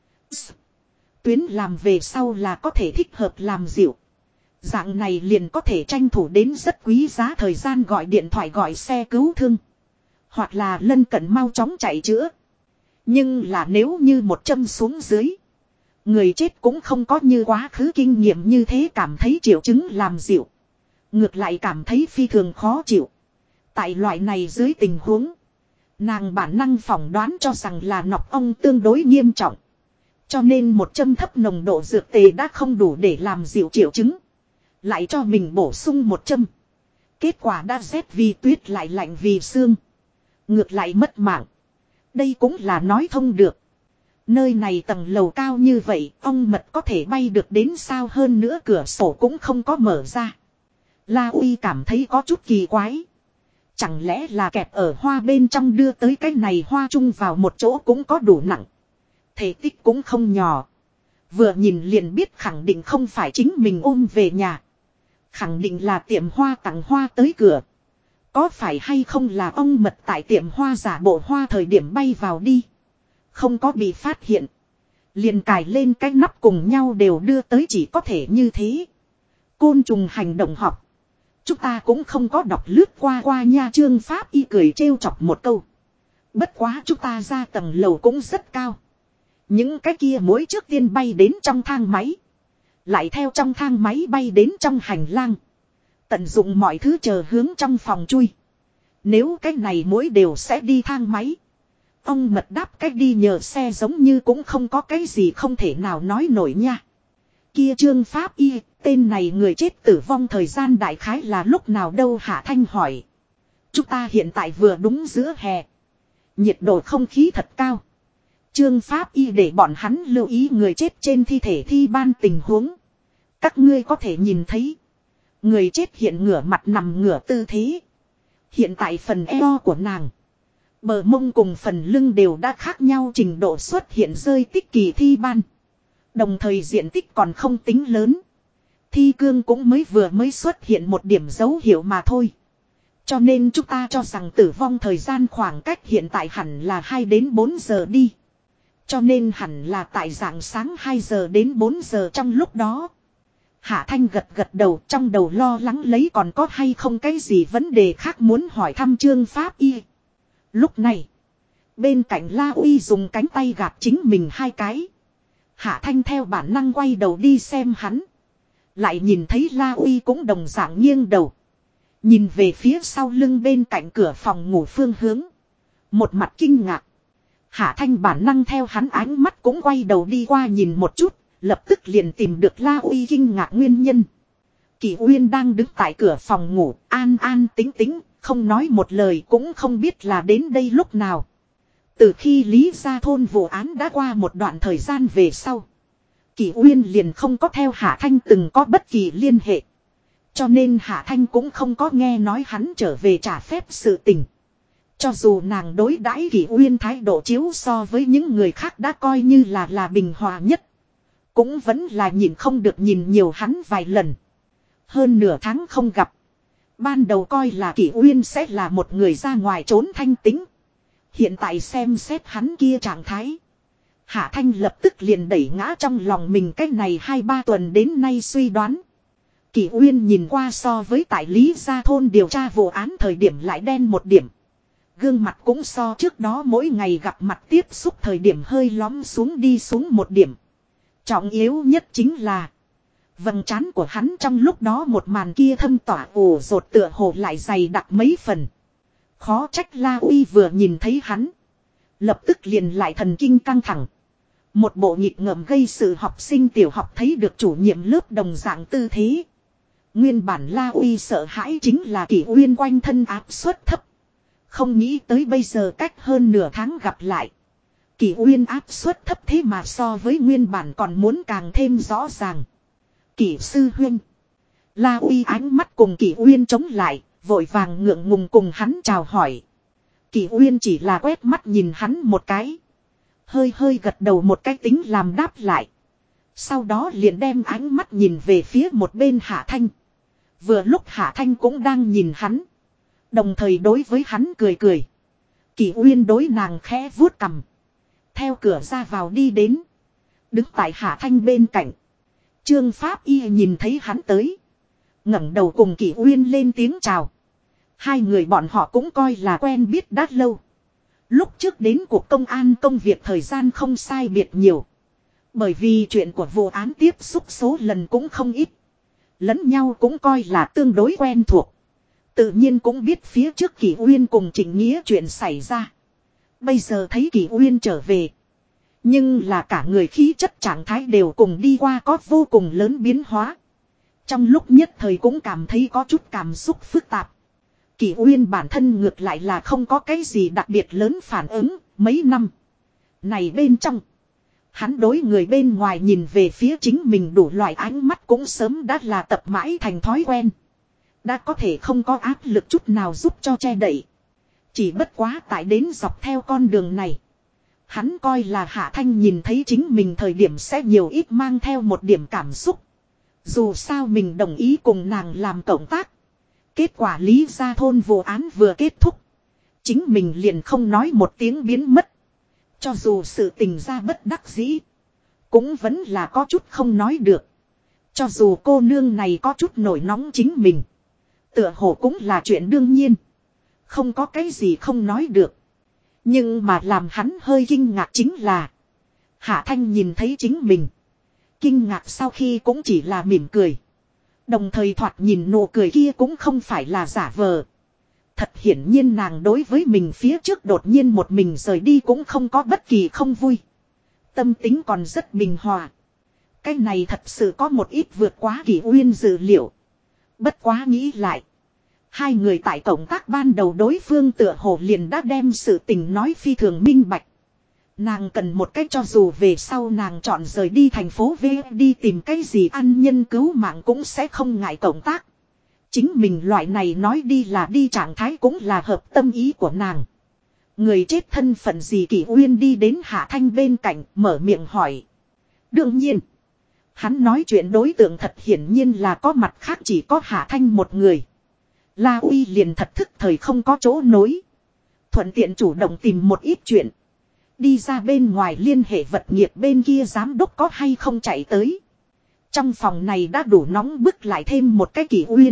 Tuyến làm về sau là có thể thích hợp làm dịu. Dạng này liền có thể tranh thủ đến rất quý giá thời gian gọi điện thoại gọi xe cứu thương. Hoặc là lân cận mau chóng chạy chữa. Nhưng là nếu như một châm xuống dưới. Người chết cũng không có như quá khứ kinh nghiệm như thế cảm thấy triệu chứng làm dịu. Ngược lại cảm thấy phi thường khó chịu. Tại loại này dưới tình huống. Nàng bản năng phỏng đoán cho rằng là nọc ong tương đối nghiêm trọng. Cho nên một châm thấp nồng độ dược tề đã không đủ để làm dịu triệu chứng. Lại cho mình bổ sung một châm. Kết quả đã rét vì tuyết lại lạnh vì xương. Ngược lại mất mạng. Đây cũng là nói thông được. Nơi này tầng lầu cao như vậy, ong mật có thể bay được đến sao hơn nữa cửa sổ cũng không có mở ra. La Uy cảm thấy có chút kỳ quái. Chẳng lẽ là kẹp ở hoa bên trong đưa tới cái này hoa chung vào một chỗ cũng có đủ nặng. Thể tích cũng không nhỏ. Vừa nhìn liền biết khẳng định không phải chính mình ôm về nhà. Khẳng định là tiệm hoa tặng hoa tới cửa. Có phải hay không là ong mật tại tiệm hoa giả bộ hoa thời điểm bay vào đi. Không có bị phát hiện. Liền cài lên cái nắp cùng nhau đều đưa tới chỉ có thể như thế. Côn trùng hành động học. Chúng ta cũng không có đọc lướt qua nha Trương Pháp Y cười trêu chọc một câu. Bất quá chúng ta ra tầng lầu cũng rất cao. Những cái kia mỗi trước tiên bay đến trong thang máy. Lại theo trong thang máy bay đến trong hành lang. Tận dụng mọi thứ chờ hướng trong phòng chui. Nếu cái này mỗi đều sẽ đi thang máy. Ông mật đáp cách đi nhờ xe giống như cũng không có cái gì không thể nào nói nổi nha. Kia Trương Pháp Y, tên này người chết tử vong thời gian đại khái là lúc nào đâu Hạ Thanh hỏi. Chúng ta hiện tại vừa đúng giữa hè. Nhiệt độ không khí thật cao. Trương Pháp Y để bọn hắn lưu ý người chết trên thi thể thi ban tình huống. Các ngươi có thể nhìn thấy. Người chết hiện ngửa mặt nằm ngửa tư thế. Hiện tại phần eo của nàng. Bờ mông cùng phần lưng đều đã khác nhau trình độ xuất hiện rơi tích kỳ thi ban. Đồng thời diện tích còn không tính lớn. Thi cương cũng mới xuất hiện một điểm dấu hiệu mà thôi. Cho nên chúng ta cho rằng tử vong thời gian khoảng cách hiện tại hẳn là 2 đến 4 giờ đi. Cho nên hẳn là tại rạng sáng 2 giờ đến 4 giờ trong lúc đó. Hạ Thanh gật đầu trong đầu lo lắng lấy còn có hay không cái gì vấn đề khác muốn hỏi thăm Trương Pháp Y. Lúc này, bên cạnh La Uy dùng cánh tay gạt chính mình hai cái. Hạ Thanh theo bản năng quay đầu đi xem hắn. Lại nhìn thấy La Uy cũng đồng dạng nghiêng đầu. Nhìn về phía sau lưng bên cạnh cửa phòng ngủ phương hướng. Một mặt kinh ngạc. Hạ Thanh bản năng theo hắn ánh mắt cũng quay đầu đi qua nhìn một chút. Lập tức liền tìm được La Uy kinh ngạc nguyên nhân. Kỳ Uyên đang đứng tại cửa phòng ngủ, an an tính tính, không nói một lời cũng không biết là đến đây lúc nào. Từ khi Lý Gia Thôn vụ án đã qua một đoạn thời gian về sau. Kỳ Uyên liền không có theo Hạ Thanh từng có bất kỳ liên hệ. Cho nên Hạ Thanh cũng không có nghe nói hắn trở về trả phép sự tình. Cho dù nàng đối đãi Kỷ Uyên thái độ chiếu so với những người khác đã coi như là bình hòa nhất. Cũng vẫn là nhìn không được nhìn nhiều hắn vài lần. Hơn nửa tháng không gặp. Ban đầu coi là Kỷ Uyên sẽ là một người ra ngoài trốn thanh tĩnh. Hiện tại xem xét hắn kia trạng thái. Hạ Thanh lập tức liền đẩy ngã trong lòng mình cái này 2-3 tuần đến nay suy đoán. Kỷ Uyên nhìn qua so với tại Lý Gia Thôn điều tra vụ án thời điểm lại đen một điểm. Gương mặt cũng so trước đó mỗi ngày gặp mặt tiếp xúc thời điểm hơi lõm xuống đi xuống một điểm. Trọng yếu nhất chính là vầng trán của hắn trong lúc đó một màn kia thâm tỏa ồ rột tựa hồ lại dày đặc mấy phần. Khó trách La Uy vừa nhìn thấy hắn. Lập tức liền lại thần kinh căng thẳng. Một bộ nhịp ngợm gây sự học sinh tiểu học thấy được chủ nhiệm lớp đồng dạng tư thế. Nguyên bản La Uy sợ hãi chính là Kỷ Uyên quanh thân áp suất thấp. Không nghĩ tới bây giờ cách hơn nửa tháng gặp lại. Kỷ Uyên áp suất thấp thế mà so với nguyên bản còn muốn càng thêm rõ ràng. Kỷ sư huynh. La Uy ánh mắt cùng Kỷ Uyên chống lại, vội vàng ngượng ngùng cùng hắn chào hỏi. Kỷ Uyên chỉ là quét mắt nhìn hắn một cái. Hơi hơi gật đầu một cái tính làm đáp lại. Sau đó liền đem ánh mắt nhìn về phía một bên Hạ Thanh. Vừa lúc Hạ Thanh cũng đang nhìn hắn. Đồng thời đối với hắn cười cười. Kỷ Uyên đối nàng khẽ vuốt cằm. Theo cửa ra vào đi đến. Đứng tại Hạ Thanh bên cạnh. Trương Pháp Y nhìn thấy hắn tới. ngẩng đầu cùng Kỷ Uyên lên tiếng chào. Hai người bọn họ cũng coi là quen biết đã lâu. Lúc trước đến cuộc công an công việc thời gian không sai biệt nhiều. Bởi vì chuyện của vụ án tiếp xúc số lần cũng không ít. Lẫn nhau cũng coi là tương đối quen thuộc. Tự nhiên cũng biết phía trước Kỷ Uyên cùng Trịnh Nghĩa chuyện xảy ra. Bây giờ thấy Kỷ Uyên trở về. Nhưng là cả người khí chất trạng thái đều cùng đi qua có vô cùng lớn biến hóa. Trong lúc nhất thời cũng cảm thấy có chút cảm xúc phức tạp. Kỷ Uyên bản thân ngược lại là không có cái gì đặc biệt lớn phản ứng, mấy năm. Này bên trong, hắn đối người bên ngoài nhìn về phía chính mình đủ loại ánh mắt cũng sớm đã là tập mãi thành thói quen. Đã có thể không có áp lực chút nào giúp cho che đậy. Chỉ bất quá tại đến dọc theo con đường này. Hắn coi là Hạ Thanh nhìn thấy chính mình thời điểm sẽ nhiều ít mang theo một điểm cảm xúc. Dù sao mình đồng ý cùng nàng làm cộng tác. Kết quả Lý Gia Thôn vụ án vừa kết thúc. Chính mình liền không nói một tiếng biến mất. Cho dù sự tình ra bất đắc dĩ. Cũng vẫn là có chút không nói được. Cho dù cô nương này có chút nổi nóng chính mình. Tựa hồ cũng là chuyện đương nhiên. Không có cái gì không nói được. Nhưng mà làm hắn hơi kinh ngạc chính là. Hạ Thanh nhìn thấy chính mình. Kinh ngạc sau khi cũng chỉ là mỉm cười. Đồng thời thoạt nhìn nụ cười kia cũng không phải là giả vờ. Thật hiển nhiên nàng đối với mình phía trước đột nhiên một mình rời đi cũng không có bất kỳ không vui. Tâm tính còn rất bình hòa. Cái này thật sự có một ít vượt quá Kỷ Uyên dự liệu. Bất quá nghĩ lại. Hai người tại cộng tác ban đầu đối phương tựa hồ liền đã đem sự tình nói phi thường minh bạch. Nàng cần một cách cho dù về sau nàng chọn rời đi thành phố V đi tìm cái gì ăn nhân cứu mạng cũng sẽ không ngại cộng tác. Chính mình loại này nói đi là đi trạng thái cũng là hợp tâm ý của nàng. Người chết thân phận gì Kỷ Uyên đi đến Hạ Thanh bên cạnh mở miệng hỏi. Đương nhiên. Hắn nói chuyện đối tượng thật hiển nhiên là có mặt khác chỉ có Hạ Thanh một người. La Uy liền thật thức thời không có chỗ nối. Thuận tiện chủ động tìm một ít chuyện. Đi ra bên ngoài liên hệ vật nghiệp bên kia giám đốc có hay không chạy tới. Trong phòng này đã đủ nóng bức lại thêm một cái Kỷ Uyên.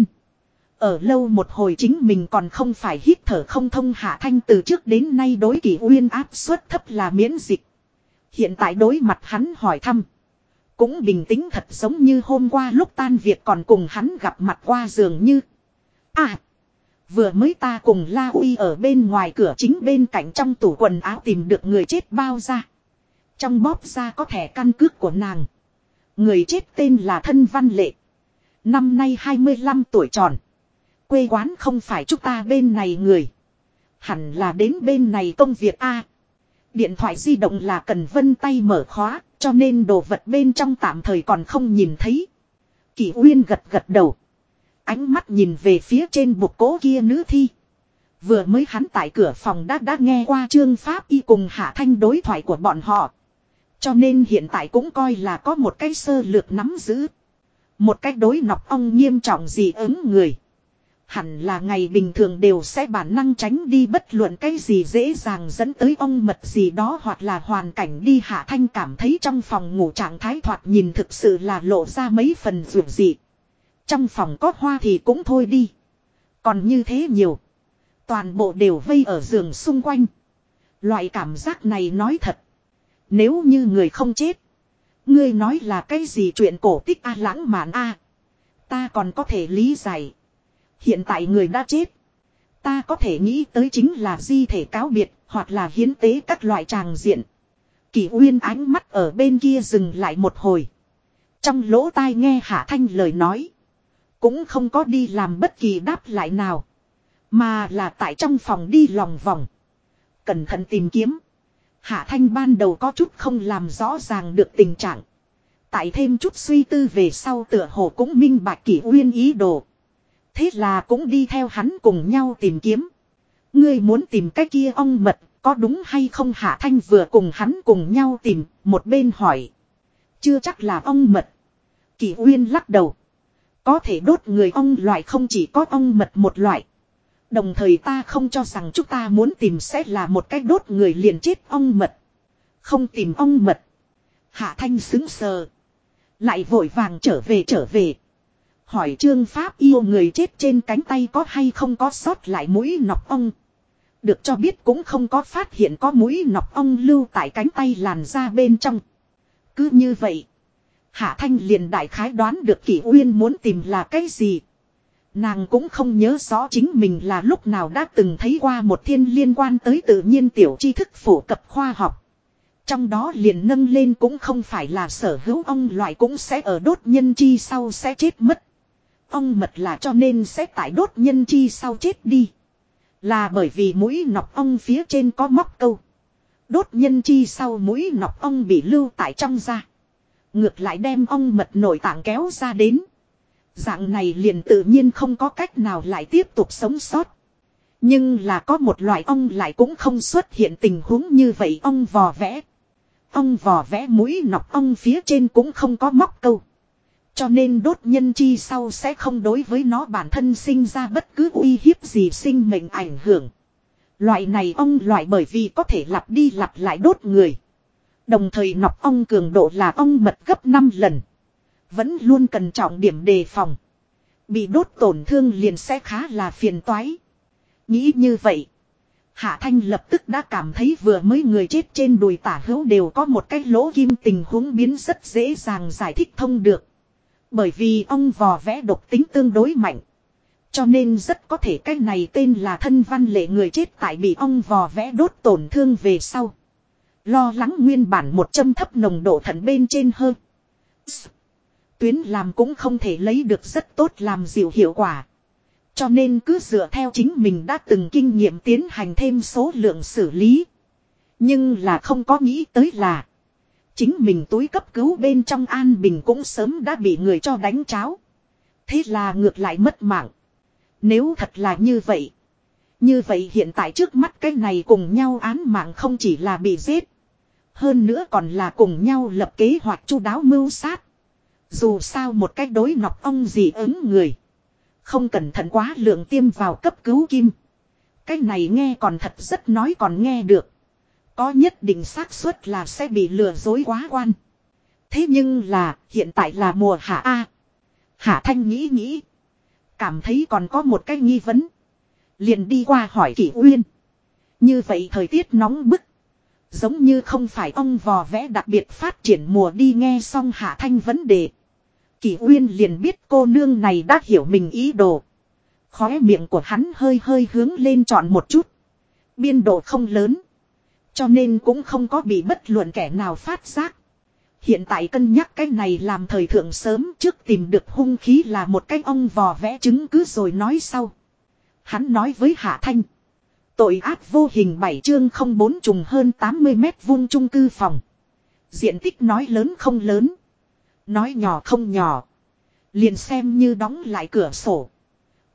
Ở lâu một hồi chính mình còn không phải hít thở không thông. Hạ Thanh từ trước đến nay đối Kỷ Uyên áp suất thấp là miễn dịch. Hiện tại đối mặt hắn hỏi thăm. Cũng bình tĩnh thật giống như hôm qua lúc tan việc còn cùng hắn gặp mặt qua dường như. À. Vừa mới ta cùng La Uy ở bên ngoài cửa chính bên cạnh trong tủ quần áo tìm được người chết bao ra. Trong bóp ra có thẻ căn cước của nàng. Người chết tên là Thân Văn Lệ. Năm nay 25 tuổi tròn. Quê quán không phải chúng ta bên này người. Hẳn là đến bên này công việc A. Điện thoại di động là cần vân tay mở khóa. Cho nên đồ vật bên trong tạm thời còn không nhìn thấy. Kỷ Uyên gật gật đầu. Ánh mắt nhìn về phía trên bục cố kia nữ thi. Vừa mới hắn tại cửa phòng đã nghe qua Trương Pháp Y cùng Hạ Thanh đối thoại của bọn họ. Cho nên hiện tại cũng coi là có một cái sơ lược nắm giữ. Một cách đối nọc ong nghiêm trọng dị ứng người. Hẳn là ngày bình thường đều sẽ bản năng tránh đi bất luận cái gì dễ dàng dẫn tới ong mật gì đó hoặc là hoàn cảnh đi. Hạ Thanh cảm thấy trong phòng ngủ trạng thái thoạt nhìn thực sự là lộ ra mấy phần dù dị. Trong phòng có hoa thì cũng thôi đi. Còn như thế nhiều. Toàn bộ đều vây ở giường xung quanh. Loại cảm giác này nói thật. Nếu như người không chết. Ngươi nói là cái gì chuyện cổ tích lãng mạn ta còn có thể lý giải. Hiện tại người đã chết. Ta có thể nghĩ tới chính là di thể cáo biệt hoặc là hiến tế các loại tràng diện. Kỷ Uyên ánh mắt ở bên kia dừng lại một hồi. Trong lỗ tai nghe Hạ Thanh lời nói. Cũng không có đi làm bất kỳ đáp lại nào. Mà là tại trong phòng đi lòng vòng. Cẩn thận tìm kiếm. Hạ Thanh ban đầu có chút không làm rõ ràng được tình trạng. Tại thêm chút suy tư về sau tựa hồ cũng minh bạch Kỷ Uyên ý đồ. Thế là cũng đi theo hắn cùng nhau tìm kiếm. Ngươi muốn tìm cái kia ong mật, có đúng hay không? Hạ Thanh vừa cùng hắn cùng nhau tìm, một bên hỏi. Chưa chắc là ong mật. Kỷ Uyên lắc đầu. Có thể đốt người ong loại không chỉ có ong mật một loại. Đồng thời ta không cho rằng chúng ta muốn tìm sẽ là một cái đốt người liền chết ong mật. Không tìm ong mật. Hạ Thanh sững sờ. Lại vội vàng trở về. Hỏi Trương Pháp yêu người chết trên cánh tay có hay không có sót lại mũi nọc ong. Được cho biết cũng không có phát hiện có mũi nọc ong lưu tại cánh tay làn da bên trong. Cứ như vậy. Hạ Thanh liền đại khái đoán được Kỷ Uyên muốn tìm là cái gì. Nàng cũng không nhớ rõ chính mình là lúc nào đã từng thấy qua một thiên liên quan tới tự nhiên tiểu tri thức phổ cập khoa học. Trong đó liền nâng lên cũng không phải là sở hữu ong loại cũng sẽ ở đốt nhân chi sau sẽ chết mất. Ong mật là cho nên sẽ tại đốt nhân chi sau chết đi. Là bởi vì mũi nọc ong phía trên có móc câu. Đốt nhân chi sau mũi nọc ong bị lưu tại trong da. Ngược lại đem ong mật nội tạng kéo ra đến. Dạng này liền tự nhiên không có cách nào lại tiếp tục sống sót. Nhưng là có một loại ong lại cũng không xuất hiện tình huống như vậy, ong vò vẽ. Ong vò vẽ mũi nọc ong phía trên cũng không có móc câu. Cho nên đốt nhân chi sau sẽ không đối với nó bản thân sinh ra bất cứ uy hiếp gì sinh mệnh ảnh hưởng. Loại này ong loại bởi vì có thể lặp đi lặp lại đốt người. Đồng thời nọc ong cường độ là ong mật gấp 5 lần. Vẫn luôn cần trọng điểm đề phòng. Bị đốt tổn thương liền sẽ khá là phiền toái. Nghĩ như vậy. Hạ Thanh lập tức đã cảm thấy vừa mới người chết trên đùi tả hữu đều có một cái lỗ kim, tình huống biến rất dễ dàng giải thích thông được. Bởi vì ong vò vẽ độc tính tương đối mạnh. Cho nên rất có thể cái này tên là thân văn lệ người chết tại bị ong vò vẽ đốt tổn thương về sau. Lo lắng nguyên bản một châm thấp nồng độ thận bên trên hơn. Tuyến làm cũng không thể lấy được rất tốt làm dịu hiệu quả. Cho nên cứ dựa theo chính mình đã từng kinh nghiệm tiến hành thêm số lượng xử lý. Nhưng là không có nghĩ tới là chính mình túi cấp cứu bên trong An Bình cũng sớm đã bị người cho đánh cháo. Thế là ngược lại mất mạng. Nếu thật là như vậy. Như vậy hiện tại trước mắt cái này cùng nhau án mạng không chỉ là bị giết. Hơn nữa còn là cùng nhau lập kế hoạch chu đáo mưu sát. Dù sao một cách đối nọc ong dị ứng người. Không cẩn thận quá lượng tiêm vào cấp cứu kim. Cái này nghe còn thật rất nói còn nghe được. Có nhất định xác suất là sẽ bị lừa dối quá quan. Thế nhưng là hiện tại là mùa hạ A. Hạ Thanh nghĩ. Cảm thấy còn có một cái nghi vấn. Liền đi qua hỏi Kỷ Uyên. Như vậy thời tiết nóng bức. Giống như không phải ong vò vẽ đặc biệt phát triển mùa đi. Nghe xong Hạ Thanh vấn đề. Kỷ Uyên liền biết cô nương này đã hiểu mình ý đồ. Khóe miệng của hắn hơi hướng lên trọn một chút. Biên độ không lớn. Cho nên cũng không có bị bất luận kẻ nào phát giác. Hiện tại cân nhắc cái này làm thời thượng sớm, trước tìm được hung khí là một cái ong vò vẽ chứng cứ rồi nói sau. Hắn nói với Hạ Thanh. Tội ác vô hình 7 chương 04 trùng hơn 80 mét vuông chung cư phòng. Diện tích nói lớn không lớn. Nói nhỏ không nhỏ. Liền xem như đóng lại cửa sổ.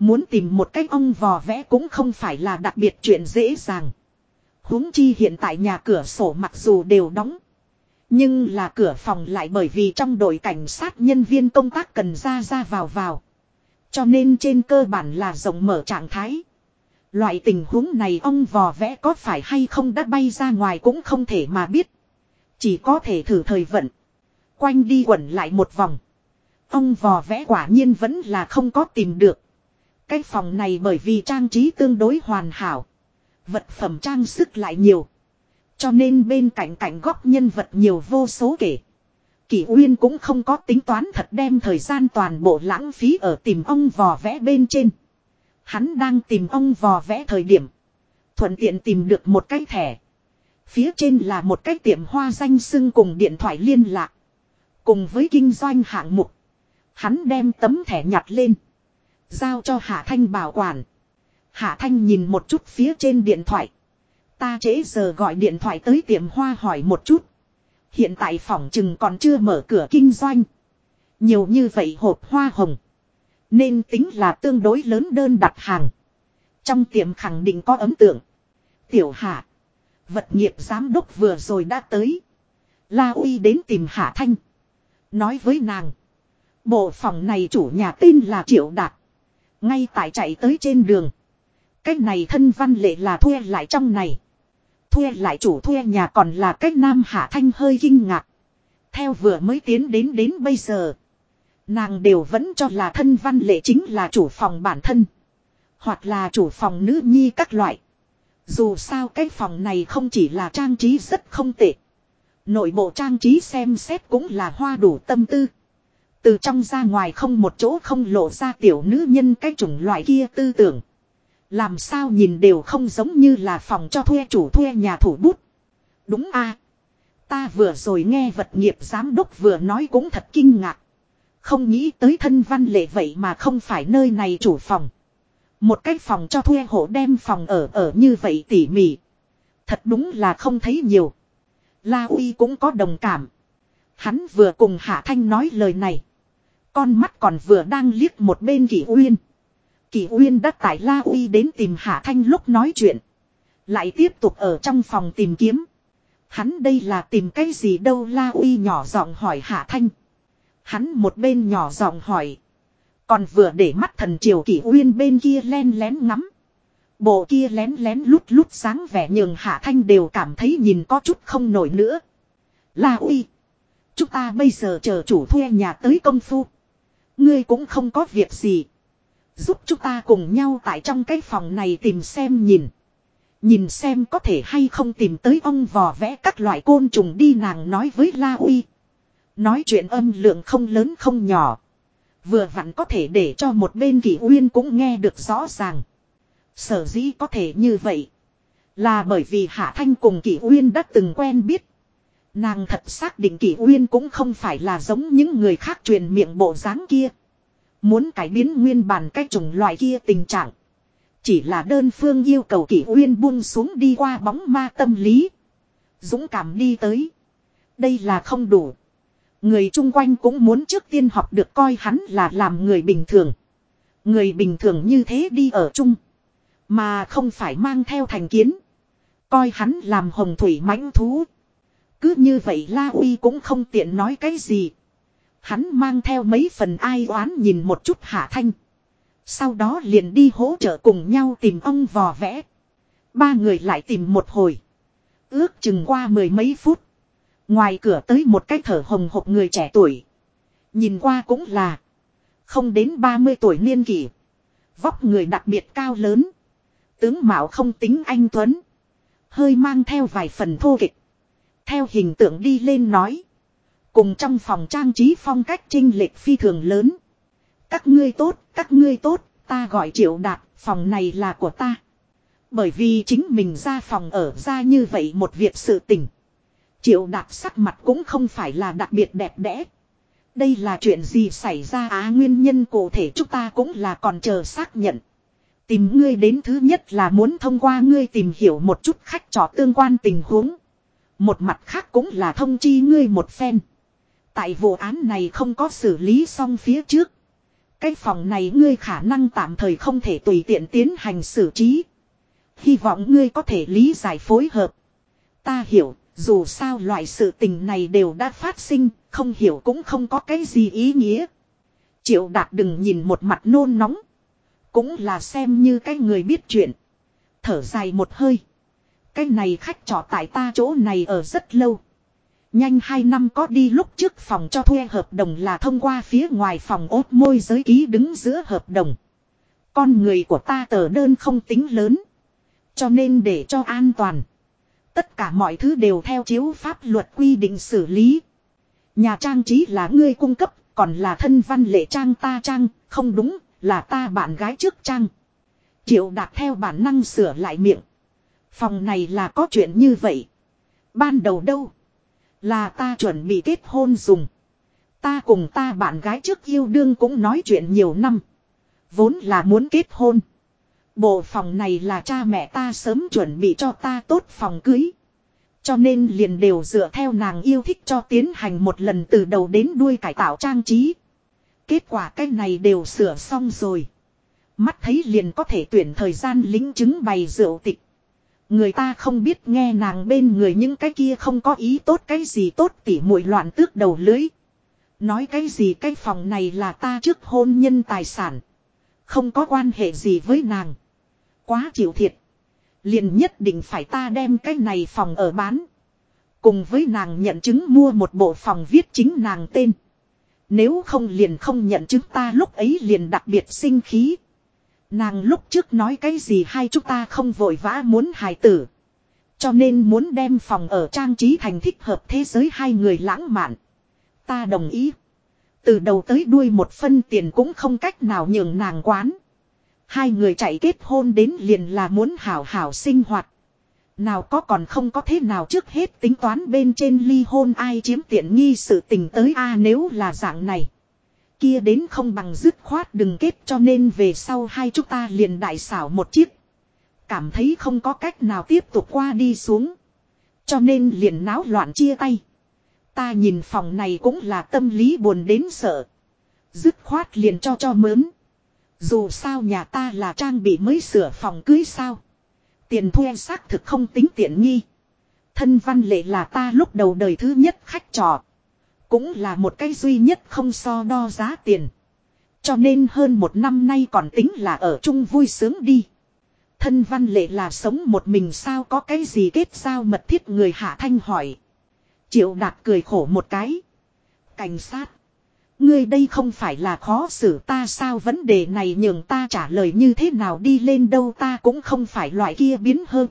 Muốn tìm một cái ong vò vẽ cũng không phải là đặc biệt chuyện dễ dàng. Huống chi hiện tại nhà cửa sổ mặc dù đều đóng. Nhưng là cửa phòng lại bởi vì trong đội cảnh sát nhân viên công tác cần ra ra vào. Cho nên trên cơ bản là rộng mở trạng thái. Loại tình huống này ong vò vẽ có phải hay không đã bay ra ngoài cũng không thể mà biết. Chỉ có thể thử thời vận. Quanh đi quẩn lại một vòng. Ong vò vẽ quả nhiên vẫn là không có tìm được. Cái phòng này bởi vì trang trí tương đối hoàn hảo. Vật phẩm trang sức lại nhiều. Cho nên bên cạnh cạnh góc nhân vật nhiều vô số kể. Kỷ Uyên cũng không có tính toán thật đem thời gian toàn bộ lãng phí ở tìm ong vò vẽ bên trên. Hắn đang tìm ong vò vẽ thời điểm. Thuận tiện tìm được một cái thẻ. Phía trên là một cái tiệm hoa danh xưng cùng điện thoại liên lạc. Cùng với kinh doanh hạng mục. Hắn đem tấm thẻ nhặt lên. Giao cho Hạ Thanh bảo quản. Hạ Thanh nhìn một chút phía trên điện thoại. Ta trễ giờ gọi điện thoại tới tiệm hoa hỏi một chút. Hiện tại phòng chừng còn chưa mở cửa kinh doanh. Nhiều như vậy hộp hoa hồng. Nên tính là tương đối lớn đơn đặt hàng. Trong tiệm khẳng định có ấn tượng. Tiểu Hạ. Vật nghiệp giám đốc vừa rồi đã tới. La Uy đến tìm Hạ Thanh. Nói với nàng. Bộ phòng này chủ nhà tên là Triệu Đạt. Ngay tại chạy tới trên đường. Cách này thân văn lệ là thuê lại trong này. Thuê lại chủ thuê nhà còn là cách nam. Hạ Thanh hơi kinh ngạc. Theo vừa mới tiến đến bây giờ. Nàng đều vẫn cho là thân văn lệ chính là chủ phòng bản thân. Hoặc là chủ phòng nữ nhi các loại. Dù sao cái phòng này không chỉ là trang trí rất không tệ. Nội bộ trang trí xem xét cũng là hoa đủ tâm tư. Từ trong ra ngoài không một chỗ không lộ ra tiểu nữ nhân cái chủng loại kia tư tưởng. Làm sao nhìn đều không giống như là phòng cho thuê chủ thuê nhà thủ bút. Đúng a, ta vừa rồi nghe vật nghiệp giám đốc vừa nói cũng thật kinh ngạc. Không nghĩ tới thân văn lệ vậy mà không phải nơi này chủ phòng. Một cái phòng cho thuê hộ đem phòng ở như vậy tỉ mỉ. Thật đúng là không thấy nhiều. La Uy cũng có đồng cảm. Hắn vừa cùng Hạ Thanh nói lời này. Con mắt còn vừa đang liếc một bên Kỷ Uyên. Kỷ Uyên đã tải La Uy đến tìm Hạ Thanh lúc nói chuyện. Lại tiếp tục ở trong phòng tìm kiếm. Hắn đây là tìm cái gì đâu? La Uy nhỏ giọng hỏi Hạ Thanh. Hắn một bên nhỏ giọng hỏi. Còn vừa để mắt thần triều Kỷ Uyên bên kia len lén ngắm. Bộ kia lén lén lút lút sáng vẻ nhường Hạ Thanh đều cảm thấy nhìn có chút không nổi nữa. La Uy. Chúng ta bây giờ chờ chủ thuê nhà tới công phu. Ngươi cũng không có việc gì. Giúp chúng ta cùng nhau tại trong cái phòng này tìm xem nhìn. Nhìn xem có thể hay không tìm tới ong vò vẽ các loại côn trùng đi, nàng nói với La Uy. Nói chuyện âm lượng không lớn không nhỏ. Vừa vặn có thể để cho một bên Kỷ Uyên cũng nghe được rõ ràng. Sở dĩ có thể như vậy. Là bởi vì Hạ Thanh cùng Kỷ Uyên đã từng quen biết. Nàng thật xác định Kỷ Uyên cũng không phải là giống những người khác truyền miệng bộ dáng kia. Muốn cải biến nguyên bản cái chủng loại kia tình trạng. Chỉ là đơn phương yêu cầu Kỷ Uyên buông xuống đi qua bóng ma tâm lý. Dũng cảm đi tới. Đây là không đủ. Người chung quanh cũng muốn trước tiên học được coi hắn là làm người bình thường. Người bình thường như thế đi ở chung. Mà không phải mang theo thành kiến. Coi hắn làm hồng thủy mãnh thú. Cứ như vậy La Uy cũng không tiện nói cái gì. Hắn mang theo mấy phần ai oán nhìn một chút Hạ Thanh. Sau đó liền đi hỗ trợ cùng nhau tìm ong vò vẽ. Ba người lại tìm một hồi. Ước chừng qua mười mấy phút. Ngoài cửa tới một cái thở hồng hộc người trẻ tuổi. Nhìn qua cũng là không đến 30 tuổi niên kỷ. Vóc người đặc biệt cao lớn. Tướng mạo không tính anh tuấn. Hơi mang theo vài phần thô kịch. Theo hình tượng đi lên nói. Cùng trong phòng trang trí phong cách chênh lệch phi thường lớn. Các ngươi tốt, ta gọi Triệu Đạt, phòng này là của ta. Bởi vì chính mình ra phòng ở ra như vậy một việc sự tình. Triệu Đạt sắc mặt cũng không phải là đặc biệt đẹp đẽ. Đây là chuyện gì xảy ra nguyên nhân cụ thể chúng ta cũng là còn chờ xác nhận. Tìm ngươi đến thứ nhất là muốn thông qua ngươi tìm hiểu một chút khách trọ tương quan tình huống. Một mặt khác cũng là thông chi ngươi một phen. Tại vụ án này không có xử lý xong phía trước. Cái phòng này ngươi khả năng tạm thời không thể tùy tiện tiến hành xử trí. Hy vọng ngươi có thể lý giải phối hợp. Ta hiểu, dù sao loại sự tình này đều đã phát sinh, không hiểu cũng không có cái gì ý nghĩa. Triệu Đạt đừng nhìn một mặt nôn nóng. Cũng là xem như cái người biết chuyện. Thở dài một hơi. Cái này khách trọ tại ta chỗ này ở rất lâu. Nhanh 2 năm có đi, lúc trước phòng cho thuê hợp đồng là thông qua phía ngoài phòng ốt môi giới ký đứng giữa hợp đồng. Con người của ta tờ đơn không tính lớn. Cho nên để cho an toàn. Tất cả mọi thứ đều theo chiếu pháp luật quy định xử lý. Nhà trang trí là ngươi cung cấp, còn là thân văn lệ trang ta trang, không đúng, là ta bạn gái trước trang. Triệu Đạt theo bản năng sửa lại miệng. Phòng này là có chuyện như vậy. Ban đầu đâu? Là ta chuẩn bị kết hôn dùng. Ta cùng ta bạn gái trước yêu đương cũng nói chuyện nhiều năm. Vốn là muốn kết hôn. Bộ phòng này là cha mẹ ta sớm chuẩn bị cho ta tốt phòng cưới. Cho nên liền đều dựa theo nàng yêu thích cho tiến hành một lần từ đầu đến đuôi cải tạo trang trí. Kết quả cái này đều sửa xong rồi. Mắt thấy liền có thể tuyển thời gian lính chứng bày rượu tịch. Người ta không biết nghe nàng bên người những cái kia không có ý tốt cái gì tốt tỉ muội loạn tước đầu lưới. Nói cái gì cái phòng này là ta trước hôn nhân tài sản. Không có quan hệ gì với nàng. Quá chịu thiệt. Liền nhất định phải ta đem cái này phòng ở bán. Cùng với nàng nhận chứng mua một bộ phòng viết chính nàng tên. Nếu không liền không nhận chứng, ta lúc ấy liền đặc biệt sinh khí. Nàng lúc trước nói cái gì hai chúng ta không vội vã muốn hài tử. Cho nên muốn đem phòng ở trang trí thành thích hợp thế giới hai người lãng mạn. Ta đồng ý. Từ đầu tới đuôi một phân tiền cũng không cách nào nhường nàng quán. Hai người chạy kết hôn đến liền là muốn hảo hảo sinh hoạt. Nào có còn không có thế nào, trước hết tính toán bên trên ly hôn ai chiếm tiện nghi sự tình tới a, nếu là dạng này. Kia đến không bằng dứt khoát đừng kết, cho nên về sau hai chúng ta liền đại xảo một chiếc. Cảm thấy không có cách nào tiếp tục qua đi xuống. Cho nên liền náo loạn chia tay. Ta nhìn phòng này cũng là tâm lý buồn đến sợ. Dứt khoát liền cho mướn. Dù sao nhà ta là trang bị mới sửa phòng cưới sao. Tiền thuê xác thực không tính tiện nghi. Thân văn lệ là ta lúc đầu đời thứ nhất khách trọ. Cũng là một cái duy nhất không so đo giá tiền. Cho nên hơn 1 năm nay còn tính là ở chung vui sướng đi. Thân văn lệ là sống một mình sao, có cái gì kết giao mật thiết người Hạ Thanh hỏi. Triệu Đạt cười khổ một cái. Cảnh sát. Ngươi đây không phải là khó xử ta sao, vấn đề này nhường ta trả lời như thế nào đi lên đâu, ta cũng không phải loại kia biến hơn.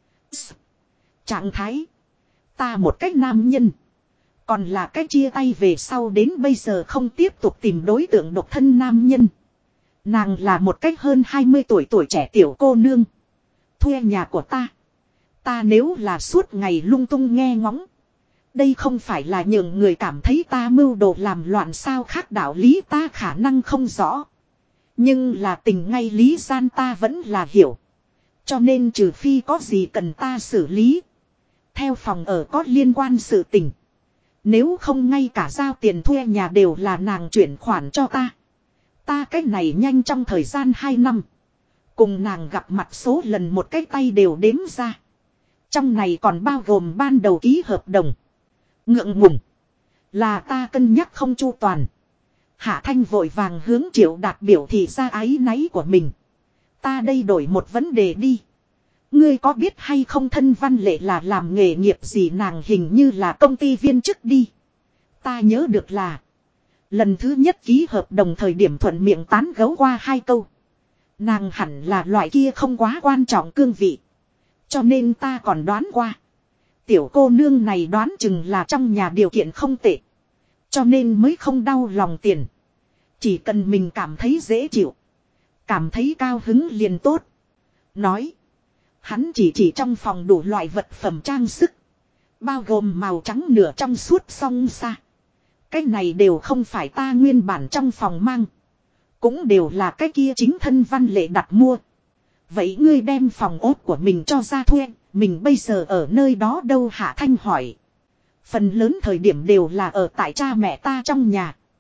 Trạng thái. Ta một cách nam nhân. Còn là cách chia tay về sau đến bây giờ không tiếp tục tìm đối tượng độc thân nam nhân. Nàng là một cách hơn 20 tuổi trẻ tiểu cô nương. Thuê nhà của ta. Ta nếu là suốt ngày lung tung nghe ngóng. Đây không phải là nhường người cảm thấy ta mưu đồ làm loạn sao, khác đạo lý ta khả năng không rõ. Nhưng là tình ngay lý gian ta vẫn là hiểu. Cho nên trừ phi có gì cần ta xử lý. Theo phòng ở có liên quan sự tình. Nếu không ngay cả giao tiền thuê nhà đều là nàng chuyển khoản cho ta. Ta cái này nhanh trong thời gian 2 năm. Cùng nàng gặp mặt số lần một cái tay đều đếm ra. Trong này còn bao gồm ban đầu ký hợp đồng. Ngượng ngùng. Là ta cân nhắc không chu toàn. Hạ Thanh vội vàng hướng Triệu Đạt biểu thị ra áy náy của mình. Ta đây đổi một vấn đề đi. Ngươi có biết hay không thân văn lệ là làm nghề nghiệp gì, nàng hình như là công ty viên chức đi. Ta nhớ được là. Lần thứ nhất ký hợp đồng thời điểm thuận miệng tán gấu qua 2 câu. Nàng hẳn là loại kia không quá quan trọng cương vị. Cho nên ta còn đoán qua. Tiểu cô nương này đoán chừng là trong nhà điều kiện không tệ. Cho nên mới không đau lòng tiền. Chỉ cần mình cảm thấy dễ chịu. Cảm thấy cao hứng liền tốt. Nói. Hắn chỉ trong phòng đủ loại vật phẩm trang sức. Bao gồm màu trắng nửa trong suốt song xa. Cái này đều không phải ta nguyên bản trong phòng mang. Cũng đều là cái kia chính thân văn lệ đặt mua. Vậy ngươi đem phòng ốt của mình cho ra thuê. Mình bây giờ ở nơi đó đâu, Hạ Thanh hỏi. Phần lớn thời điểm đều là ở tại cha mẹ ta trong nhà.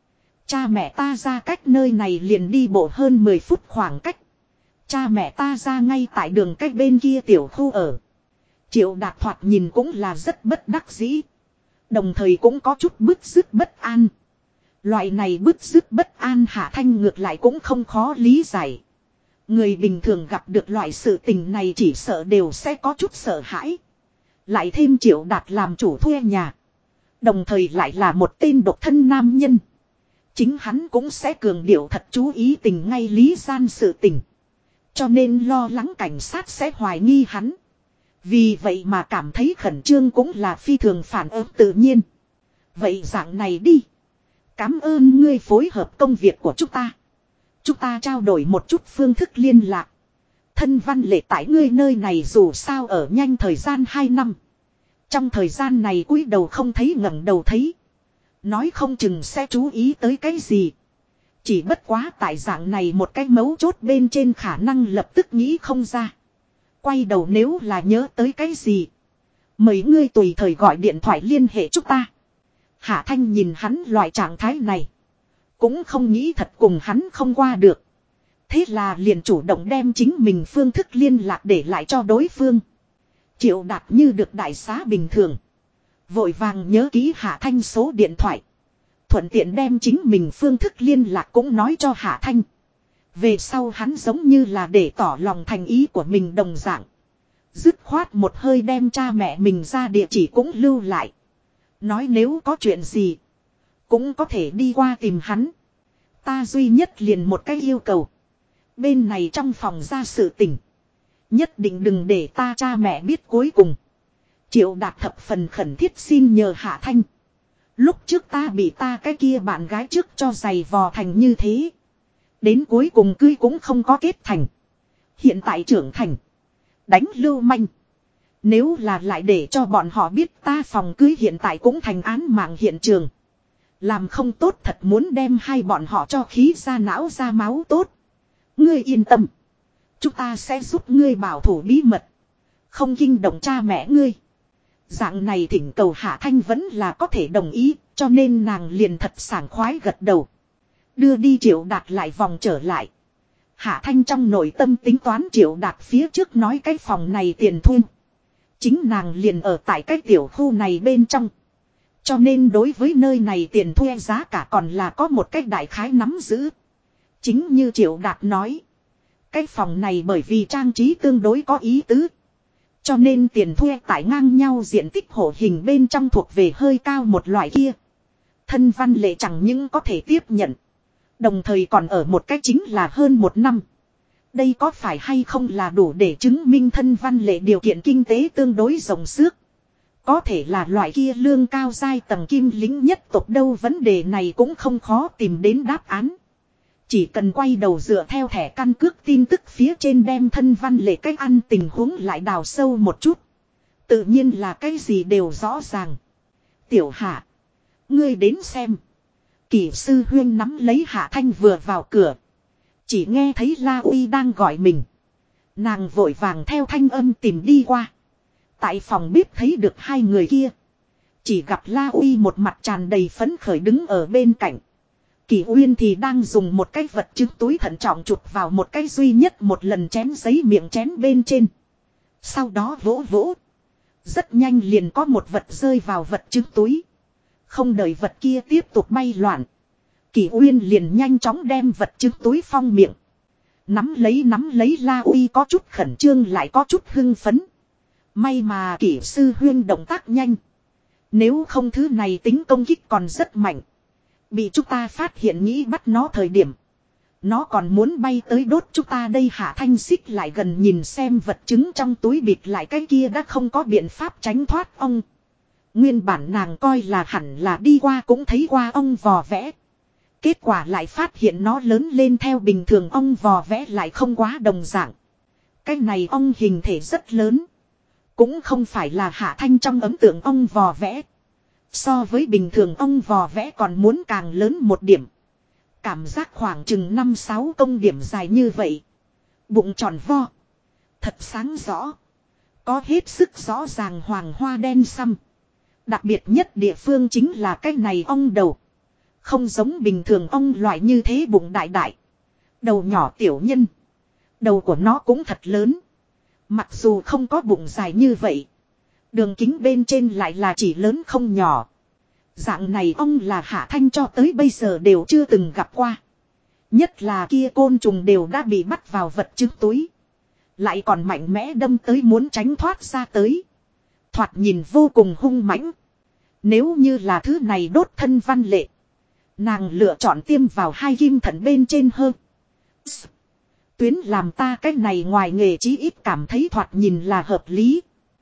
Cha mẹ ta ra cách nơi này liền đi bộ hơn 10 phút khoảng cách. Cha mẹ ta ra ngay tại đường cách bên kia tiểu khu ở. Triệu Đạt thoạt nhìn cũng là rất bất đắc dĩ. Đồng thời cũng có chút bứt rứt bất an. Loại này bứt rứt bất an Hạ Thanh ngược lại cũng không khó lý giải. Người bình thường gặp được loại sự tình này chỉ sợ đều sẽ có chút sợ hãi. Lại thêm Triệu Đạt làm chủ thuê nhà. Đồng thời lại là một tên độc thân nam nhân. Chính hắn cũng sẽ cường điệu thật chú ý tình ngay lý gian sự tình. Cho nên lo lắng cảnh sát sẽ hoài nghi hắn. Vì vậy mà cảm thấy khẩn trương cũng là phi thường phản ứng tự nhiên. Vậy dạng này đi. Cảm ơn ngươi phối hợp công việc của chúng ta. Chúng ta trao đổi một chút phương thức liên lạc. Thân Văn Lệ tại ngươi nơi này dù sao ở nhanh thời gian 2 năm. Trong thời gian này cúi đầu không thấy ngẩng đầu thấy. Nói không chừng sẽ chú ý tới cái gì. Chỉ bất quá tại dạng này một cái mấu chốt bên trên khả năng lập tức nghĩ không ra. Quay đầu nếu là nhớ tới cái gì. Mời ngươi tùy thời gọi điện thoại liên hệ chúng ta. Hạ Thanh nhìn hắn loại trạng thái này. Cũng không nghĩ thật cùng hắn không qua được. Thế là liền chủ động đem chính mình phương thức liên lạc để lại cho đối phương. Triệu Đạt như được đại xá bình thường. Vội vàng nhớ ký Hạ Thanh số điện thoại. Thuận tiện đem chính mình phương thức liên lạc cũng nói cho Hạ Thanh. Về sau hắn giống như là để tỏ lòng thành ý của mình đồng dạng. Dứt khoát một hơi đem cha mẹ mình ra địa chỉ cũng lưu lại. Nói nếu có chuyện gì. Cũng có thể đi qua tìm hắn. Ta duy nhất liền một cái yêu cầu. Bên này trong phòng ra sự tình. Nhất định đừng để ta cha mẹ biết cuối cùng. Triệu Đạt thập phần khẩn thiết xin nhờ Hạ Thanh. Lúc trước ta bị ta cái kia bạn gái trước cho giày vò thành như thế. Đến cuối cùng cưới cũng không có kết thành. Hiện tại trưởng thành. Đánh lưu manh. Nếu là lại để cho bọn họ biết ta phòng cưới hiện tại cũng thành án mạng hiện trường. Làm không tốt thật muốn đem hai bọn họ cho khí ra não ra máu tốt. Ngươi yên tâm. Chúng ta sẽ giúp ngươi bảo thủ bí mật. Không kinh động cha mẹ ngươi. Dạng này thỉnh cầu Hạ Thanh vẫn là có thể đồng ý. Cho nên nàng liền thật sảng khoái gật đầu. Đưa đi Triệu Đạt lại vòng trở lại. Hạ Thanh trong nội tâm tính toán Triệu Đạt phía trước nói cái phòng này tiền thuê. Chính nàng liền ở tại cái tiểu khu này bên trong. Cho nên đối với nơi này tiền thuê giá cả còn là có một cách đại khái nắm giữ. Chính như Triệu Đạt nói. Cái phòng này bởi vì trang trí tương đối có ý tứ. Cho nên tiền thuê tại ngang nhau diện tích hộ hình bên trong thuộc về hơi cao một loại kia. Thân Văn Lệ chẳng những có thể tiếp nhận. Đồng thời còn ở một cách chính là hơn 1 năm. Đây có phải hay không là đủ để chứng minh Thân Văn Lệ điều kiện kinh tế tương đối rộng xước. Có thể là loại kia lương cao giai tầng kim lính nhất tộc đâu, vấn đề này cũng không khó tìm đến đáp án. Chỉ cần quay đầu dựa theo thẻ căn cước tin tức phía trên đem Thân Văn Lệ cách ăn tình huống lại đào sâu một chút. Tự nhiên là cái gì đều rõ ràng. Tiểu Hạ, ngươi đến xem. Kỷ sư huyên nắm lấy Hạ Thanh vừa vào cửa. Chỉ nghe thấy La Uy đang gọi mình. Nàng vội vàng theo thanh âm tìm đi qua. Tại phòng bếp thấy được hai người kia. Chỉ gặp La Uy một mặt tràn đầy phấn khởi đứng ở bên cạnh. Kỷ Uyên thì đang dùng một cái vật chứng túi thận trọng chụp vào một cái duy nhất một lần chén giấy miệng chén bên trên. Sau đó vỗ vỗ. Rất nhanh liền có một vật rơi vào vật chứng túi. Không đợi vật kia tiếp tục bay loạn. Kỷ Uyên liền nhanh chóng đem vật chứng túi phong miệng. Nắm lấy La Uy có chút khẩn trương lại có chút hưng phấn. May mà Kỷ sư huyên động tác nhanh. Nếu không thứ này tính công kích còn rất mạnh. Bị chúng ta phát hiện nghĩ bắt nó thời điểm. Nó còn muốn bay tới đốt chúng ta đây. Hạ Thanh xích lại gần nhìn xem vật chứng trong túi bịt lại cái kia đã không có biện pháp tránh thoát ong. Nguyên bản nàng coi là hẳn là đi qua cũng thấy qua ong vò vẽ. Kết quả lại phát hiện nó lớn lên theo bình thường ong vò vẽ lại không quá đồng dạng. Cái này ong hình thể rất lớn. Cũng không phải là Hạ Thanh trong ấn tượng ong vò vẽ. So với bình thường ong vò vẽ còn muốn càng lớn một điểm. Cảm giác khoảng chừng 5-6 công điểm dài như vậy. Bụng tròn vo. Thật sáng rõ. Có hết sức rõ ràng hoàng hoa đen săm. Đặc biệt nhất địa phương chính là cái này ong đầu. Không giống bình thường ong loại như thế bụng đại đại. Đầu nhỏ tiểu nhân. Đầu của nó cũng thật lớn. Mặc dù không có bụng dài như vậy. Đường kính bên trên lại là chỉ lớn không nhỏ. Dạng này ong là Hạ Thanh cho tới bây giờ đều chưa từng gặp qua. Nhất là kia côn trùng đều đã bị bắt vào vật chứng túi. Lại còn mạnh mẽ đâm tới muốn tránh thoát ra tới. Thoạt nhìn vô cùng hung mãnh. Nếu như là thứ này đốt thân Văn Lệ. Nàng lựa chọn tiêm vào 2 kim thận bên trên hơn. Tuyến làm ta cái này ngoài nghề chí ít cảm thấy thoạt nhìn là hợp lý.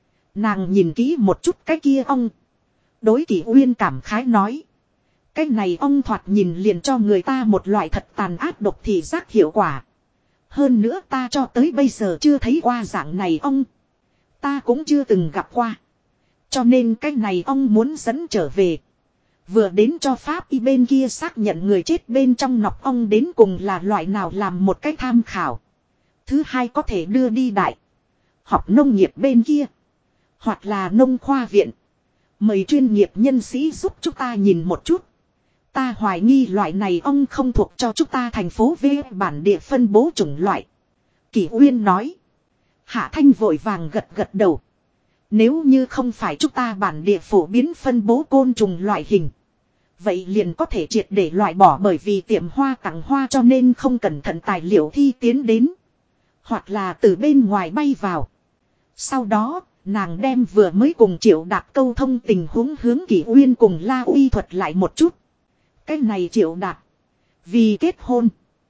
Nàng nhìn kỹ một chút cái kia ong. Đối Kỷ Uyên cảm khái nói. Cái này ong thoạt nhìn liền cho người ta một loại thật tàn ác độc thị giác hiệu quả. Hơn nữa ta cho tới bây giờ chưa thấy qua dạng này ong. Ta cũng chưa từng gặp qua. Cho nên cái này ong muốn dẫn trở về. Vừa đến cho Pháp y bên kia xác nhận người chết bên trong nọc ong đến cùng là loại nào làm một cách tham khảo. Thứ hai có thể đưa đi đại học nông nghiệp bên kia. Hoặc là nông khoa viện. Mời chuyên nghiệp nhân sĩ giúp chúng ta nhìn một chút. Ta hoài nghi loại này ong không thuộc cho chúng ta thành phố V bản địa phân bố chủng loại. Kỷ Uyên nói. Hạ Thanh vội vàng gật gật đầu. Nếu như không phải chúng ta bản địa phổ biến phân bố côn trùng loại hình. Vậy liền có thể triệt để loại bỏ bởi vì tiệm hoa tặng hoa cho nên không cẩn thận tài liệu thi tiến đến. Hoặc là từ bên ngoài bay vào. Sau đó, nàng đem vừa mới cùng Triệu Đạt câu thông tình huống hướng Kỷ Uyên cùng La Uy thuật lại một chút. Cái này Triệu Đạt. Vì kết hôn.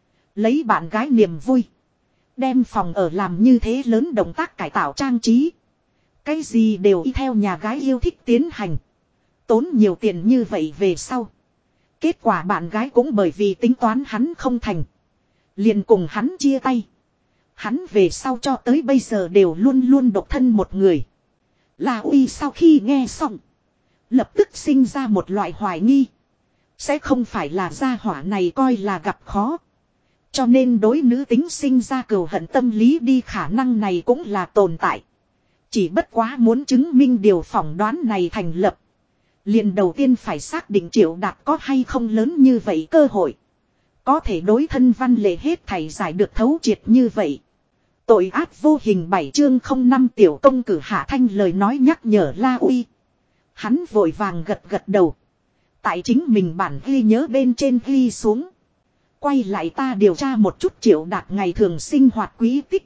Lấy bạn gái niềm vui. Đem phòng ở làm như thế lớn động tác cải tạo trang trí. Cái gì đều y theo nhà gái yêu thích tiến hành. Tốn nhiều tiền như vậy về sau. Kết quả bạn gái cũng bởi vì tính toán hắn không thành. Liền cùng hắn chia tay. Hắn về sau cho tới bây giờ đều luôn luôn độc thân một người. La Uy sau khi nghe xong. Lập tức sinh ra một loại hoài nghi. Sẽ không phải là gia hỏa này coi là gặp khó. Cho nên đối nữ tính sinh ra cừu hận tâm lý đi khả năng này cũng là tồn tại. Chỉ bất quá muốn chứng minh điều phỏng đoán này thành lập. Liền đầu tiên phải xác định Triệu Đạt có hay không lớn như vậy cơ hội. Có thể đối thân Văn Lệ hết thảy giải được thấu triệt như vậy. Tội ác vô hình 7 chương 05 tiểu công cử Hạ Thanh lời nói nhắc nhở La Uy. Hắn vội vàng gật gật đầu. Tại chính mình bản ghi nhớ bên trên ghi xuống. Quay lại ta điều tra một chút Triệu Đạt ngày thường sinh hoạt quý tích.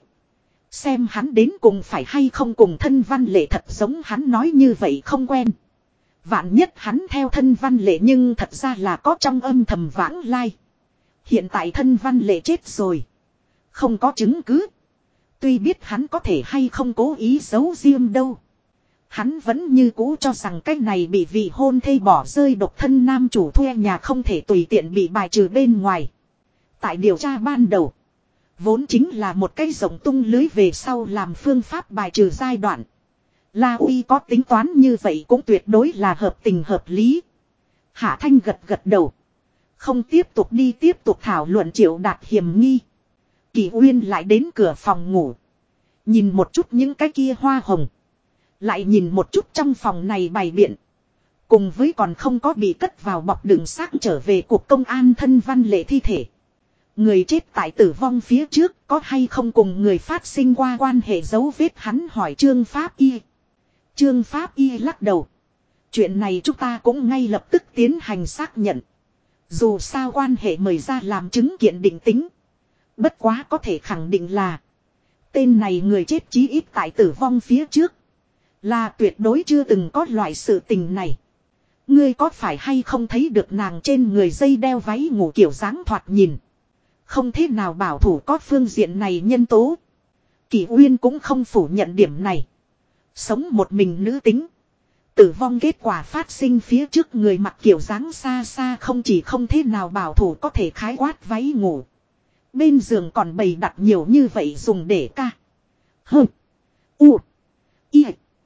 Xem hắn đến cùng phải hay không cùng thân Văn Lệ thật giống hắn nói như vậy không quen. Vạn nhất hắn theo thân Văn Lệ nhưng thật ra là có trong âm thầm vãng lai. Hiện tại thân Văn Lệ chết rồi. Không có chứng cứ. Tuy biết hắn có thể hay không cố ý giấu riêng đâu. Hắn vẫn như cũ cho rằng cái này bị vị hôn thê bỏ rơi độc thân nam chủ thuê nhà không thể tùy tiện bị bài trừ bên ngoài. Tại điều tra ban đầu. Vốn chính là một cái rộng tung lưới về sau làm phương pháp bài trừ giai đoạn. La Uy có tính toán như vậy cũng tuyệt đối là hợp tình hợp lý. Hạ Thanh gật gật đầu. Không tiếp tục thảo luận Triệu Đạt hiểm nghi. Kỷ Uyên lại đến cửa phòng ngủ. Nhìn một chút những cái kia hoa hồng. Lại nhìn một chút trong phòng này bày biện. Cùng với còn không có bị cất vào bọc đựng xác trở về cục công an thân Văn Lệ thi thể. Người chết tại tử vong phía trước có hay không cùng người phát sinh qua quan hệ dấu vết hắn hỏi Trương Pháp Y. Trương Pháp Y lắc đầu. Chuyện này chúng ta cũng ngay lập tức tiến hành xác nhận. Dù sao quan hệ mời ra làm chứng kiện định tính. Bất quá có thể khẳng định là. Tên này người chết chí ít tại tử vong phía trước. Là tuyệt đối chưa từng có loại sự tình này. Ngươi có phải hay không thấy được nàng trên người dây đeo váy ngủ kiểu dáng thoạt nhìn. Không thế nào bảo thủ có phương diện này nhân tố. Kỷ Uyên cũng không phủ nhận điểm này. Sống một mình nữ tính. Tử vong kết quả phát sinh phía trước người mặc kiểu dáng xa xa không chỉ không thế nào bảo thủ có thể khái quát váy ngủ. Bên giường còn bày đặt nhiều như vậy dùng để ca. Hơ. U. I.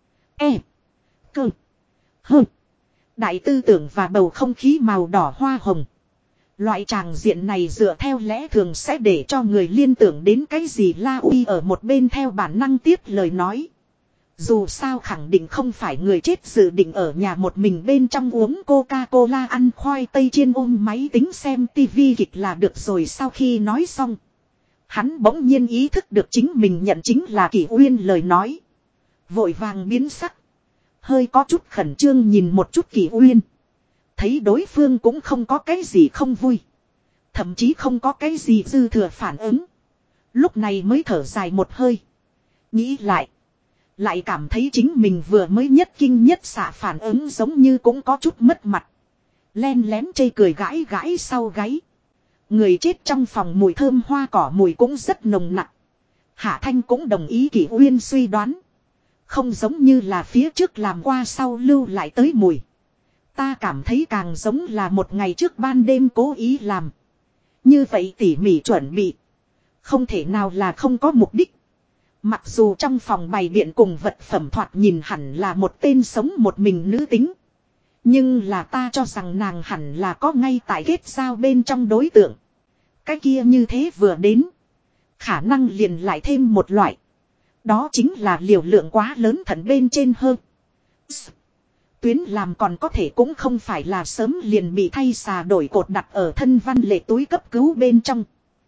E. Cơ. Hơ. Đại tư tưởng và bầu không khí màu đỏ hoa hồng. Loại tràng diện này dựa theo lẽ thường sẽ để cho người liên tưởng đến cái gì. La Uy ở một bên theo bản năng tiếp lời nói. Dù sao khẳng định không phải người chết dự định ở nhà một mình bên trong uống Coca-Cola ăn khoai tây chiên ôm máy tính xem tivi kịch là được rồi. Sau khi nói xong, hắn bỗng nhiên ý thức được chính mình nhận chính là Kỷ Uyên lời nói. Vội vàng biến sắc. Hơi có chút khẩn trương nhìn một chút Kỷ Uyên. Thấy đối phương cũng không có cái gì không vui. Thậm chí không có cái gì dư thừa phản ứng. Lúc này mới thở dài một hơi. Nghĩ lại. Lại cảm thấy chính mình vừa mới nhất kinh nhất xạ phản ứng giống như cũng có chút mất mặt. Len lén chê cười gãi gãi sau gáy. Người chết trong phòng mùi thơm hoa cỏ mùi cũng rất nồng nặng. Hạ Thanh cũng đồng ý Kỷ Uyên suy đoán. Không giống như là phía trước làm qua sau lưu lại tới mùi. Ta cảm thấy càng giống là một ngày trước ban đêm cố ý làm. Như vậy tỉ mỉ chuẩn bị. Không thể nào là không có mục đích. Mặc dù trong phòng bày biện cùng vật phẩm thoạt nhìn hẳn là một tên sống một mình nữ tính. Nhưng là ta cho rằng nàng hẳn là có ngay tại kết giao bên trong đối tượng. Cái kia như thế vừa đến. Khả năng liền lại thêm một loại. Đó chính là liều lượng quá lớn thận bên trên hơn. Tuyến làm còn có thể cũng không phải là sớm liền bị thay xà đổi cột đặt ở thân văn lệ túi cấp cứu bên trong.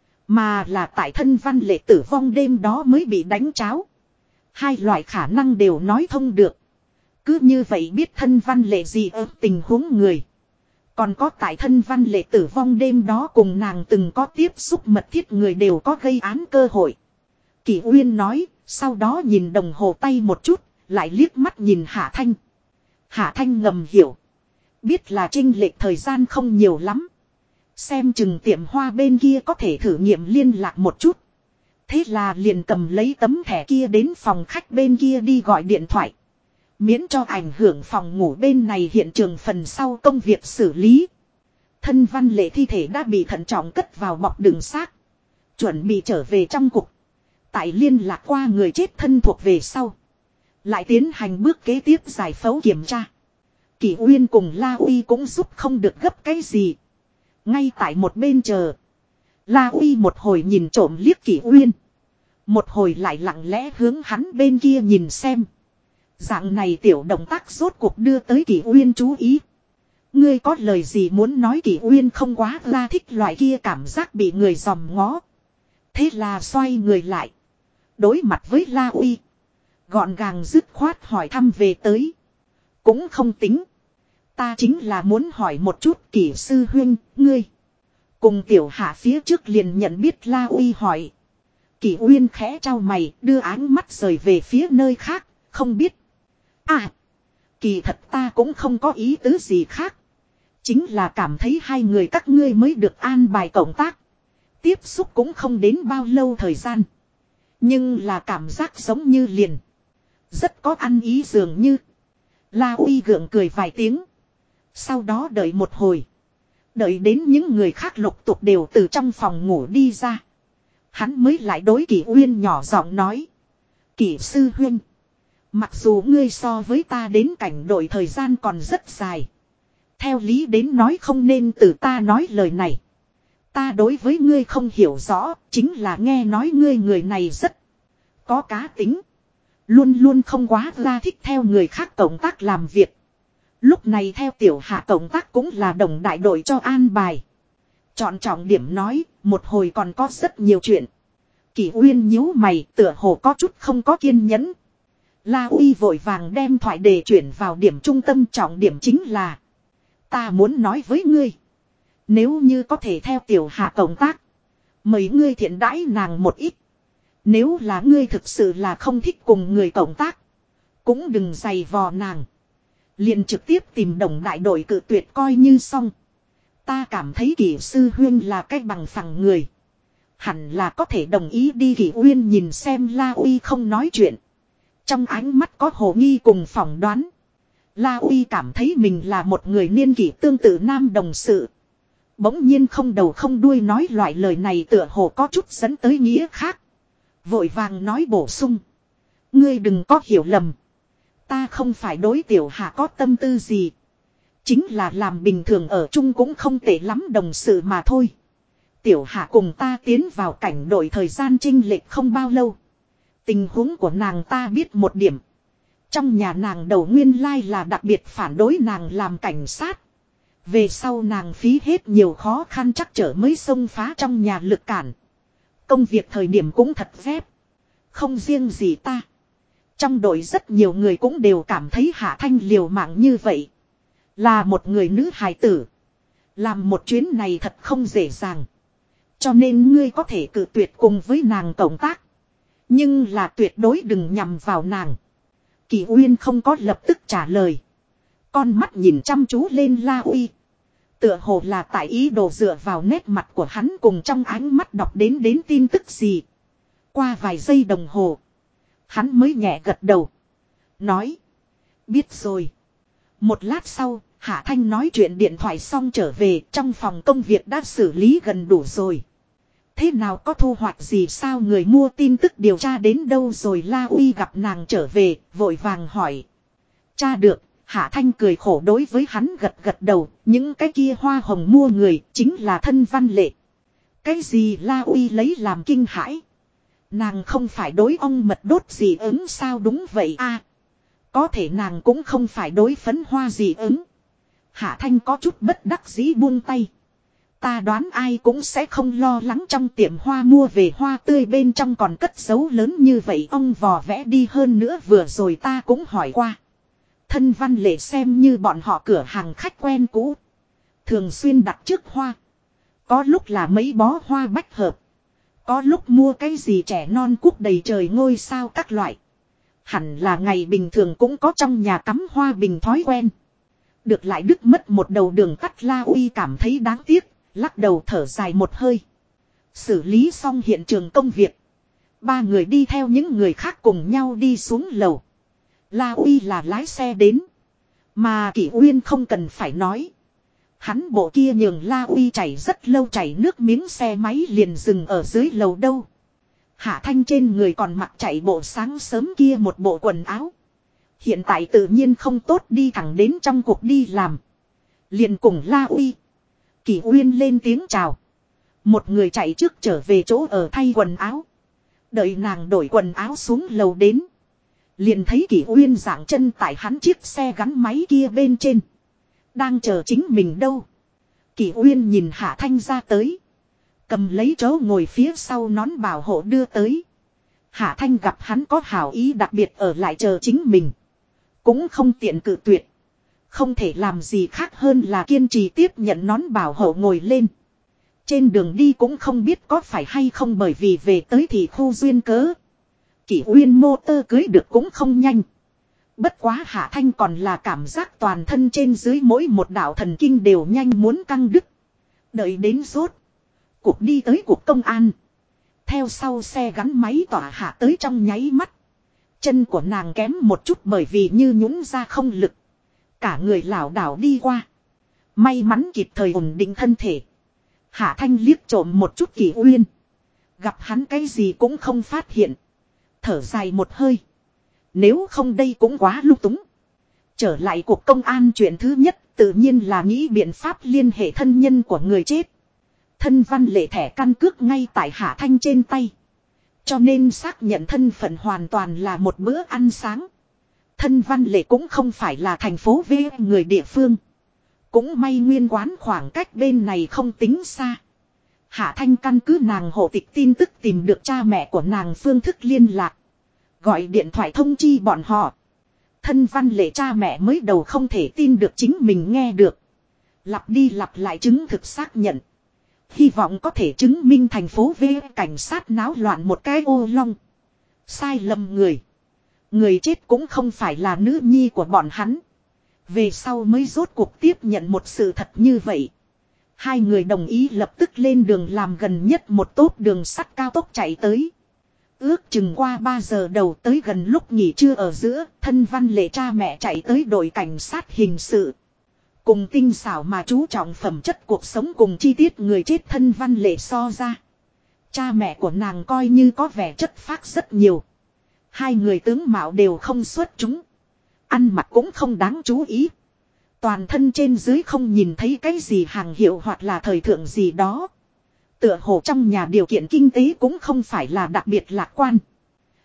Mà là tại thân văn lệ tử vong đêm đó mới bị đánh cháo. Hai loại khả năng đều nói thông được. Cứ như vậy biết thân văn lệ gì ở tình huống người. Còn có tại thân văn lệ tử vong đêm đó cùng nàng từng có tiếp xúc mật thiết người đều có gây án cơ hội. Kỷ Uyên nói, sau đó nhìn đồng hồ tay một chút, lại liếc mắt nhìn Hạ Thanh. Hạ Thanh ngầm hiểu. Biết là chênh lệch thời gian không nhiều lắm. Xem chừng tiệm hoa bên kia có thể thử nghiệm liên lạc một chút. Thế là liền cầm lấy tấm thẻ kia đến phòng khách bên kia đi gọi điện thoại. Miễn cho ảnh hưởng phòng ngủ bên này hiện trường phần sau công việc xử lý. Thân văn lệ thi thể đã bị thận trọng cất vào bọc đựng xác. Chuẩn bị trở về trong cục. Tại liên lạc qua người chết thân thuộc về sau. Lại tiến hành bước kế tiếp giải phẫu kiểm tra. Kỷ Uyên cùng La Uy cũng giúp không được gấp cái gì. Ngay tại một bên chờ. La Uy một hồi nhìn trộm liếc Kỷ Uyên. Một hồi lại lặng lẽ hướng hắn bên kia nhìn xem. Dạng này tiểu động tác rốt cuộc đưa tới Kỷ Uyên chú ý. Ngươi có lời gì muốn nói? Kỷ Uyên không quá ra thích loại kia cảm giác bị người dòm ngó. Thế là xoay người lại. Đối mặt với La Uy. Gọn gàng dứt khoát hỏi thăm về tới. Cũng không tính. Ta chính là muốn hỏi một chút Kỷ sư huynh, ngươi. Cùng tiểu hạ phía trước liền nhận biết. La Uy hỏi. Kỷ Uyên khẽ trao mày, đưa ánh mắt rời về phía nơi khác, không biết. À, kỳ thật ta cũng không có ý tứ gì khác. Chính là cảm thấy hai người các ngươi mới được an bài cộng tác. Tiếp xúc cũng không đến bao lâu thời gian. Nhưng là cảm giác giống như liền. Rất có ăn ý dường như. La Uy gượng cười vài tiếng. Sau đó đợi một hồi. Đợi đến những người khác lục tục đều từ trong phòng ngủ đi ra. Hắn mới lại đối Kỷ Uyên nhỏ giọng nói. Kỷ sư huynh. Mặc dù ngươi so với ta đến cảnh đội thời gian còn rất dài. Theo lý đến nói không nên từ ta nói lời này. Ta đối với ngươi không hiểu rõ, chính là nghe nói ngươi người này rất có cá tính. Luôn luôn không quá ra thích theo người khác cộng tác làm việc. Lúc này theo tiểu hạ cộng tác cũng là đồng đại đội cho an bài. Chọn trọng điểm nói, một hồi còn có rất nhiều chuyện. Kỷ Uyên nhíu mày, tựa hồ có chút không có kiên nhẫn. La Uy vội vàng đem thoại đề chuyển vào điểm trung tâm, trọng điểm chính là. Ta muốn nói với ngươi. Nếu như có thể theo tiểu hạ cộng tác. Mời ngươi thiện đãi nàng một ít. Nếu là ngươi thực sự là không thích cùng người cộng tác. Cũng đừng giày vò nàng. Liền trực tiếp tìm đồng đại đội cự tuyệt coi như xong. Ta cảm thấy Kỷ sư huynh là cách bằng phẳng người. Hẳn là có thể đồng ý đi. Kỷ Uyên nhìn xem La Uy không nói chuyện. Trong ánh mắt có hồ nghi cùng phỏng đoán. La Uy cảm thấy mình là một người niên kỷ tương tự nam đồng sự. Bỗng nhiên không đầu không đuôi nói loại lời này tựa hồ có chút dẫn tới nghĩa khác. Vội vàng nói bổ sung. Ngươi đừng có hiểu lầm. Ta không phải đối tiểu hạ có tâm tư gì. Chính là làm bình thường ở chung cũng không tệ lắm đồng sự mà thôi. Tiểu hạ cùng ta tiến vào cảnh đội thời gian chênh lệch không bao lâu. Tình huống của nàng ta biết một điểm. Trong nhà nàng đầu nguyên lai là đặc biệt phản đối nàng làm cảnh sát. Về sau nàng phí hết nhiều khó khăn chắc trở mới xông phá trong nhà lực cản. Công việc thời điểm cũng thật phép. Không riêng gì ta. Trong đội rất nhiều người cũng đều cảm thấy Hạ Thanh liều mạng như vậy. Là một người nữ hài tử. Làm một chuyến này thật không dễ dàng. Cho nên ngươi có thể cự tuyệt cùng với nàng cộng tác. Nhưng là tuyệt đối đừng nhằm vào nàng. Kỳ Uyên không có lập tức trả lời. Con mắt nhìn chăm chú lên La Uy. Tựa hồ là tại ý đồ dựa vào nét mặt của hắn cùng trong ánh mắt đọc đến tin tức gì. Qua vài giây đồng hồ. Hắn mới nhẹ gật đầu. Nói. Biết rồi. Một lát sau, Hạ Thanh nói chuyện điện thoại xong trở về, trong phòng công việc đã xử lý gần đủ rồi. Thế nào, có thu hoạch gì sao, người mua tin tức điều tra đến đâu rồi? La Uy gặp nàng trở về, vội vàng hỏi. Tra được. Hạ Thanh cười khổ đối với hắn gật đầu, những cái kia hoa hồng mua người chính là Thân Văn Lệ. Cái gì? La Uy lấy làm kinh hãi. Nàng không phải đối ong mật đốt dị ứng sao? Đúng vậy a. Có thể nàng cũng không phải đối phấn hoa dị ứng. Hạ Thanh có chút bất đắc dĩ buông tay. Ta đoán ai cũng sẽ không lo lắng trong tiệm hoa mua về hoa tươi bên trong còn cất giấu lớn như vậy ong vò vẽ đi, hơn nữa vừa rồi ta cũng hỏi qua. Thân Văn Lệ xem như bọn họ cửa hàng khách quen cũ. Thường xuyên đặt trước hoa. Có lúc là mấy bó hoa bách hợp. Có lúc mua cái gì trẻ non cúc đầy trời ngôi sao các loại. Hẳn là ngày bình thường cũng có trong nhà cắm hoa bình thói quen. Được lại đứt mất một đầu đường tắt. La Uy cảm thấy đáng tiếc, lắc đầu thở dài một hơi. Xử lý xong hiện trường công việc. Ba người đi theo những người khác cùng nhau đi xuống lầu. La Uy là lái xe đến. Mà Kỷ Uyên không cần phải nói. Hắn bộ kia nhường La Uy chảy rất lâu chảy nước miếng xe máy liền dừng ở dưới lầu đâu. Hạ Thanh trên người còn mặc chạy bộ sáng sớm kia một bộ quần áo. Hiện tại tự nhiên không tốt đi thẳng đến trong cuộc đi làm. Liền cùng La Uy, Kỷ Uyên lên tiếng chào. Một người chạy trước trở về chỗ ở thay quần áo. Đợi nàng đổi quần áo xuống lầu đến. Liền thấy Kỷ Uyên giảng chân tại hắn chiếc xe gắn máy kia bên trên. Đang chờ chính mình đâu. Kỷ Uyên nhìn Hạ Thanh ra tới. Cầm lấy chỗ ngồi phía sau nón bảo hộ đưa tới. Hạ Thanh gặp hắn có hảo ý đặc biệt ở lại chờ chính mình. Cũng không tiện cự tuyệt. Không thể làm gì khác hơn là kiên trì tiếp nhận nón bảo hộ ngồi lên. Trên đường đi cũng không biết có phải hay không bởi vì về tới thì khu duyên cớ. Kỷ Uyên mô tơ cưới được cũng không nhanh. Bất quá Hạ Thanh còn là cảm giác toàn thân trên dưới mỗi một đạo thần kinh đều nhanh muốn căng đứt. Đợi đến rốt cuộc đi tới cuộc công an. Theo sau xe gắn máy tỏa hạ tới trong nháy mắt. Chân của nàng kém một chút bởi vì như nhũn ra không lực. Cả người lảo đảo đi qua. May mắn kịp thời ổn định thân thể. Hạ Thanh liếc trộm một chút Kỷ Uyên. Gặp hắn cái gì cũng không phát hiện. Thở dài một hơi. Nếu không đây cũng quá lung túng. Trở lại cuộc công an chuyện thứ nhất tự nhiên là nghĩ biện pháp liên hệ thân nhân của người chết. Thân Văn Lệ thẻ căn cước ngay tại Hạ Thanh trên tay. Cho nên xác nhận thân phận hoàn toàn là một bữa ăn sáng. Thân Văn Lệ cũng không phải là thành phố V người địa phương. Cũng may nguyên quán khoảng cách bên này không tính xa. Hạ Thanh căn cứ nàng hộ tịch tin tức tìm được cha mẹ của nàng phương thức liên lạc. Gọi điện thoại thông chi bọn họ. Thân Văn Lệ cha mẹ mới đầu không thể tin được chính mình nghe được. Lặp đi lặp lại chứng thực xác nhận. Hy vọng có thể chứng minh thành phố V cảnh sát náo loạn một cái ô long. Sai lầm người. Người chết cũng không phải là nữ nhi của bọn hắn. Về sau mới rốt cuộc tiếp nhận một sự thật như vậy. Hai người đồng ý lập tức lên đường làm gần nhất một tốp đường sắt cao tốc chạy tới. Ước chừng qua 3 giờ đầu tới gần lúc nghỉ trưa ở giữa, Thân Văn Lệ cha mẹ chạy tới đội cảnh sát hình sự. Cùng tinh xảo mà chú trọng phẩm chất cuộc sống cùng chi tiết người chết Thân Văn Lệ so ra. Cha mẹ của nàng coi như có vẻ chất phác rất nhiều. Hai người tướng mạo đều không xuất chúng. Ăn mặc cũng không đáng chú ý. Toàn thân trên dưới không nhìn thấy cái gì hàng hiệu hoặc là thời thượng gì đó. Tựa hồ trong nhà điều kiện kinh tế cũng không phải là đặc biệt lạc quan.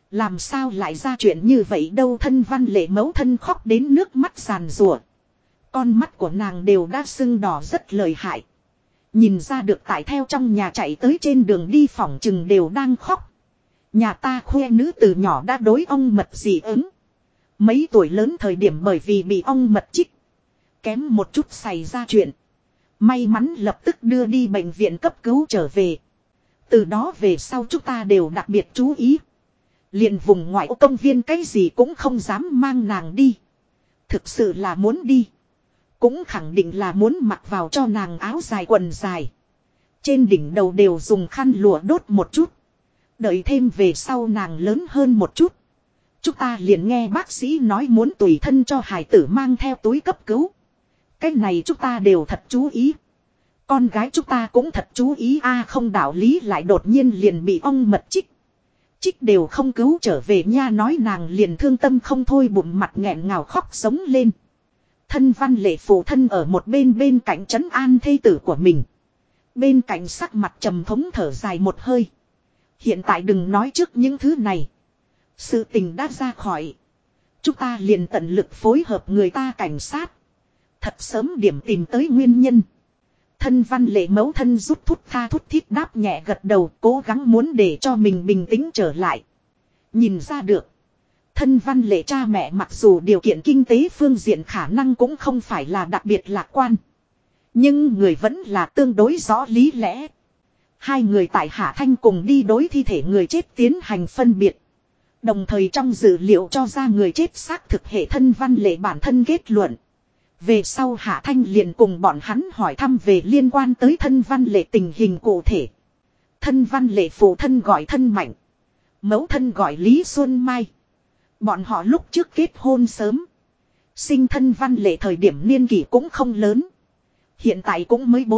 Làm sao lại ra chuyện như vậy đâu, thân văn lệ mẫu thân khóc đến nước mắt giàn giụa. Con mắt của nàng đều đã sưng đỏ rất lợi hại. Nhìn ra được tại theo trong nhà chạy tới trên đường đi phỏng chừng đều đang khóc. Nhà ta khoe nữ từ nhỏ đã đối ong mật dị ứng. Mấy tuổi lớn thời điểm bởi vì bị ong mật chích. Kém một chút xảy ra chuyện. May mắn lập tức đưa đi bệnh viện cấp cứu trở về. Từ đó về sau chúng ta đều đặc biệt chú ý. Liền vùng ngoại ô công viên cái gì cũng không dám mang nàng đi. Thực sự là muốn đi. Cũng khẳng định là muốn mặc vào cho nàng áo dài quần dài. Trên đỉnh đầu đều dùng khăn lụa đốt một chút. Đợi thêm về sau nàng lớn hơn một chút. Chúng ta liền nghe bác sĩ nói muốn tùy thân cho hài tử mang theo túi cấp cứu. Cái này chúng ta đều thật chú ý. Con gái chúng ta cũng thật chú ý không đạo lý lại đột nhiên liền bị ong mật chích. Chích đều không cứu trở về nha, nói nàng liền thương tâm không thôi, bụng mặt nghẹn ngào khóc sống lên. Thân văn lệ phụ thân ở một bên cạnh trấn an thê tử của mình. Bên cạnh sắc mặt trầm thống thở dài một hơi. Hiện tại đừng nói trước những thứ này. Sự tình đã ra khỏi. Chúng ta liền tận lực phối hợp người ta cảnh sát. Thật sớm điểm tìm tới nguyên nhân. Thân văn lệ mẫu thân rút thút tha thút thít đáp nhẹ gật đầu, cố gắng muốn để cho mình bình tĩnh trở lại. Nhìn ra được. Thân văn lệ cha mẹ mặc dù điều kiện kinh tế phương diện khả năng cũng không phải là đặc biệt lạc quan. Nhưng người vẫn là tương đối rõ lý lẽ. Hai người tại Hạ Thanh cùng đi đối thi thể người chết tiến hành phân biệt. Đồng thời trong dữ liệu cho ra người chết xác thực hệ thân văn lệ bản thân kết luận. Về sau Hạ Thanh liền cùng bọn hắn hỏi thăm về liên quan tới thân văn lệ tình hình cụ thể. Thân văn lệ phụ thân gọi thân Mạnh. Mẫu thân gọi Lý Xuân Mai. Bọn họ lúc trước kết hôn sớm. Sinh thân văn lệ thời điểm niên kỷ cũng không lớn. Hiện tại cũng mới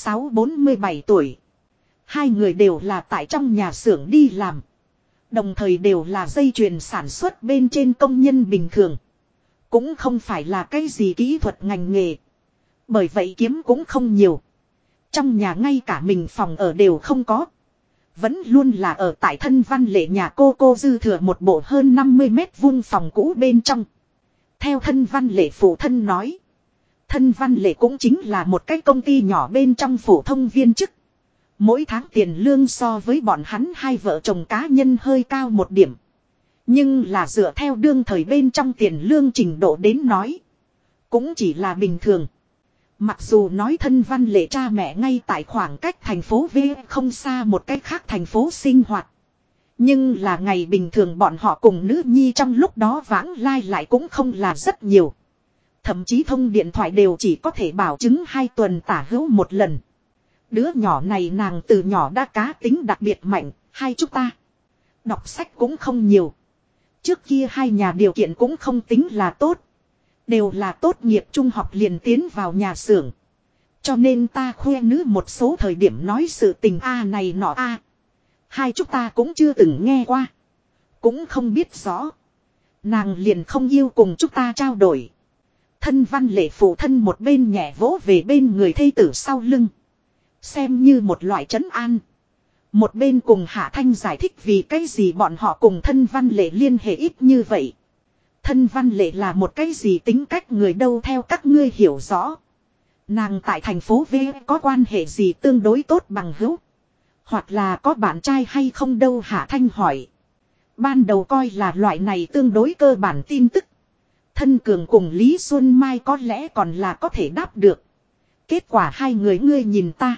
46-47 tuổi. Hai người đều là tại trong nhà xưởng đi làm. Đồng thời đều là dây chuyền sản xuất bên trên công nhân bình thường. Cũng không phải là cái gì kỹ thuật ngành nghề. Bởi vậy kiếm cũng không nhiều. Trong nhà ngay cả mình phòng ở đều không có. Vẫn luôn là ở tại thân văn lệ nhà cô dư thừa một bộ hơn 50 mét vuông phòng cũ bên trong. Theo thân văn lệ phụ thân nói. Thân văn lệ cũng chính là một cái công ty nhỏ bên trong phổ thông viên chức. Mỗi tháng tiền lương so với bọn hắn hai vợ chồng cá nhân hơi cao một điểm. Nhưng là dựa theo đương thời bên trong tiền lương trình độ đến nói. Cũng chỉ là bình thường. Mặc dù nói thân văn lệ cha mẹ ngay tại khoảng cách thành phố V không xa một cách khác thành phố sinh hoạt. Nhưng là ngày bình thường bọn họ cùng nữ nhi trong lúc đó vãng lai lại cũng không là rất nhiều. Thậm chí thông điện thoại đều chỉ có thể bảo chứng 2 tuần tả hữu một lần. Đứa nhỏ này nàng từ nhỏ đã cá tính đặc biệt mạnh, hai chúng ta. Đọc sách cũng không nhiều. Trước kia hai nhà điều kiện cũng không tính là tốt. Đều là tốt nghiệp trung học liền tiến vào nhà xưởng. Cho nên ta khoe nữ một số thời điểm nói sự tình này nọ hai chúng ta cũng chưa từng nghe qua. Cũng không biết rõ. Nàng liền không yêu cùng chúng ta trao đổi. Thân văn lệ phụ thân một bên nhẹ vỗ về bên người thê tử sau lưng. Xem như một loại trấn an. Một bên cùng Hạ Thanh giải thích vì cái gì bọn họ cùng thân văn lệ liên hệ ít như vậy. Thân văn lệ là một cái gì tính cách người đâu theo các ngươi hiểu rõ. Nàng tại thành phố V có quan hệ gì tương đối tốt bằng hữu. Hoặc là có bạn trai hay không đâu, Hạ Thanh hỏi. Ban đầu coi là loại này tương đối cơ bản tin tức. Thân Cường cùng Lý Xuân Mai có lẽ còn là có thể đáp được. Kết quả hai người ngươi nhìn ta.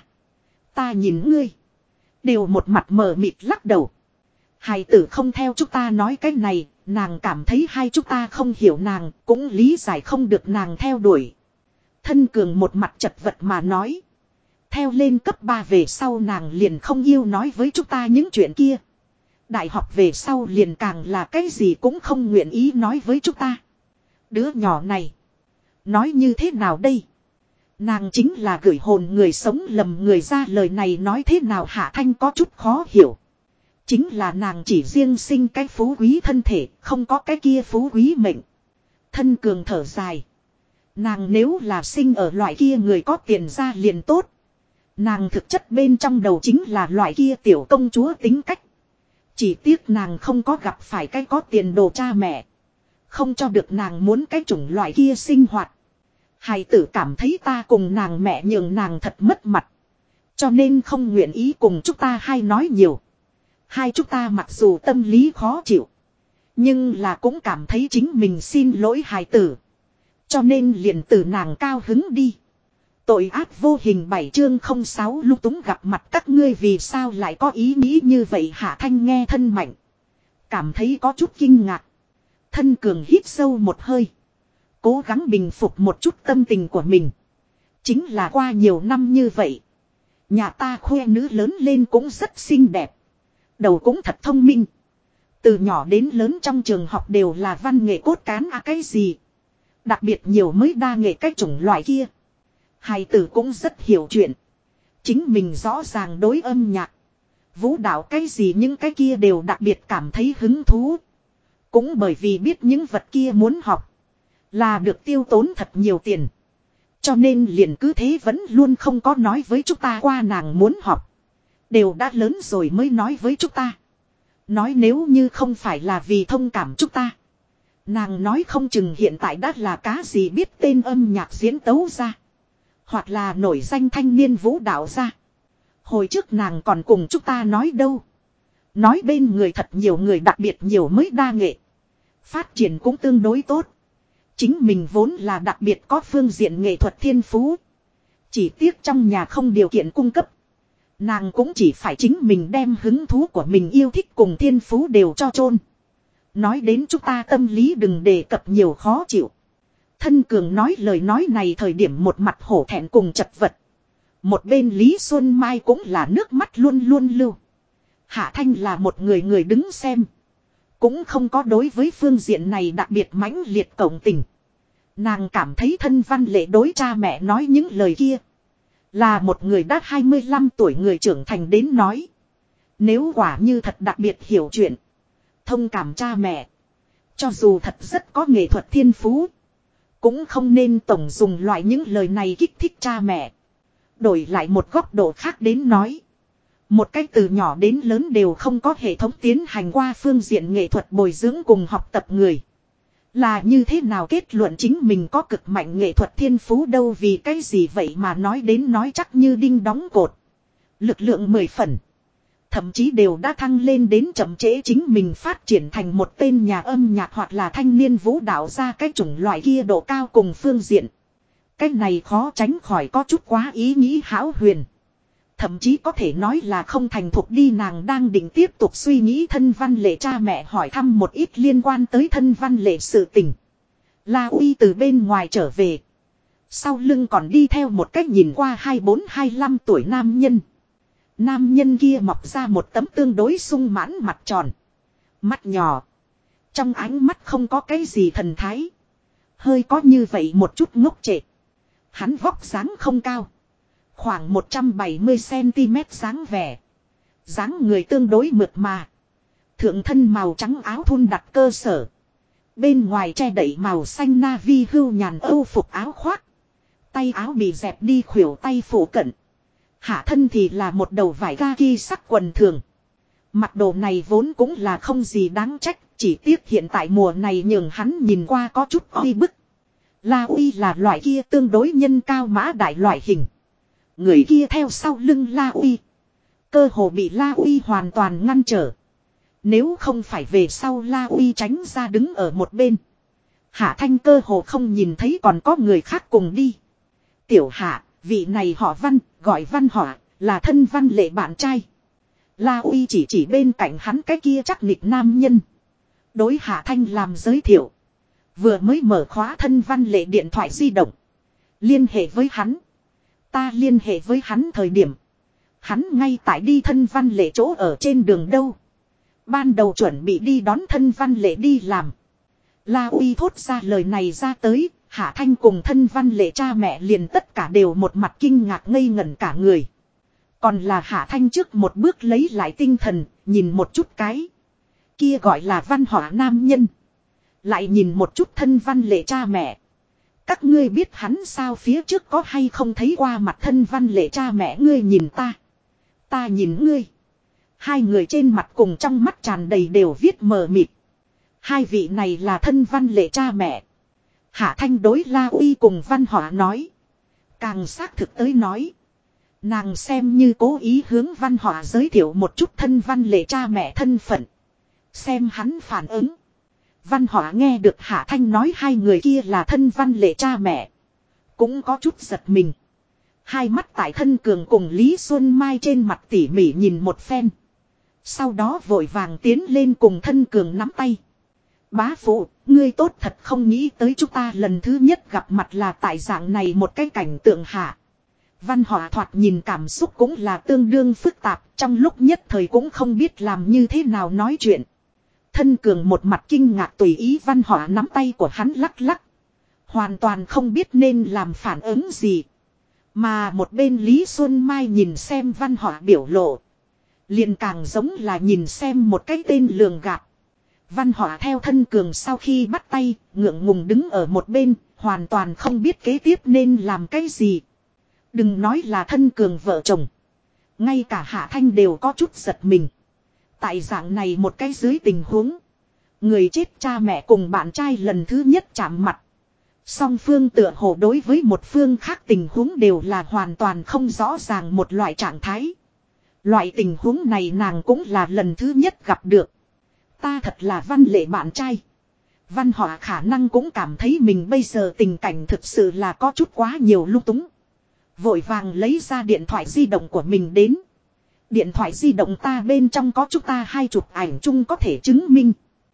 Ta nhìn ngươi. Đều một mặt mờ mịt lắc đầu. Hài tử không theo chúng ta nói cái này. Nàng cảm thấy hai chúng ta không hiểu nàng. Cũng lý giải không được nàng theo đuổi. Thân Cường một mặt chật vật mà nói. Theo lên cấp 3 về sau nàng liền không yêu nói với chúng ta những chuyện kia. Đại học về sau liền càng là cái gì cũng không nguyện ý nói với chúng ta. Đứa nhỏ này. Nói như thế nào đây? Nàng chính là gửi hồn người sống lầm người ra, lời này nói thế nào Hạ Thanh có chút khó hiểu. Chính là nàng chỉ riêng sinh cái phú quý thân thể, không có cái kia phú quý mệnh. Thân Cường thở dài. Nàng nếu là sinh ở loại kia người có tiền ra liền tốt. Nàng thực chất bên trong đầu chính là loại kia tiểu công chúa tính cách. Chỉ tiếc nàng không có gặp phải cái có tiền đồ cha mẹ. Không cho được nàng muốn cái chủng loại kia sinh hoạt. Hài tử cảm thấy ta cùng nàng mẹ nhường nàng thật mất mặt. Cho nên không nguyện ý cùng chúng ta hai nói nhiều. Hai chúng ta mặc dù tâm lý khó chịu. Nhưng là cũng cảm thấy chính mình xin lỗi hài tử. Cho nên liền từ nàng cao hứng đi. Tội ác vô hình 7 chương 06 lúc túng gặp mặt các ngươi vì sao lại có ý nghĩ như vậy. Hạ Thanh nghe thân mạnh. Cảm thấy có chút kinh ngạc. Thân cường hít sâu một hơi. Cố gắng bình phục một chút tâm tình của mình. Chính là qua nhiều năm như vậy. Nhà ta khoe nữ lớn lên cũng rất xinh đẹp. Đầu cũng thật thông minh. Từ nhỏ đến lớn trong trường học đều là văn nghệ cốt cán cái gì. Đặc biệt nhiều mới đa nghệ cái chủng loại kia. Hài tử cũng rất hiểu chuyện. Chính mình rõ ràng đối âm nhạc. Vũ đạo cái gì những cái kia đều đặc biệt cảm thấy hứng thú. Cũng bởi vì biết những vật kia muốn học. Là được tiêu tốn thật nhiều tiền. Cho nên liền cứ thế vẫn luôn không có nói với chúng ta qua nàng muốn học. Đều đã lớn rồi mới nói với chúng ta. Nói nếu như không phải là vì thông cảm chúng ta. Nàng nói không chừng hiện tại đã là cá gì biết tên âm nhạc diễn tấu ra. Hoặc là nổi danh thanh niên vũ đạo ra. Hồi trước nàng còn cùng chúng ta nói đâu. Nói bên người thật nhiều người đặc biệt nhiều mới đa nghệ. Phát triển cũng tương đối tốt. Chính mình vốn là đặc biệt có phương diện nghệ thuật thiên phú. Chỉ tiếc trong nhà không điều kiện cung cấp. Nàng cũng chỉ phải chính mình đem hứng thú của mình yêu thích cùng thiên phú đều cho chôn. Nói đến chúng ta tâm lý đừng đề cập nhiều khó chịu. Thân cường nói lời nói này thời điểm một mặt hổ thẹn cùng chật vật. Một bên Lý Xuân Mai cũng là nước mắt luôn luôn lưu. Hạ Thanh là một người đứng xem. Cũng không có đối với phương diện này đặc biệt mãnh liệt cộng tình. Nàng cảm thấy thân văn lệ đối cha mẹ nói những lời kia. Là một người đã 25 tuổi người trưởng thành đến nói. Nếu quả như thật đặc biệt hiểu chuyện. Thông cảm cha mẹ. Cho dù thật rất có nghệ thuật thiên phú. Cũng không nên tổng dùng loại những lời này kích thích cha mẹ. Đổi lại một góc độ khác đến nói. Một cách từ nhỏ đến lớn đều không có hệ thống tiến hành qua phương diện nghệ thuật bồi dưỡng cùng học tập người. Là như thế nào kết luận chính mình có cực mạnh nghệ thuật thiên phú đâu vì cái gì vậy mà nói đến nói chắc như đinh đóng cột. Lực lượng 10 phần. Thậm chí đều đã thăng lên đến chậm trễ chính mình phát triển thành một tên nhà âm nhạc hoặc là thanh niên vũ đạo ra cái chủng loại kia độ cao cùng phương diện. Cái này khó tránh khỏi có chút quá ý nghĩ hão huyền. Thậm chí có thể nói là không thành thục đi nàng đang định tiếp tục suy nghĩ thân văn lệ cha mẹ hỏi thăm một ít liên quan tới thân văn lệ sự tình. La Uy từ bên ngoài trở về. Sau lưng còn đi theo một cách nhìn qua 24-25 tuổi nam nhân. Nam nhân kia mọc ra một tấm tương đối sung mãn mặt tròn. Mắt nhỏ. Trong ánh mắt không có cái gì thần thái. Hơi có như vậy một chút ngốc trệ. Hắn vóc dáng không cao. Khoảng 170cm dáng vẻ. Dáng người tương đối mượt mà. Thượng thân màu trắng áo thun đặt cơ sở. Bên ngoài che đậy màu xanh navy hưu nhàn âu phục áo khoác. Tay áo bị dẹp đi khuỷu tay phủ cận. Hạ thân thì là một đầu vải kaki sắc quần thường. Mặc đồ này vốn cũng là không gì đáng trách. Chỉ tiếc hiện tại mùa này nhường hắn nhìn qua có chút oi bức. La Uy là loại kia tương đối nhân cao mã đại loại hình. Người kia theo sau lưng La Uy. Cơ hồ bị La Uy hoàn toàn ngăn trở. Nếu không phải về sau La Uy tránh ra đứng ở một bên. Hạ Thanh cơ hồ không nhìn thấy còn có người khác cùng đi. Tiểu Hạ, vị này họ Văn, gọi Văn Hỏa, là thân văn lệ bạn trai. La Uy chỉ bên cạnh hắn cái kia chắc nịch nam nhân. Đối Hạ Thanh làm giới thiệu. Vừa mới mở khóa thân văn lệ điện thoại di động. Liên hệ với hắn. Ta liên hệ với hắn thời điểm. Hắn ngay tại đi thân văn lệ chỗ ở trên đường đâu. Ban đầu chuẩn bị đi đón thân văn lệ đi làm. La Uy thốt ra lời này ra tới. Hạ Thanh cùng thân văn lệ cha mẹ liền tất cả đều một mặt kinh ngạc ngây ngẩn cả người. Còn là Hạ Thanh trước một bước lấy lại tinh thần. Nhìn một chút cái. Kia gọi là Văn Hỏa nam nhân. Lại nhìn một chút thân văn lệ cha mẹ. Các ngươi biết hắn sao phía trước có hay không thấy qua mặt thân văn lệ cha mẹ ngươi nhìn ta. Ta nhìn ngươi. Hai người trên mặt cùng trong mắt tràn đầy đều viết mờ mịt. Hai vị này là thân Văn Lệ cha mẹ. Hạ Thanh đối La Uy cùng Văn Hỏa nói. Càng xác thực tới nói. Nàng xem như cố ý hướng Văn Hỏa giới thiệu một chút thân Văn Lệ cha mẹ thân phận. Xem hắn phản ứng. Văn Hỏa nghe được Hạ Thanh nói hai người kia là thân Văn Lệ cha mẹ. Cũng có chút giật mình. Hai mắt tại thân cường cùng Lý Xuân Mai trên mặt tỉ mỉ nhìn một phen. Sau đó vội vàng tiến lên cùng thân cường nắm tay. Bá phụ, ngươi tốt thật không nghĩ tới chúng ta lần thứ nhất gặp mặt là tại dạng này một cái cảnh tượng hạ. Văn Hỏa thoạt nhìn cảm xúc cũng là tương đương phức tạp, trong lúc nhất thời cũng không biết làm như thế nào nói chuyện. Thân cường một mặt kinh ngạc tùy ý Văn Hỏa nắm tay của hắn lắc lắc. Hoàn toàn không biết nên làm phản ứng gì. Mà một bên Lý Xuân Mai nhìn xem Văn Hỏa biểu lộ. Liền càng giống là nhìn xem một cái tên lường gạt. Văn Hỏa theo thân cường sau khi bắt tay, ngượng ngùng đứng ở một bên, hoàn toàn không biết kế tiếp nên làm cái gì. Đừng nói là thân cường vợ chồng. Ngay cả Hạ Thanh đều có chút giật mình. Tại dạng này một cái dưới tình huống. Người chết cha mẹ cùng bạn trai lần thứ nhất chạm mặt. Song phương tựa hồ đối với một phương khác tình huống đều là hoàn toàn không rõ ràng một loại trạng thái. Loại tình huống này nàng cũng là lần thứ nhất gặp được. Ta thật là Văn Lệ bạn trai. Văn Hỏa khả năng cũng cảm thấy mình bây giờ tình cảnh thực sự là có chút quá nhiều lung túng. Vội vàng lấy ra điện thoại di động của mình đến. Điện thoại di động ta bên trong có chúng ta hai chụp ảnh chung có thể chứng minh.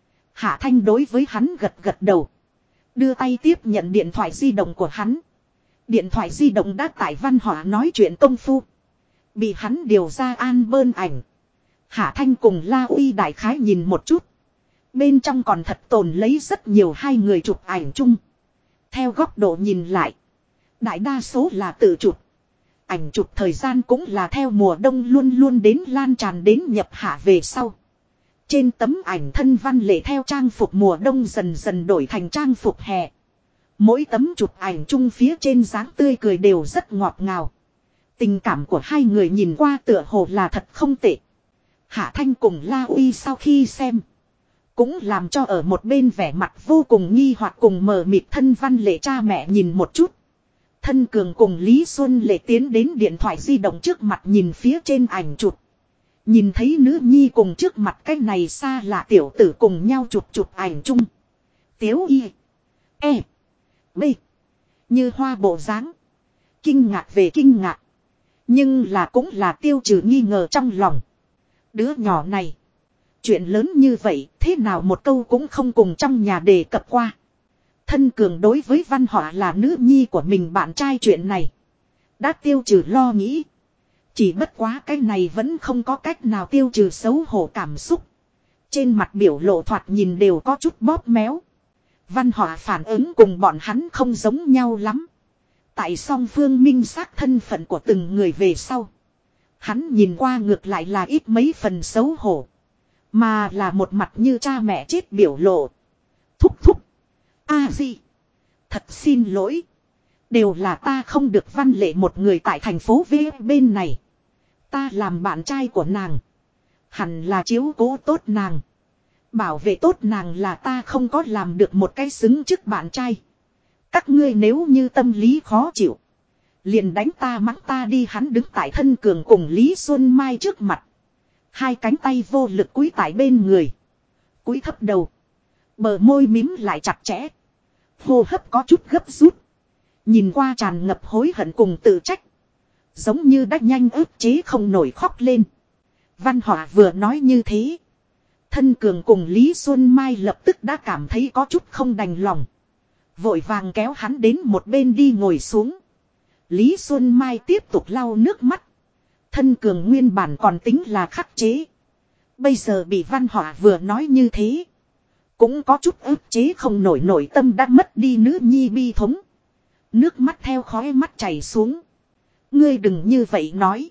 Hạ Thanh đối với hắn gật gật đầu. Đưa tay tiếp nhận điện thoại di động của hắn. Điện thoại di động đã tại Văn Hỏa nói chuyện công phu. Bị hắn điều ra album ảnh. Hạ Thanh cùng La Uy đại khái nhìn một chút. Bên trong còn thật tồn lấy rất nhiều hai người chụp ảnh chung. Theo góc độ nhìn lại. Đại đa số là tự chụp. Ảnh chụp thời gian cũng là theo mùa đông luôn luôn đến lan tràn đến nhập hạ về sau. Trên tấm ảnh thân Văn Lệ theo trang phục mùa đông dần dần đổi thành trang phục hè. Mỗi tấm chụp ảnh chung phía trên dáng tươi cười đều rất ngọt ngào. Tình cảm của hai người nhìn qua tựa hồ là thật không tệ. Hạ Thanh cùng La Uy sau khi xem. Cũng làm cho ở một bên vẻ mặt vô cùng nghi hoặc cùng mờ mịt thân Văn Lệ cha mẹ nhìn một chút. Thân cường cùng Lý Xuân Lệ tiến đến điện thoại di động trước mặt nhìn phía trên ảnh chụp. Nhìn thấy nữ nhi cùng trước mặt cái này xa lạ tiểu tử cùng nhau chụp ảnh chung. Tiếu y. E. B. Như hoa bộ dáng. Kinh ngạc về kinh ngạc. Nhưng là cũng là tiêu trừ nghi ngờ trong lòng. Đứa nhỏ này. Chuyện lớn như vậy thế nào một câu cũng không cùng trong nhà đề cập qua. Thân cường đối với Văn Hỏa là nữ nhi của mình bạn trai chuyện này. Đã tiêu trừ lo nghĩ. Chỉ bất quá cái này vẫn không có cách nào tiêu trừ xấu hổ cảm xúc. Trên mặt biểu lộ thoạt nhìn đều có chút bóp méo. Văn Hỏa phản ứng cùng bọn hắn không giống nhau lắm. Tại song phương minh xác thân phận của từng người về sau. Hắn nhìn qua ngược lại là ít mấy phần xấu hổ. Mà là một mặt như cha mẹ chết biểu lộ. Thúc thúc. Di. Thật xin lỗi. Đều là ta không được Văn Lệ một người tại thành phố V bên này. Ta làm bạn trai của nàng. Hẳn là chiếu cố tốt nàng. Bảo vệ tốt nàng là ta không có làm được một cái xứng trước bạn trai. Các ngươi nếu như tâm lý khó chịu. Liền đánh ta mắng ta đi hắn đứng tại thân cường cùng Lý Xuân Mai trước mặt. Hai cánh tay vô lực cúi tại bên người. Cúi thấp đầu. Bờ môi mím lại chặt chẽ. Hô hấp có chút gấp rút. Nhìn qua tràn ngập hối hận cùng tự trách. Giống như đã nhanh ức chế không nổi khóc lên. Văn Hỏa vừa nói như thế. Thân cường cùng Lý Xuân Mai lập tức đã cảm thấy có chút không đành lòng. Vội vàng kéo hắn đến một bên đi ngồi xuống. Lý Xuân Mai tiếp tục lau nước mắt. Thân cường nguyên bản còn tính là khắc chế. Bây giờ bị Văn Hỏa vừa nói như thế. Cũng có chút ức chế không nổi nội tâm đã mất đi nữ nhi bi thống. Nước mắt theo khóe mắt chảy xuống. Ngươi đừng như vậy nói.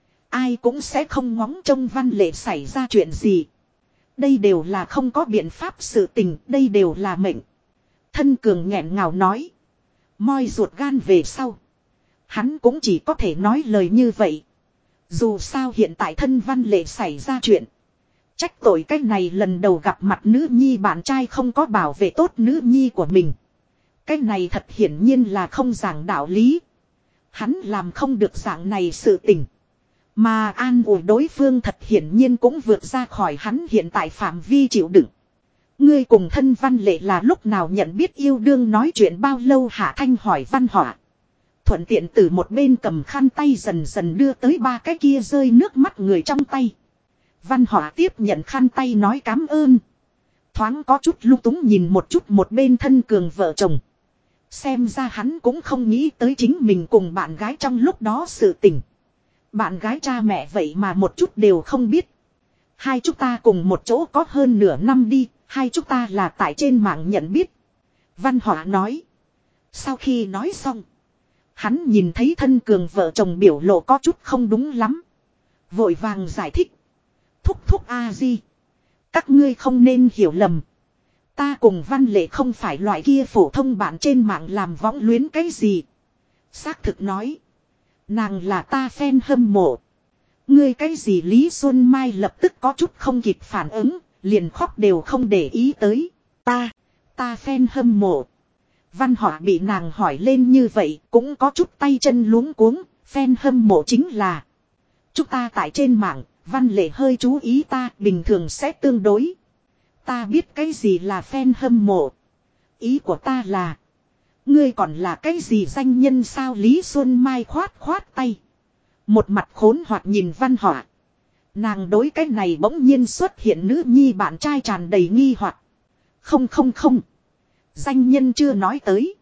Ai cũng sẽ không ngóng trông Văn Lệ xảy ra chuyện gì. Đây đều là không có biện pháp sự tình. Đây đều là mệnh. Thân cường nghẹn ngào nói. Moi ruột gan về sau. Hắn cũng chỉ có thể nói lời như vậy. Dù sao hiện tại thân Văn Lệ xảy ra chuyện. Trách tội cái này lần đầu gặp mặt nữ nhi bạn trai không có bảo vệ tốt nữ nhi của mình. Cái này thật hiển nhiên là không giảng đạo lý. Hắn làm không được dạng này sự tình. Mà an ủi đối phương thật hiển nhiên cũng vượt ra khỏi hắn hiện tại phạm vi chịu đựng. Ngươi cùng thân Văn Lệ là lúc nào nhận biết yêu đương nói chuyện bao lâu Hạ Thanh hỏi Văn Họa. Thuận tiện từ một bên cầm khăn tay dần dần đưa tới ba cái kia rơi nước mắt người trong tay. Văn Họa tiếp nhận khăn tay nói cám ơn. Thoáng có chút lung túng nhìn một chút một bên thân cường vợ chồng. Xem ra hắn cũng không nghĩ tới chính mình cùng bạn gái trong lúc đó sự tình. Bạn gái cha mẹ vậy mà một chút đều không biết. Hai chúng ta cùng một chỗ có hơn nửa năm đi. Hai chúng ta là tại trên mạng nhận biết. Văn Họa nói. Sau khi nói xong. Hắn nhìn thấy thân cường vợ chồng biểu lộ có chút không đúng lắm. Vội vàng giải thích. Thúc thúc A-di. Các ngươi không nên hiểu lầm. Ta cùng Văn Lệ không phải loại kia phổ thông bạn trên mạng làm võng luyến cái gì. Xác thực nói. Nàng là ta fan hâm mộ. Ngươi cái gì Lý Xuân Mai lập tức có chút không kịp phản ứng. Liền khóc đều không để ý tới. Ta fan hâm mộ. Văn Họa bị nàng hỏi lên như vậy cũng có chút tay chân luống cuống. Fan hâm mộ chính là. Chúng ta tại trên mạng. Văn Lệ hơi chú ý ta bình thường sẽ tương đối. Ta biết cái gì là fan hâm mộ. Ý của ta là. Ngươi còn là cái gì danh nhân sao Lý Xuân Mai khoát tay. Một mặt khốn hoặc nhìn Văn Họa. Nàng đối cái này bỗng nhiên xuất hiện nữ nhi bạn trai tràn đầy nghi hoặc. Không. Danh nhân chưa nói tới.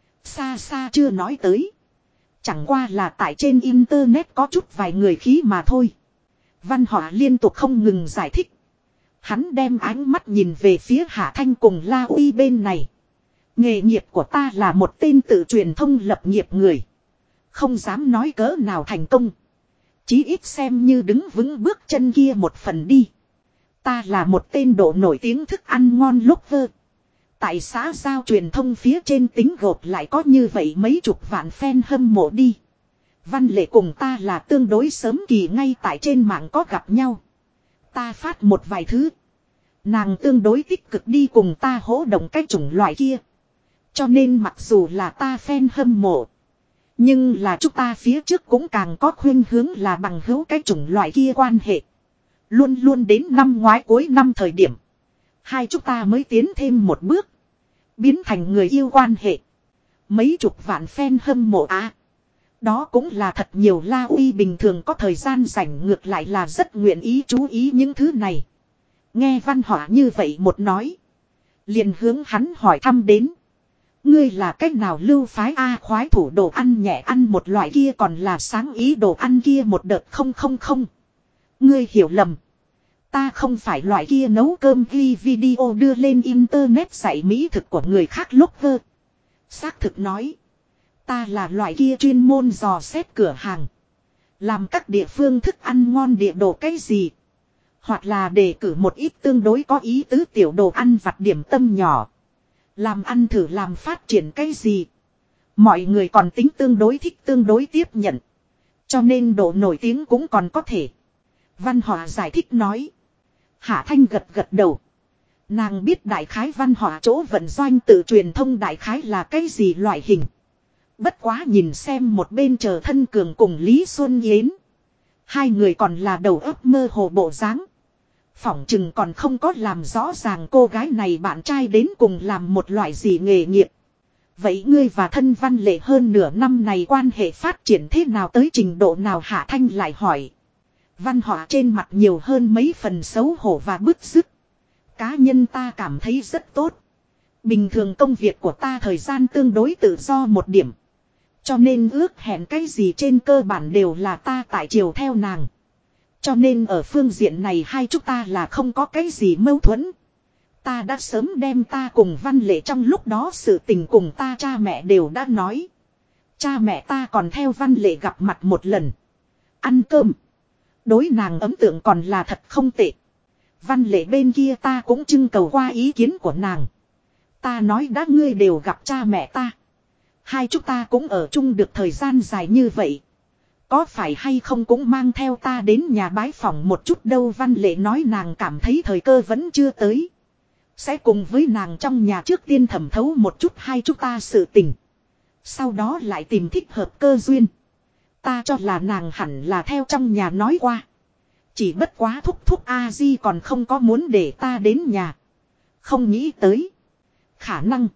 Xa chưa nói tới. Chẳng qua là tại trên internet có chút vài người khí mà thôi. Văn Họa liên tục không ngừng giải thích. Hắn đem ánh mắt nhìn về phía Hạ Thanh cùng La Uy bên này. Nghề nghiệp của ta là một tên tự truyền thông lập nghiệp người. Không dám nói cỡ nào thành công. Chí ít xem như đứng vững bước chân kia một phần đi. Ta là một tên độ nổi tiếng thức ăn ngon lúc vơ. Tại xã giao truyền thông phía trên tính gộp lại có như vậy mấy chục vạn fan hâm mộ đi. Văn Lệ cùng ta là tương đối sớm kỳ ngay tại trên mạng có gặp nhau. Ta phát một vài thứ. Nàng tương đối tích cực đi cùng ta hỗ động cái chủng loại kia. Cho nên mặc dù là ta fan hâm mộ. Nhưng là chúng ta phía trước cũng càng có khuynh hướng là bằng hữu cái chủng loại kia quan hệ. Luôn luôn đến năm ngoái cuối năm thời điểm. Hai chúng ta mới tiến thêm một bước. Biến thành người yêu quan hệ. Mấy chục vạn fan hâm mộ á. Đó cũng là thật nhiều La Uy bình thường có thời gian rảnh ngược lại là rất nguyện ý chú ý những thứ này. Nghe Văn Họa như vậy một nói. Liền hướng hắn hỏi thăm đến. Ngươi là cách nào lưu phái A khoái thủ đồ ăn nhẹ ăn một loại kia còn là sáng ý đồ ăn kia một đợt không. Ngươi hiểu lầm. Ta không phải loại kia nấu cơm ghi video đưa lên internet dạy mỹ thực của người khác lúc vơ. Xác thực nói. Ta là loại kia chuyên môn dò xét cửa hàng. Làm các địa phương thức ăn ngon địa đồ cái gì. Hoặc là đề cử một ít tương đối có ý tứ tiểu đồ ăn vặt điểm tâm nhỏ. Làm ăn thử làm phát triển cái gì. Mọi người còn tính tương đối thích tương đối tiếp nhận. Cho nên độ nổi tiếng cũng còn có thể. Văn Họa giải thích nói. Hạ Thanh gật đầu. Nàng biết đại khái Văn Họa chỗ vận doanh tự truyền thông đại khái là cái gì loại hình. Bất quá nhìn xem một bên chờ thân cường cùng Lý Xuân Yến. Hai người còn là đầu óc mơ hồ bộ dáng. Phỏng chừng còn không có làm rõ ràng cô gái này bạn trai đến cùng làm một loại gì nghề nghiệp. Vậy ngươi và thân Văn Lệ hơn nửa năm này quan hệ phát triển thế nào tới trình độ nào Hạ Thanh lại hỏi. Văn Họa trên mặt nhiều hơn mấy phần xấu hổ và bứt rứt. Cá nhân ta cảm thấy rất tốt. Bình thường công việc của ta thời gian tương đối tự do một điểm. Cho nên ước hẹn cái gì trên cơ bản đều là ta tại chiều theo nàng. Cho nên ở phương diện này hai chúng ta là không có cái gì mâu thuẫn. Ta đã sớm đem ta cùng Văn Lệ trong lúc đó sự tình cùng ta cha mẹ đều đã nói. Cha mẹ ta còn theo Văn Lệ gặp mặt một lần. Ăn cơm. Đối nàng ấn tượng còn là thật không tệ. Văn Lệ bên kia ta cũng trưng cầu qua ý kiến của nàng. Ta nói đã ngươi đều gặp cha mẹ ta. Hai chúng ta cũng ở chung được thời gian dài như vậy. có phải hay không cũng mang theo ta đến nhà bái phỏng một chút đâu. Văn Lệ nói nàng cảm thấy thời cơ vẫn chưa tới. Sẽ cùng với nàng trong nhà trước tiên thẩm thấu một chút hai chúng ta sự tình. Sau đó lại tìm thích hợp cơ duyên. Ta cho là nàng hẳn là theo trong nhà nói qua. Chỉ bất quá thúc thúc A-di còn không có muốn để ta đến nhà. Không nghĩ tới. Khả năng.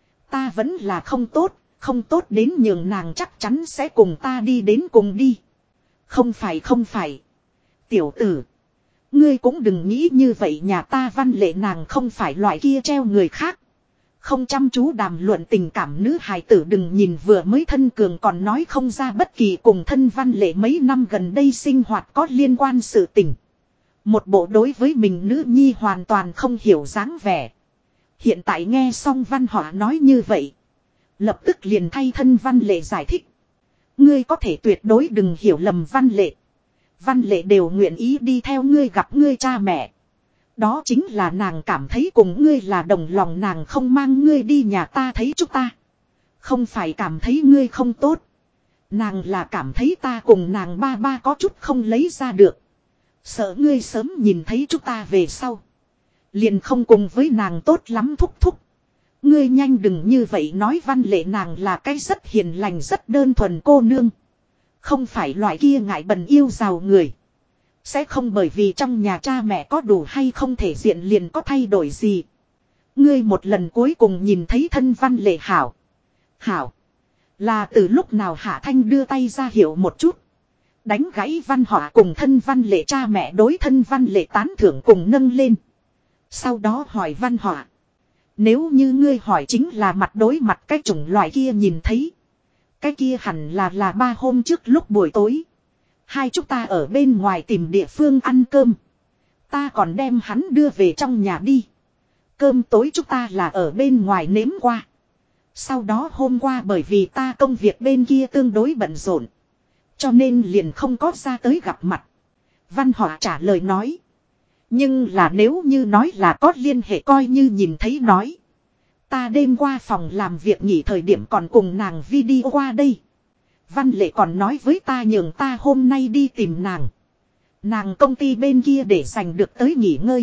Ta vẫn là không tốt. Không tốt đến nhường nàng chắc chắn sẽ cùng ta đi đến cùng đi. Không phải. Tiểu tử. Ngươi cũng đừng nghĩ như vậy, nhà ta Văn Lệ nàng không phải loại kia treo người khác. Không chăm chú đàm luận tình cảm nữ hài tử, đừng nhìn vừa mới thân cường còn nói không ra bất kỳ cùng thân Văn Lệ mấy năm gần đây sinh hoạt có liên quan sự tình. Một bộ đối với mình nữ nhi hoàn toàn không hiểu dáng vẻ. Hiện tại nghe xong Văn Họa nói như vậy. Lập tức liền thay thân Văn Lệ giải thích. Ngươi có thể tuyệt đối đừng hiểu lầm Văn Lệ. Văn Lệ đều nguyện ý đi theo ngươi gặp ngươi cha mẹ. Đó chính là nàng cảm thấy cùng ngươi là đồng lòng, nàng không mang ngươi đi nhà ta thấy chúng ta. Không phải cảm thấy ngươi không tốt. Nàng là cảm thấy ta cùng nàng ba ba có chút không lấy ra được. Sợ ngươi sớm nhìn thấy chúng ta về sau. Liền không cùng với nàng tốt lắm thúc thúc. Ngươi nhanh đừng như vậy nói. Văn Lệ nàng là cái rất hiền lành rất đơn thuần cô nương. Không phải loại kia ngại bần yêu giàu người. Sẽ không bởi vì trong nhà cha mẹ có đủ hay không thể diện liền có thay đổi gì. Ngươi một lần cuối cùng nhìn thấy thân Văn Lệ hảo. Hảo. Là từ lúc nào Hạ Thanh đưa tay ra hiệu một chút. Đánh gãy Văn Họa cùng thân Văn Lệ cha mẹ đối thân Văn Lệ tán thưởng cùng nâng lên. Sau đó hỏi Văn Họa. Nếu như ngươi hỏi chính là mặt đối mặt cái chủng loại kia nhìn thấy. Cái kia hẳn là 3 hôm trước lúc buổi tối. Hai chúng ta ở bên ngoài tìm địa phương ăn cơm. Ta còn đem hắn đưa về trong nhà đi. Cơm tối chúng ta là ở bên ngoài nếm qua. Sau đó hôm qua bởi vì ta công việc bên kia tương đối bận rộn. Cho nên liền không có ra tới gặp mặt. Văn Họa trả lời nói. Nhưng là nếu như nói là có liên hệ coi như nhìn thấy nói. Ta đêm qua phòng làm việc nghỉ thời điểm còn cùng nàng video qua đây. Văn Lệ còn nói với ta nhường ta hôm nay đi tìm nàng. Nàng công ty bên kia để dành được tới nghỉ ngơi.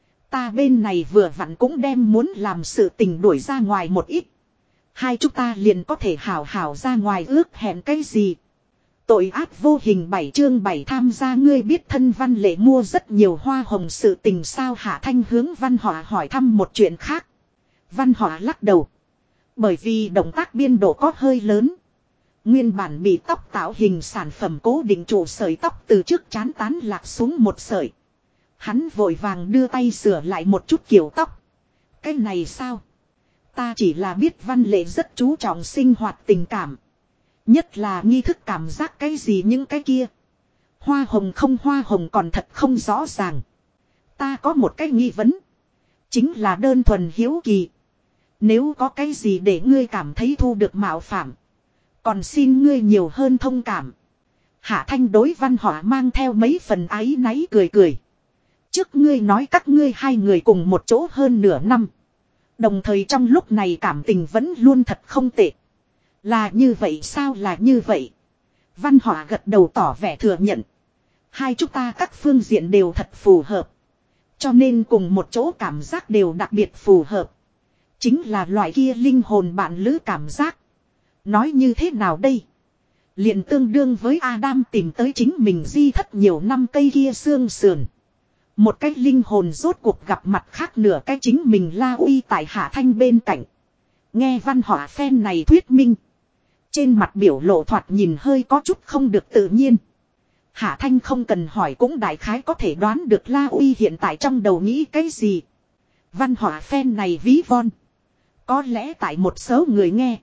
Ta bên này vừa vặn cũng đem muốn làm sự tình đuổi ra ngoài một ít. Hai chúng ta liền có thể hảo hảo ra ngoài ước hẹn cái gì. Tội ác vô hình 7 chương 7 tham gia. Ngươi biết thân Văn Lệ mua rất nhiều hoa hồng sự tình sao? Hạ Thanh hướng Văn Họa hỏi thăm một chuyện khác. Văn Họa lắc đầu. Bởi vì động tác biên độ có hơi lớn. Nguyên bản bị tóc tạo hình sản phẩm cố định trụ sợi tóc từ trước trán tán lạc xuống một sợi. Hắn vội vàng đưa tay sửa lại một chút kiểu tóc. Cái này sao? Ta chỉ là biết Văn Lệ rất chú trọng sinh hoạt tình cảm. Nhất là nghi thức cảm giác cái gì những cái kia. Hoa hồng không hoa hồng còn thật không rõ ràng. Ta có một cái nghi vấn. Chính là đơn thuần hiếu kỳ. Nếu có cái gì để ngươi cảm thấy thu được mạo phạm. Còn xin ngươi nhiều hơn thông cảm. Hạ Thanh đối Văn Họa mang theo mấy phần áy náy cười cười. Trước ngươi nói các ngươi hai người cùng một chỗ hơn nửa năm. Đồng thời trong lúc này cảm tình vẫn luôn thật không tệ. Là như vậy sao? Là như vậy. Văn Họa gật đầu tỏ vẻ thừa nhận. Hai chúng ta các phương diện đều thật phù hợp. Cho nên cùng một chỗ cảm giác đều đặc biệt phù hợp. Chính là loại kia linh hồn bạn lữ cảm giác. Nói như thế nào đây? Liền tương đương với Adam tìm tới chính mình di thất nhiều năm cây kia xương sườn. Một cái linh hồn rốt cuộc gặp mặt khác nửa cái chính mình La Uy tại Hạ Thanh bên cạnh. Nghe Văn Họa phen này thuyết minh. Trên mặt biểu lộ thoạt nhìn hơi có chút không được tự nhiên. Hạ Thanh không cần hỏi cũng đại khái có thể đoán được La Uy hiện tại trong đầu nghĩ cái gì. Văn Họa phen này ví von. Có lẽ tại một số người nghe.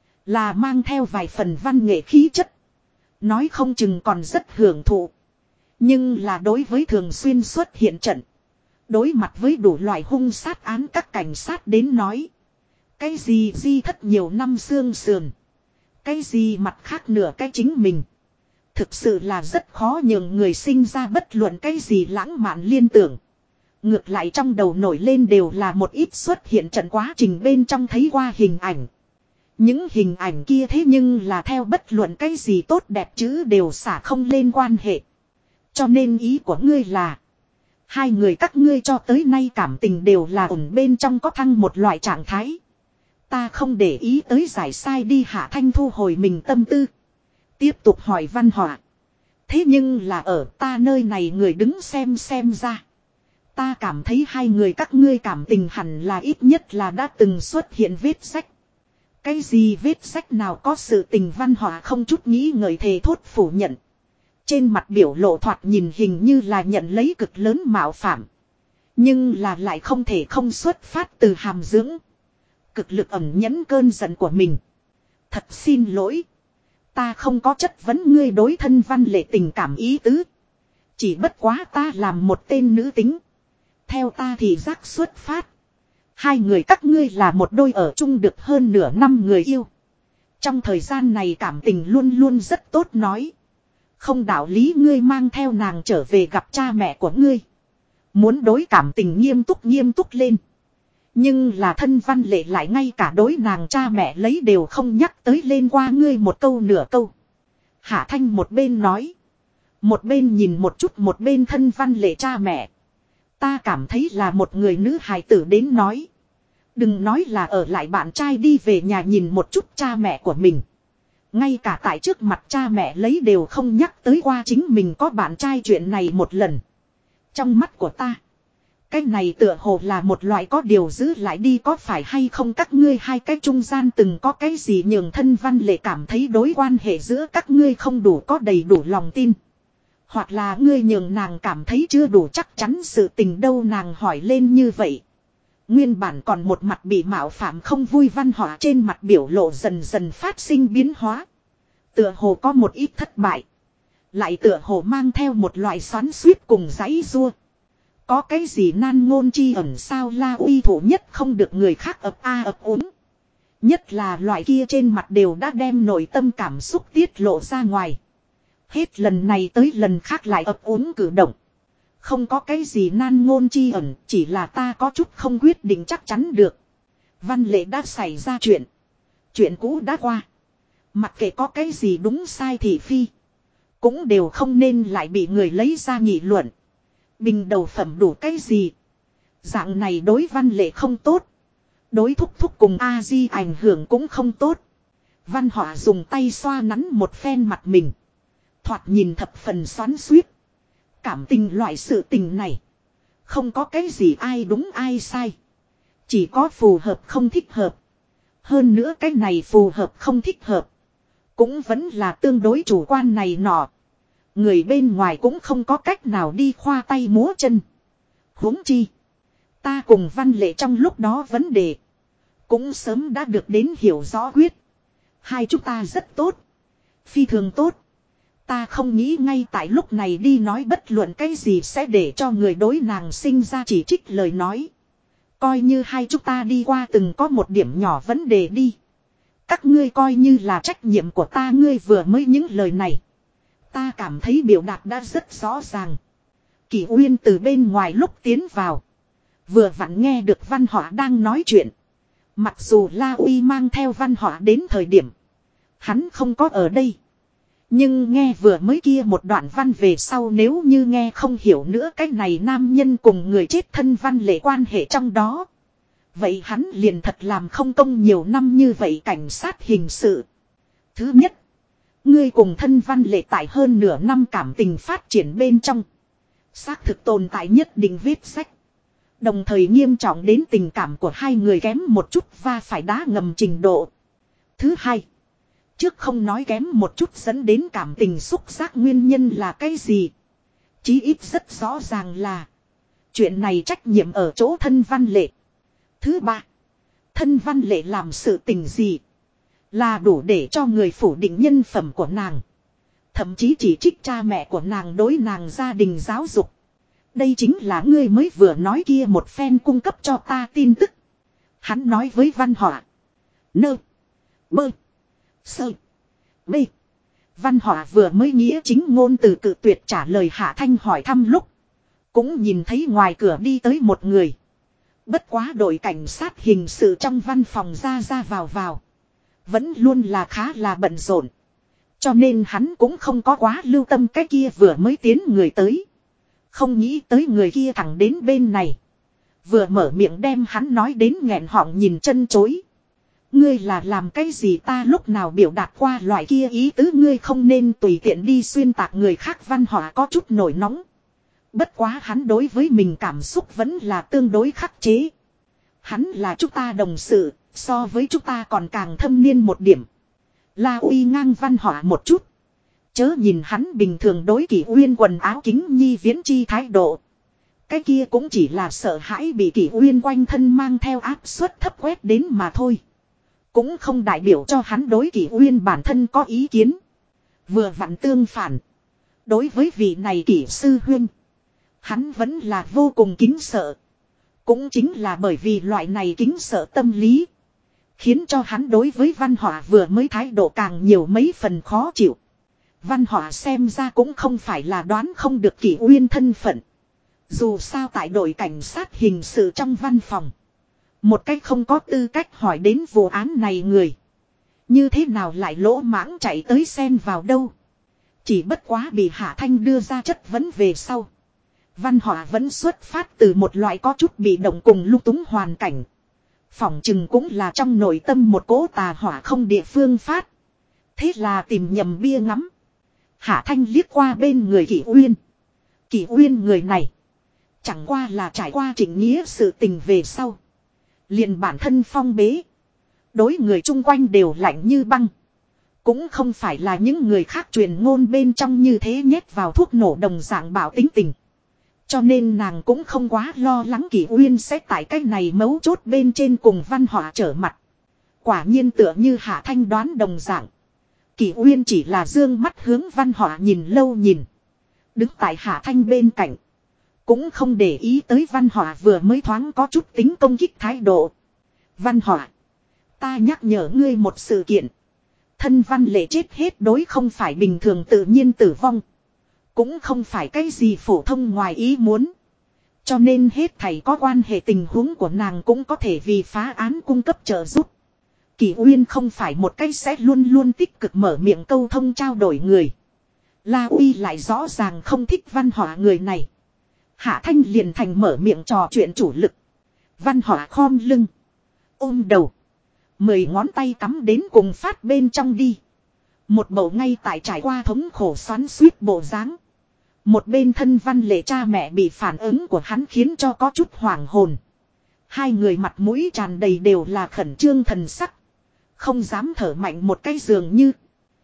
Là mang theo vài phần văn nghệ khí chất. Nói không chừng còn rất hưởng thụ. Nhưng là đối với thường xuyên xuất hiện trận. Đối mặt với đủ loại hung sát án các cảnh sát đến nói. Cái gì di thất nhiều năm xương sườn. Cái gì mặt khác nửa cái chính mình. Thực sự là rất khó nhường người sinh ra bất luận cái gì lãng mạn liên tưởng. Ngược lại trong đầu nổi lên đều là một ít xuất hiện trận quá trình bên trong thấy qua hình ảnh. Những hình ảnh kia thế nhưng là theo bất luận cái gì tốt đẹp chứ đều xả không lên quan hệ. Cho nên ý của ngươi là. Hai người các ngươi cho tới nay cảm tình đều là ổn bên trong có thăng một loại trạng thái. Ta không để ý tới giải sai đi Hạ Thanh thu hồi mình tâm tư. Tiếp tục hỏi Văn Họa. Thế nhưng là ở ta nơi này người đứng xem ra. Ta cảm thấy hai người các ngươi cảm tình hẳn là ít nhất là đã từng xuất hiện vết sách. Cái gì vết sách nào có sự tình Văn Họa không chút nghĩ ngợi thề thốt phủ nhận. Trên mặt biểu lộ thoạt nhìn hình như là nhận lấy cực lớn mạo phạm. Nhưng là lại không thể không xuất phát từ hàm dưỡng. Cực lực ẩn nhẫn cơn giận của mình. Thật xin lỗi. Ta không có chất vấn ngươi đối thân Văn Lệ tình cảm ý tứ. Chỉ bất quá ta làm một tên nữ tính. Theo ta thì giác xuất phát. Hai người các ngươi là một đôi ở chung được hơn nửa năm người yêu. Trong thời gian này cảm tình luôn luôn rất tốt nói. Không đạo lý ngươi mang theo nàng trở về gặp cha mẹ của ngươi. Muốn đối cảm tình nghiêm túc lên. Nhưng là thân Văn Lệ lại ngay cả đối nàng cha mẹ lấy đều không nhắc tới lên qua ngươi một câu nửa câu. Hạ Thanh một bên nói. Một bên nhìn một chút một bên thân Văn Lệ cha mẹ. Ta cảm thấy là một người nữ hài tử đến nói. Đừng nói là ở lại bạn trai đi về nhà nhìn một chút cha mẹ của mình. Ngay cả tại trước mặt cha mẹ lấy đều không nhắc tới qua chính mình có bạn trai chuyện này một lần. Trong mắt của ta. Cái này tựa hồ là một loại có điều giữ lại đi có phải hay không các ngươi hai cái trung gian từng có cái gì nhường thân Văn Lệ cảm thấy đối quan hệ giữa các ngươi không đủ có đầy đủ lòng tin. Hoặc là ngươi nhường nàng cảm thấy chưa đủ chắc chắn sự tình đâu nàng hỏi lên như vậy. Nguyên bản còn một mặt bị mạo phạm không vui Văn Họa trên mặt biểu lộ dần dần phát sinh biến hóa. Tựa hồ có một ít thất bại. Lại tựa hồ mang theo một loại xoắn xuýt cùng giãy giụa. Có cái gì nan ngôn chi ẩn sao La Uy thủ nhất không được người khác ập ập úng. Nhất là loại kia trên mặt đều đã đem nội tâm cảm xúc tiết lộ ra ngoài. Hết lần này tới lần khác lại ập úng cử động. Không có cái gì nan ngôn chi ẩn, chỉ là ta có chút không quyết định chắc chắn được. Văn Lệ đã xảy ra chuyện. Chuyện cũ đã qua. Mặc kệ có cái gì đúng sai thì phi. Cũng đều không nên lại bị người lấy ra nghị luận. Bình đầu phẩm đủ cái gì. Dạng này đối Văn Lệ không tốt. Đối thúc thúc cùng A-di ảnh hưởng cũng không tốt. Văn Họa dùng tay xoa nắn một phen mặt mình. Thoạt nhìn thập phần xoắn xuýt. Cảm tình loại sự tình này. Không có cái gì ai đúng ai sai. Chỉ có phù hợp không thích hợp. Hơn nữa cái này phù hợp không thích hợp. Cũng vẫn là tương đối chủ quan này nọ. Người bên ngoài cũng không có cách nào đi khoa tay múa chân. Huống chi. Ta cùng Văn Lệ trong lúc đó vấn đề. Cũng sớm đã được đến hiểu rõ quyết. Hai chúng ta rất tốt. Phi thường tốt. Ta không nghĩ ngay tại lúc này đi nói bất luận cái gì sẽ để cho người đối nàng sinh ra chỉ trích lời nói. Coi như hai chúng ta đi qua từng có một điểm nhỏ vấn đề đi. Các ngươi coi như là trách nhiệm của ta ngươi vừa mới những lời này. Ta cảm thấy biểu đạt đã rất rõ ràng. Kỷ Uyên từ bên ngoài lúc tiến vào. Vừa vặn nghe được Văn Họa đang nói chuyện. Mặc dù La Uy mang theo Văn Họa đến thời điểm. Hắn không có ở đây. Nhưng nghe vừa mới kia một đoạn văn về sau nếu như nghe không hiểu nữa cái này nam nhân cùng người chết thân Văn Lệ quan hệ trong đó. Vậy hắn liền thật làm không công nhiều năm như vậy cảnh sát hình sự. Thứ nhất. Ngươi cùng thân Văn Lệ tại hơn nửa năm cảm tình phát triển bên trong. Xác thực tồn tại nhất định vết sách. Đồng thời nghiêm trọng đến tình cảm của hai người kém một chút và phải đá ngầm trình độ. Thứ hai. Trước không nói kém một chút dẫn đến cảm tình xúc giác nguyên nhân là cái gì. Chí ít rất rõ ràng là. Chuyện này trách nhiệm ở chỗ thân Văn Lệ. Thứ ba. Thân Văn Lệ làm sự tình gì. Là đủ để cho người phủ định nhân phẩm của nàng. Thậm chí chỉ trích cha mẹ của nàng đối nàng gia đình giáo dục. Đây chính là ngươi mới vừa nói kia một phen cung cấp cho ta tin tức. Hắn nói với Văn Họa. Nơ. Bơ. Sơ. B. Văn Họa vừa mới nghĩa chính ngôn từ cự tuyệt trả lời Hạ Thanh hỏi thăm lúc. Cũng nhìn thấy ngoài cửa đi tới một người. Bất quá đội cảnh sát hình sự trong văn phòng ra vào. vẫn luôn là khá là bận rộn. Cho nên hắn cũng không có quá lưu tâm cái kia vừa mới tiến người tới. Không nghĩ tới người kia thẳng đến bên này. Vừa mở miệng đem hắn nói đến nghẹn họng nhìn chân chối. Ngươi là làm cái gì ta lúc nào biểu đạt qua loại kia ý tứ, ngươi không nên tùy tiện đi xuyên tạc người khác. Văn Hỏa có chút nổi nóng. Bất quá hắn đối với mình cảm xúc vẫn là tương đối khắc chế. Hắn là chúng ta đồng sự, so với chúng ta còn càng thâm niên một điểm. La uy ngang Văn Hỏa một chút. Chớ nhìn hắn bình thường đối Kỷ Uyên quần áo kính nhi viễn chi thái độ. Cái kia cũng chỉ là sợ hãi bị Kỷ Uyên quanh thân mang theo áp suất thấp quét đến mà thôi. Cũng không đại biểu cho hắn đối Kỷ Uyên bản thân có ý kiến. Vừa vặn tương phản. Đối với vị này Kỷ sư huynh, hắn vẫn là vô cùng kính sợ. Cũng chính là bởi vì loại này kính sợ tâm lý, khiến cho hắn đối với Văn Hỏa vừa mới thái độ càng nhiều mấy phần khó chịu. Văn Hỏa xem ra cũng không phải là đoán không được Kỷ Uyên thân phận. Dù sao tại đội cảnh sát hình sự trong văn phòng, một cách không có tư cách hỏi đến vụ án này người, như thế nào lại lỗ mãng chạy tới xen vào đâu. Chỉ bất quá bị Hạ Thanh đưa ra chất vấn về sau, Văn Hỏa vẫn xuất phát từ một loại có chút bị động cùng lung túng hoàn cảnh. Phỏng chừng cũng là trong nội tâm một cỗ tà hỏa không địa phương phát. Thế là tìm nhầm bia ngắm. Hạ Thanh liếc qua bên người Kỷ Uyên. Kỷ Uyên người này, chẳng qua là trải qua Trịnh Nghĩa sự tình về sau, liền bản thân phong bế. Đối người chung quanh đều lạnh như băng. Cũng không phải là những người khác truyền ngôn bên trong như thế nhét vào thuốc nổ đồng dạng bảo tính tình. Cho nên nàng cũng không quá lo lắng Kỷ Uyên sẽ tại cái này mấu chốt bên trên cùng Văn Hỏa trở mặt. Quả nhiên tựa như Hạ Thanh đoán đồng dạng, Kỷ Uyên chỉ là dương mắt hướng Văn Hỏa nhìn lâu nhìn. Đứng tại Hạ Thanh bên cạnh, cũng không để ý tới Văn Hỏa vừa mới thoáng có chút tính công kích thái độ. Văn Hỏa, ta nhắc nhở ngươi một sự kiện. Thân Văn Lệ chết hết đối không phải bình thường tự nhiên tử vong. Cũng không phải cái gì phổ thông ngoài ý muốn. Cho nên hết thảy có quan hệ tình huống của nàng cũng có thể vì phá án cung cấp trợ giúp. Kỷ Uyên không phải một cái sẽ luôn luôn tích cực mở miệng câu thông trao đổi người. La Uy lại rõ ràng không thích Văn Hỏa người này. Hạ Thanh liền thành mở miệng trò chuyện chủ lực. Văn Hỏa khom lưng, ôm đầu, 10 ngón tay cắm đến cùng phát bên trong đi. Một bầu ngay tại trải qua thống khổ xoắn suýt bộ dáng. Một bên thân Văn Lệ cha mẹ bị phản ứng của hắn khiến cho có chút hoảng hồn. Hai người mặt mũi tràn đầy đều là khẩn trương thần sắc. Không dám thở mạnh một cái dường như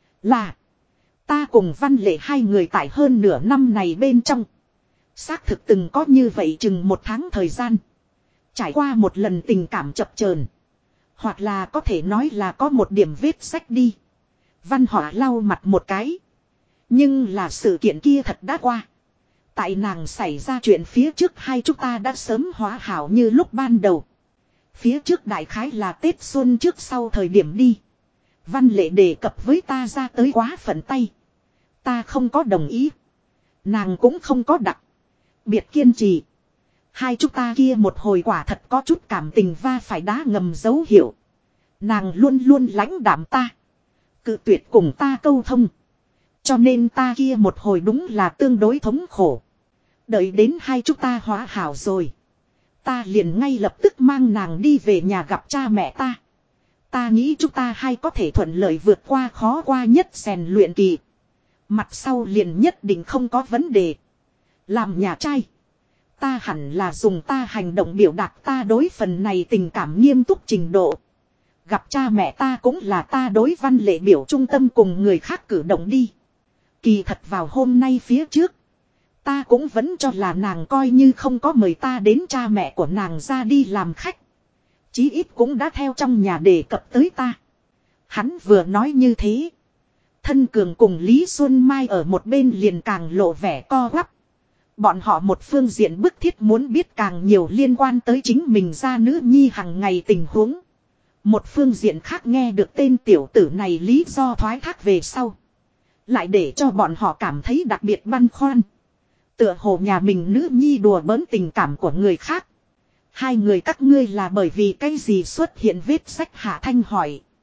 là ta cùng Văn Lệ hai người tại hơn nửa năm này bên trong, xác thực từng có như vậy chừng 1 tháng thời gian. Trải qua một lần tình cảm chập chờn, hoặc là có thể nói là có một điểm vết sách đi. Văn Hỏa lau mặt một cái. Nhưng là sự kiện kia thật đã qua. Tại nàng xảy ra chuyện phía trước hai chúng ta đã sớm hóa hảo như lúc ban đầu. Phía trước đại khái là Tết xuân trước sau thời điểm đi. Văn Lệ đề cập với ta ra tới quá phận tay. Ta không có đồng ý. Nàng cũng không có đặc biệt kiên trì. Hai chúng ta kia một hồi quả thật có chút cảm tình va phải đá ngầm dấu hiệu. Nàng luôn luôn lãnh đạm ta, cự tuyệt cùng ta câu thông. Cho nên ta kia một hồi đúng là tương đối thống khổ. Đợi đến hai chúng ta hóa hảo rồi, ta liền ngay lập tức mang nàng đi về nhà gặp cha mẹ ta. Ta nghĩ chúng ta hay có thể thuận lợi vượt qua khó qua nhất rèn luyện kỳ. Mặt sau liền nhất định không có vấn đề. Làm nhà trai, ta hẳn là dùng ta hành động biểu đạt ta đối phần này tình cảm nghiêm túc trình độ. Gặp cha mẹ ta cũng là ta đối Văn Lệ biểu trung tâm cùng người khác cử động đi. Kỳ thật vào hôm nay phía trước, ta cũng vẫn cho là nàng coi như không có mời ta đến cha mẹ của nàng ra đi làm khách, chí ít cũng đã theo trong nhà đề cập tới ta. Hắn vừa nói như thế, Thân Cường cùng Lý Xuân Mai ở một bên liền càng lộ vẻ co quắp. Bọn họ một phương diện bức thiết muốn biết càng nhiều liên quan tới chính mình gia nữ nhi hàng ngày tình huống. Một phương diện khác nghe được tên tiểu tử này lý do thoái thác về sau, lại để cho bọn họ cảm thấy đặc biệt băn khoăn. Tựa hồ nhà mình nữ nhi đùa bỡn tình cảm của người khác. Hai người các ngươi là bởi vì cái gì xuất hiện vết sách? Hạ Thanh hỏi.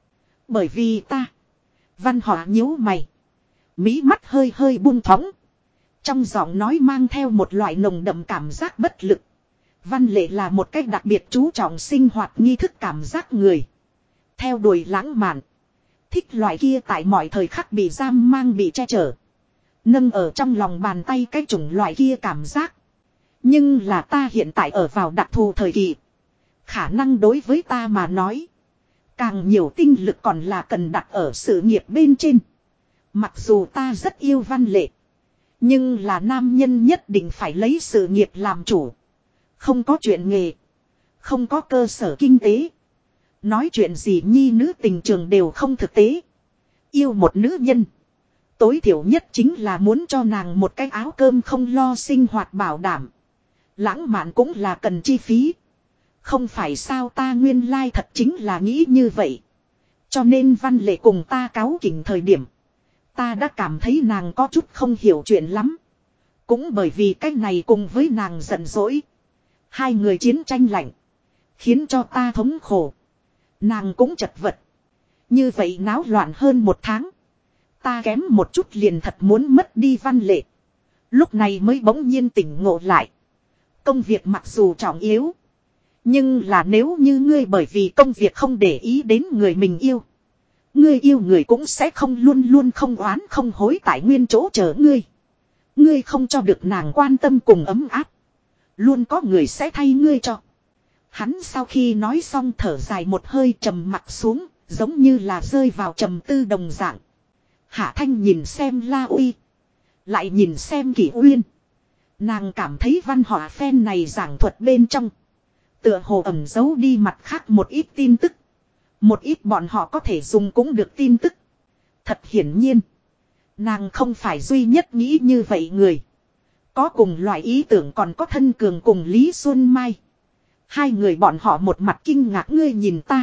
Bởi vì ta. Văn Họa nhíu mày. Mí mắt hơi hơi buông thõng. Trong giọng nói mang theo một loại nồng đậm cảm giác bất lực. Văn Lệ là một cách đặc biệt chú trọng sinh hoạt nghi thức cảm giác người. Theo đuổi lãng mạn. Thích loại kia tại mọi thời khắc bị giam mang bị che chở. Nâng ở trong lòng bàn tay cái chủng loại kia cảm giác. Nhưng là ta hiện tại ở vào đặc thù thời kỳ. Khả năng đối với ta mà nói. Càng nhiều tinh lực còn là cần đặt ở sự nghiệp bên trên. Mặc dù ta rất yêu Văn Lệ. Nhưng là nam nhân nhất định phải lấy sự nghiệp làm chủ. Không có chuyện nghề. Không có cơ sở kinh tế. Nói chuyện gì nhi nữ tình trường đều không thực tế. Yêu một nữ nhân. Tối thiểu nhất chính là muốn cho nàng một cái áo cơm không lo sinh hoạt bảo đảm. Lãng mạn cũng là cần chi phí. Không phải sao ta nguyên lai thật chính là nghĩ như vậy. Cho nên Văn Lệ cùng ta cáu kỉnh thời điểm. Ta đã cảm thấy nàng có chút không hiểu chuyện lắm. Cũng bởi vì cái này cùng với nàng giận dỗi. Hai người chiến tranh lạnh. Khiến cho ta thống khổ. Nàng cũng chật vật. Như vậy náo loạn hơn một tháng. Ta kém một chút liền thật muốn mất đi Văn Lệ. Lúc này mới bỗng nhiên tỉnh ngộ lại. Công việc mặc dù trọng yếu. Nhưng là nếu như ngươi bởi vì công việc không để ý đến người mình yêu. Ngươi yêu người cũng sẽ không luôn luôn không oán không hối tại nguyên chỗ chờ ngươi. Ngươi không cho được nàng quan tâm cùng ấm áp. Luôn có người sẽ thay ngươi cho. Hắn sau khi nói xong thở dài một hơi trầm mặt xuống. Giống như là rơi vào trầm tư đồng dạng. Hạ Thanh nhìn xem La Uy. Lại nhìn xem Kỷ Uyên. Nàng cảm thấy văn họa phen này giảng thuật bên trong. Tựa hồ ẩn giấu đi mặt khác một ít tin tức. Một ít bọn họ có thể dùng cũng được tin tức. Thật hiển nhiên. Nàng không phải duy nhất nghĩ như vậy người. Có cùng loại ý tưởng còn có Thân Cường cùng Lý Xuân Mai. Hai người bọn họ một mặt kinh ngạc ngươi nhìn ta.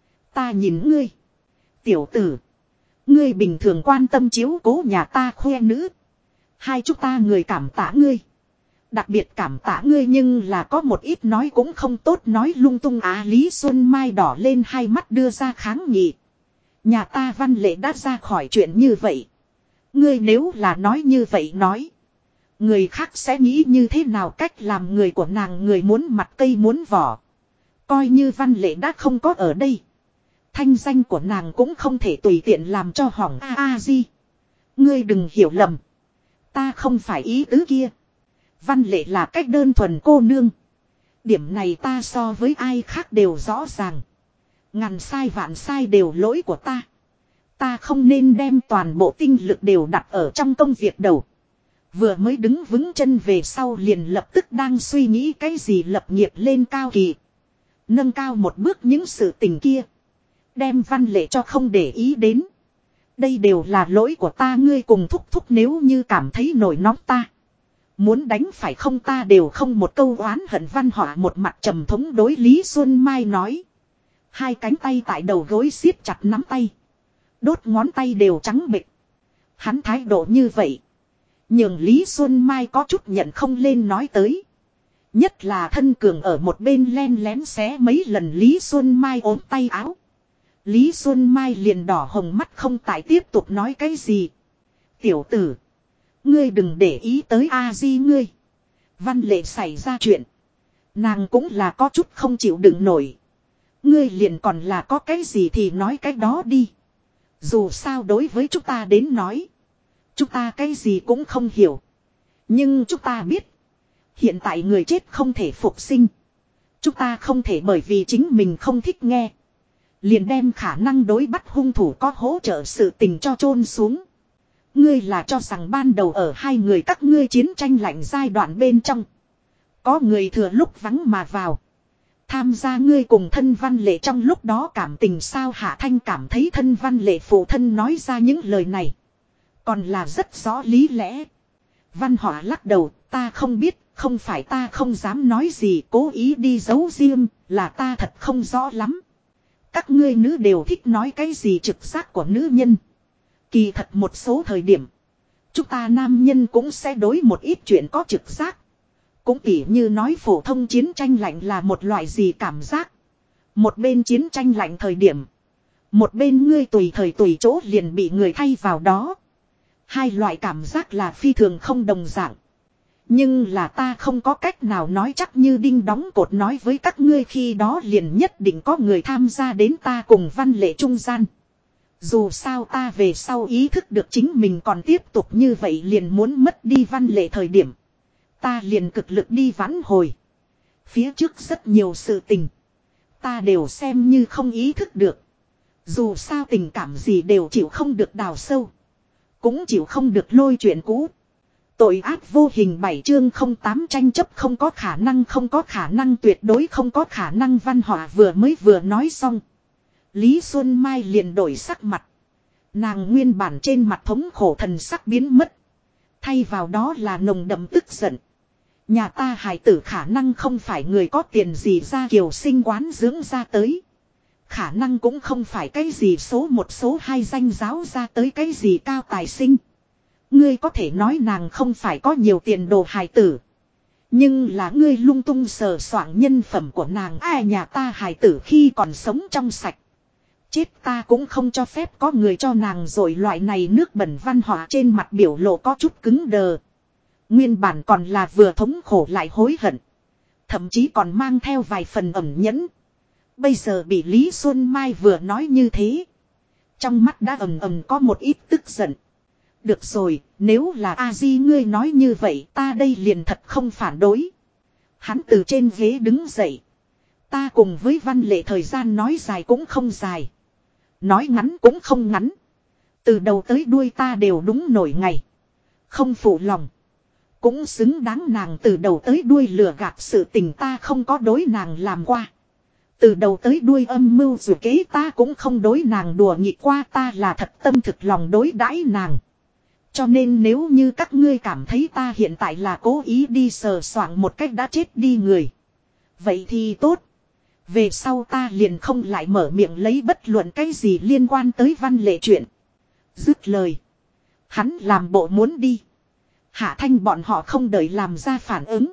Ta nhìn ngươi. Tiểu tử. Ngươi bình thường quan tâm chiếu cố nhà ta khoe nữ. Hai chúng ta người cảm tạ ngươi. Đặc biệt cảm tạ ngươi nhưng là có một ít nói cũng không tốt nói lung tung Lý Xuân Mai đỏ lên hai mắt đưa ra kháng nghị. Nhà ta Văn Lệ đã ra khỏi chuyện như vậy. Ngươi nếu là nói như vậy nói. Người khác sẽ nghĩ như thế nào cách làm người của nàng người muốn mặt cây muốn vỏ. Coi như Văn Lệ đã không có ở đây. Thanh danh của nàng cũng không thể tùy tiện làm cho hỏng Di. Ngươi đừng hiểu lầm. Ta không phải ý tứ kia. Văn Lệ là cách đơn thuần cô nương. Điểm này ta so với ai khác đều rõ ràng. Ngàn sai vạn sai đều lỗi của ta. Ta không nên đem toàn bộ tinh lực đều đặt ở trong công việc đầu. Vừa mới đứng vững chân về sau liền lập tức đang suy nghĩ cái gì lập nghiệp lên cao kỳ. Nâng cao một bước những sự tình kia. Đem Văn Lệ cho không để ý đến. Đây đều là lỗi của ta ngươi cùng thúc thúc nếu như cảm thấy nổi nóng ta. Muốn đánh phải không ta đều không một câu oán hận văn họa một mặt trầm thống đối Lý Xuân Mai nói. Hai cánh tay tại đầu gối siết chặt nắm tay. Đốt ngón tay đều trắng bệch. Hắn thái độ như vậy. Nhưng Lý Xuân Mai có chút nhận không lên nói tới. Nhất là Thân Cường ở một bên len lén xé mấy lần Lý Xuân Mai ốm tay áo. Lý Xuân Mai liền đỏ hồng mắt không tại tiếp tục nói cái gì. Tiểu tử. Ngươi đừng để ý tới Di ngươi. Văn Lệ xảy ra chuyện. Nàng cũng là có chút không chịu đựng nổi. Ngươi liền còn là có cái gì thì nói cái đó đi. Dù sao đối với chúng ta đến nói. Chúng ta cái gì cũng không hiểu. Nhưng chúng ta biết. Hiện tại người chết không thể phục sinh. Chúng ta không thể bởi vì chính mình không thích nghe. Liền đem khả năng đối bắt hung thủ có hỗ trợ sự tình cho chôn xuống. Ngươi là cho rằng ban đầu ở hai người các ngươi chiến tranh lạnh giai đoạn bên trong. Có người thừa lúc vắng mà vào. Tham gia ngươi cùng Thân Văn Lệ trong lúc đó cảm tình sao Hạ Thanh cảm thấy Thân Văn Lệ phụ thân nói ra những lời này. Còn là rất rõ lý lẽ. Văn Họa lắc đầu, ta không biết, không phải ta không dám nói gì cố ý đi giấu riêng, là ta thật không rõ lắm. Các ngươi nữ đều thích nói cái gì trực giác của nữ nhân. Kỳ thật một số thời điểm, chúng ta nam nhân cũng sẽ đối một ít chuyện có trực giác. Cũng tỉ như nói phổ thông chiến tranh lạnh là một loại gì cảm giác. Một bên chiến tranh lạnh thời điểm, Một bên ngươi tùy thời tùy chỗ liền bị người thay vào đó. Hai loại cảm giác là phi thường không đồng dạng. Nhưng là ta không có cách nào nói chắc như đinh đóng cột nói với các ngươi khi đó liền nhất định có người tham gia đến ta cùng Văn Lệ trung gian. Dù sao ta về sau ý thức được chính mình còn tiếp tục như vậy liền muốn mất đi Văn Lệ thời điểm. Ta liền cực lực đi vãn hồi. Phía trước rất nhiều sự tình. Ta đều xem như không ý thức được. Dù sao tình cảm gì đều chịu không được đào sâu. Cũng chịu không được lôi chuyện cũ. Tội ác vô hình 7 chương 08 tranh chấp không có khả năng tuyệt đối không có khả năng Văn Họa vừa nói xong. Lý Xuân Mai liền đổi sắc mặt. Nàng nguyên bản trên mặt thống khổ thần sắc biến mất. Thay vào đó là nồng đậm tức giận. Nhà ta hài tử khả năng không phải người có tiền gì ra kiều sinh quán dưỡng ra tới. Khả năng cũng không phải cái gì số 1 số 2 danh giáo ra tới cái gì cao tài sinh. Ngươi có thể nói nàng không phải có nhiều tiền đồ hài tử. Nhưng là ngươi lung tung sờ soạng nhân phẩm của nàng ai nhà ta hài tử khi còn sống trong sạch. Chết ta cũng không cho phép có người cho nàng rồi loại này nước bẩn Văn Họa trên mặt biểu lộ có chút cứng đờ. Nguyên bản còn là vừa thống khổ lại hối hận. Thậm chí còn mang theo vài phần ẩn nhẫn. Bây giờ bị Lý Xuân Mai vừa nói như thế. Trong mắt đã ầm có một ít tức giận. Được rồi, nếu là A-di ngươi nói như vậy ta đây liền thật không phản đối. Hắn từ trên ghế đứng dậy. Ta cùng với Văn Lệ thời gian nói dài cũng không dài. Nói ngắn cũng không ngắn. Từ đầu tới đuôi ta đều đúng nổi ngày. Không phụ lòng. Cũng xứng đáng nàng từ đầu tới đuôi lừa gạt sự tình ta không có đối nàng làm qua. Từ đầu tới đuôi âm mưu dù kế ta cũng không đối nàng đùa nghịch qua ta là thật tâm thực lòng đối đãi nàng. Cho nên nếu như các ngươi cảm thấy ta hiện tại là cố ý đi sờ soạng một cách đã chết đi người. Vậy thì tốt. Về sau ta liền không lại mở miệng lấy bất luận cái gì liên quan tới Văn Lệ chuyện. Dứt lời. Hắn làm bộ muốn đi. Hạ Thanh bọn họ không đợi làm ra phản ứng.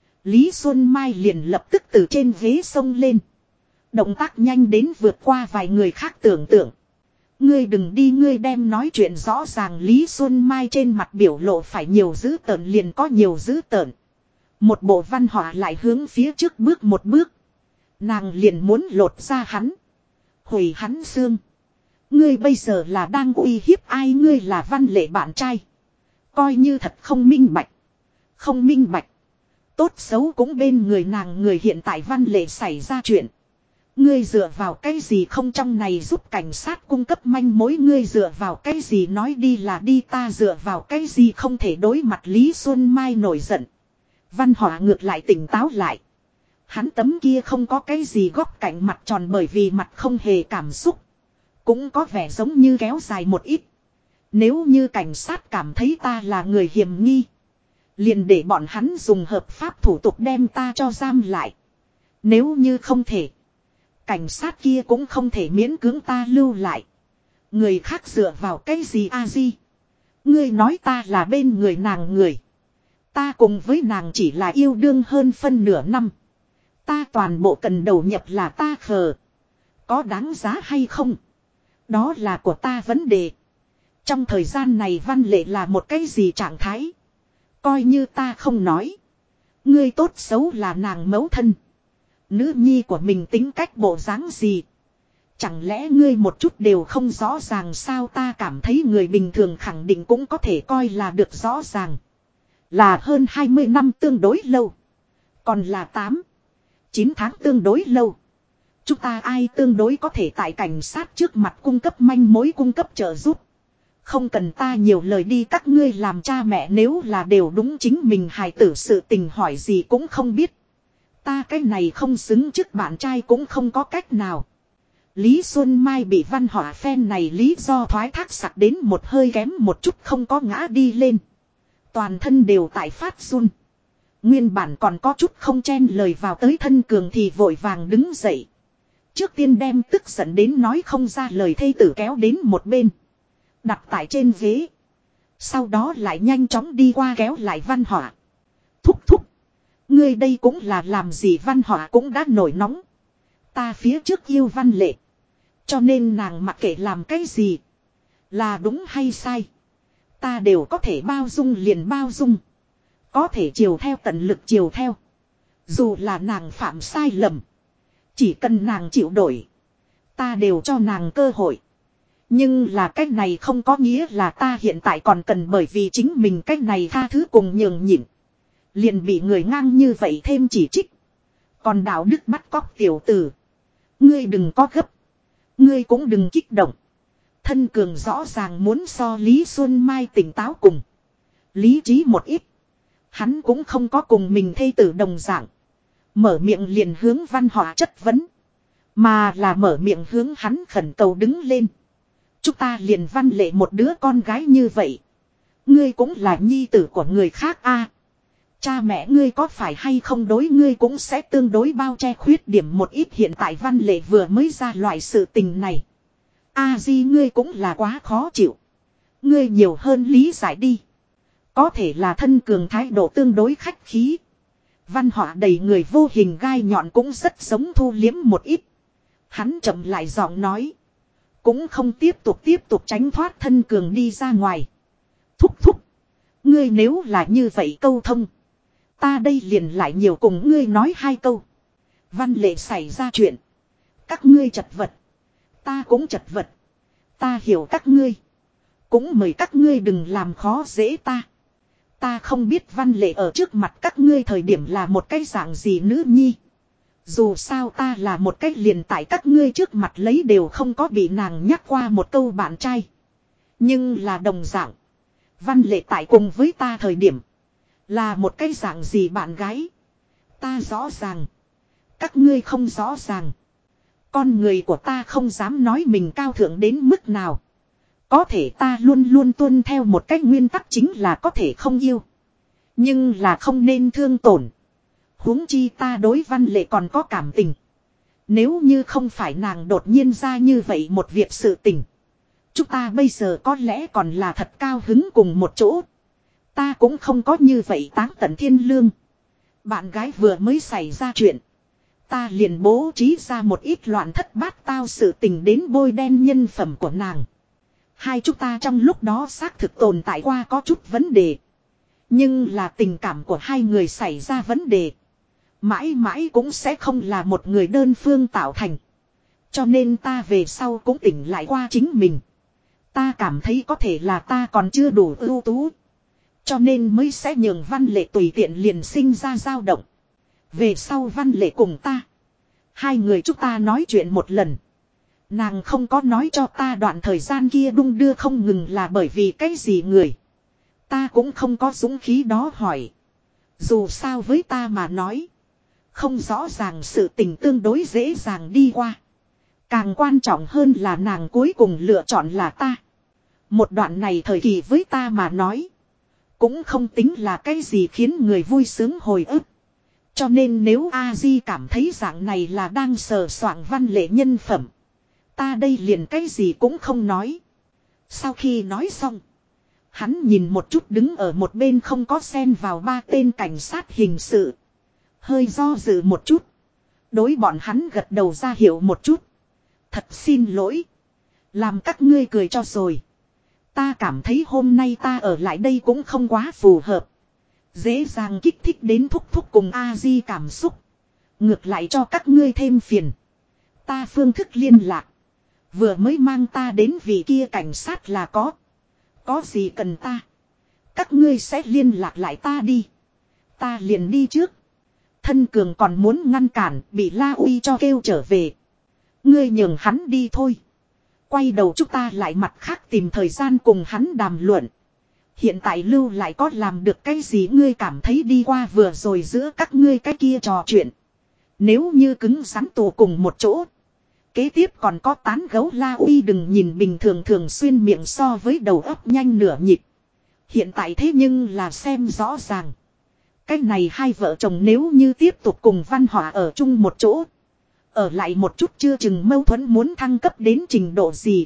Lý Xuân Mai liền lập tức từ trên ghế xông lên. Động tác nhanh đến vượt qua vài người khác tưởng tượng. Ngươi đừng đi ngươi đem nói chuyện rõ ràng Lý Xuân Mai trên mặt biểu lộ phải nhiều dữ tợn liền có nhiều dữ tợn. Một bộ Văn Họa lại hướng phía trước bước một bước. Nàng liền muốn lột ra hắn. Hủy hắn xương. Ngươi bây giờ là đang uy hiếp ai ngươi là Văn Lệ bạn trai. Coi như thật không minh bạch. Không minh bạch. Tốt xấu cũng bên người nàng người hiện tại Văn Lệ xảy ra chuyện. Ngươi dựa vào cái gì không trong này giúp cảnh sát cung cấp manh mối ngươi dựa vào cái gì nói đi là đi ta dựa vào cái gì không thể đối mặt Lý Xuân Mai nổi giận. Văn Họa ngược lại tỉnh táo lại. Hắn tấm kia không có cái gì góc cạnh mặt tròn bởi vì mặt không hề cảm xúc. Cũng có vẻ giống như kéo dài một ít. Nếu như cảnh sát cảm thấy ta là người hiểm nghi. Liền để bọn hắn dùng hợp pháp thủ tục đem ta cho giam lại. Nếu như không thể. Cảnh sát kia cũng không thể miễn cưỡng ta lưu lại. Người khác dựa vào cái gì a-di. Ngươi nói ta là bên người nàng người. Ta cùng với nàng chỉ là yêu đương hơn phân nửa năm. Ta toàn bộ cần đầu nhập là ta khờ. Có đáng giá hay không? Đó là của ta vấn đề. Trong thời gian này Văn Lệ là một cái gì trạng thái? Coi như ta không nói. Ngươi tốt xấu là nàng mẫu thân. Nữ nhi của mình tính cách bộ dáng gì? Chẳng lẽ ngươi một chút đều không rõ ràng sao ta cảm thấy người bình thường khẳng định cũng có thể coi là được rõ ràng. Là hơn 20 năm tương đối lâu. Còn là 8, 9 tháng tương đối lâu. Chúng ta ai tương đối có thể tại cảnh sát trước mặt cung cấp manh mối cung cấp trợ giúp. Không cần ta nhiều lời đi các ngươi làm cha mẹ nếu là đều đúng chính mình hài tử sự tình hỏi gì cũng không biết. Ta cái này không xứng trước bạn trai cũng không có cách nào. Lý Xuân Mai bị Văn Họa phen này lý do thoái thác sặc đến một hơi kém một chút không có ngã đi lên. Toàn thân đều tại phát run. Nguyên bản còn có chút không chen lời vào tới thân cường thì vội vàng đứng dậy. Trước tiên đem tức giận đến nói không ra lời thê tử kéo đến một bên. Đặt tại trên ghế. Sau đó lại nhanh chóng đi qua kéo lại Văn Họa. Thúc thúc. Ngươi đây cũng là làm gì Văn Họa cũng đã nổi nóng. Ta phía trước yêu Văn Lệ. Cho nên nàng mặc kệ làm cái gì. Là đúng hay sai. Ta đều có thể bao dung liền bao dung. Có thể chiều theo tận lực chiều theo. Dù là nàng phạm sai lầm. Chỉ cần nàng chịu đổi. Ta đều cho nàng cơ hội. Nhưng là cách này không có nghĩa là ta hiện tại còn cần bởi vì chính mình cách này tha thứ cùng nhường nhịn. Liền bị người ngang như vậy thêm chỉ trích. Còn đạo đức bắt cóc tiểu tử. Ngươi đừng có gấp. Ngươi cũng đừng kích động. Thân cường rõ ràng muốn so Lý Xuân Mai tỉnh táo cùng. Lý trí một ít. Hắn cũng không có cùng mình thê tử đồng dạng. Mở miệng liền hướng Văn Họa chất vấn. Mà là mở miệng hướng hắn khẩn cầu đứng lên. Chúng ta liền Văn Lệ một đứa con gái như vậy. Ngươi cũng là nhi tử của người khác a. Cha mẹ ngươi có phải hay không đối ngươi cũng sẽ tương đối bao che khuyết điểm một ít. Hiện tại Văn Lệ vừa mới ra loại sự tình này. Di ngươi cũng là quá khó chịu. Ngươi nhiều hơn lý giải đi. Có thể là thân cường thái độ tương đối khách khí. Văn Họa đầy người vô hình gai nhọn cũng rất giống thu liếm một ít. Hắn chậm lại giọng nói. Cũng không tiếp tục tránh thoát thân cường đi ra ngoài. Thúc thúc. Ngươi nếu là như vậy câu thông. Ta đây liền lại nhiều cùng ngươi nói hai câu. Văn Lệ xảy ra chuyện. Các ngươi chật vật. Ta cũng chật vật. Ta hiểu các ngươi. Cũng mời các ngươi đừng làm khó dễ ta. Ta không biết Văn Lệ ở trước mặt các ngươi thời điểm là một cái dạng gì nữ nhi. Dù sao ta là một cách liền tại các ngươi trước mặt lấy đều không có bị nàng nhắc qua một câu bạn trai. Nhưng là đồng dạng. Văn Lệ tại cùng với ta thời điểm. Là một cái dạng gì bạn gái. Ta rõ ràng. Các ngươi không rõ ràng. Con người của ta không dám nói mình cao thượng đến mức nào. Có thể ta luôn luôn tuân theo một cách nguyên tắc chính là có thể không yêu. Nhưng là không nên thương tổn. Huống chi ta đối Văn Lệ còn có cảm tình. Nếu như không phải nàng đột nhiên ra như vậy một việc sự tình. Chúng ta bây giờ có lẽ còn là thật cao hứng cùng một chỗ. Ta cũng không có như vậy táng tận thiên lương. Bạn gái vừa mới xảy ra chuyện. Ta liền bố trí ra một ít loạn thất bát tao sự tình đến bôi đen nhân phẩm của nàng. Hai chúng ta trong lúc đó xác thực tồn tại qua có chút vấn đề. Nhưng là tình cảm của hai người xảy ra vấn đề. Mãi mãi cũng sẽ không là một người đơn phương tạo thành. Cho nên ta về sau cũng tỉnh lại qua chính mình. Ta cảm thấy có thể là ta còn chưa đủ ưu tú. Cho nên mới sẽ nhường Văn Lệ tùy tiện liền sinh ra dao động. Về sau Văn Lệ cùng ta. Hai người chúng ta nói chuyện một lần. Nàng không có nói cho ta đoạn thời gian kia đung đưa không ngừng là bởi vì cái gì người. Ta cũng không có dũng khí đó hỏi. Dù sao với ta mà nói. Không rõ ràng sự tình tương đối dễ dàng đi qua. Càng quan trọng hơn là nàng cuối cùng lựa chọn là ta. Một đoạn này thời kỳ với ta mà nói. Cũng không tính là cái gì khiến người vui sướng hồi ức. Cho nên nếu A-di cảm thấy dạng này là đang sờ soạng Văn Lệ nhân phẩm. Ta đây liền cái gì cũng không nói. Sau khi nói xong. Hắn nhìn một chút đứng ở một bên không có xen vào ba tên cảnh sát hình sự. Hơi do dự một chút. Đối bọn hắn gật đầu ra hiệu một chút. Thật xin lỗi. Làm các ngươi cười cho rồi. Ta cảm thấy hôm nay ta ở lại đây cũng không quá phù hợp. Dễ dàng kích thích đến thúc thúc cùng A-di cảm xúc. Ngược lại cho các ngươi thêm phiền. Ta phương thức liên lạc. Vừa mới mang ta đến vị kia cảnh sát là có. Có gì cần ta. Các ngươi sẽ liên lạc lại ta đi. Ta liền đi trước. Thân cường còn muốn ngăn cản bị La Uy cho kêu trở về. Ngươi nhường hắn đi thôi. Quay đầu chúng ta lại mặt khác tìm thời gian cùng hắn đàm luận. Hiện tại lưu lại có làm được cái gì ngươi cảm thấy đi qua vừa rồi giữa các ngươi cái kia trò chuyện. Nếu như cứng rắn tù cùng một chỗ. Kế tiếp còn có tán gấu La Uy đừng nhìn bình thường thường xuyên miệng so với đầu óc nhanh nửa nhịp. Hiện tại thế nhưng là xem rõ ràng. Cái này hai vợ chồng nếu như tiếp tục cùng Văn Họa ở chung một chỗ. Ở lại một chút chưa chừng mâu thuẫn muốn thăng cấp đến trình độ gì.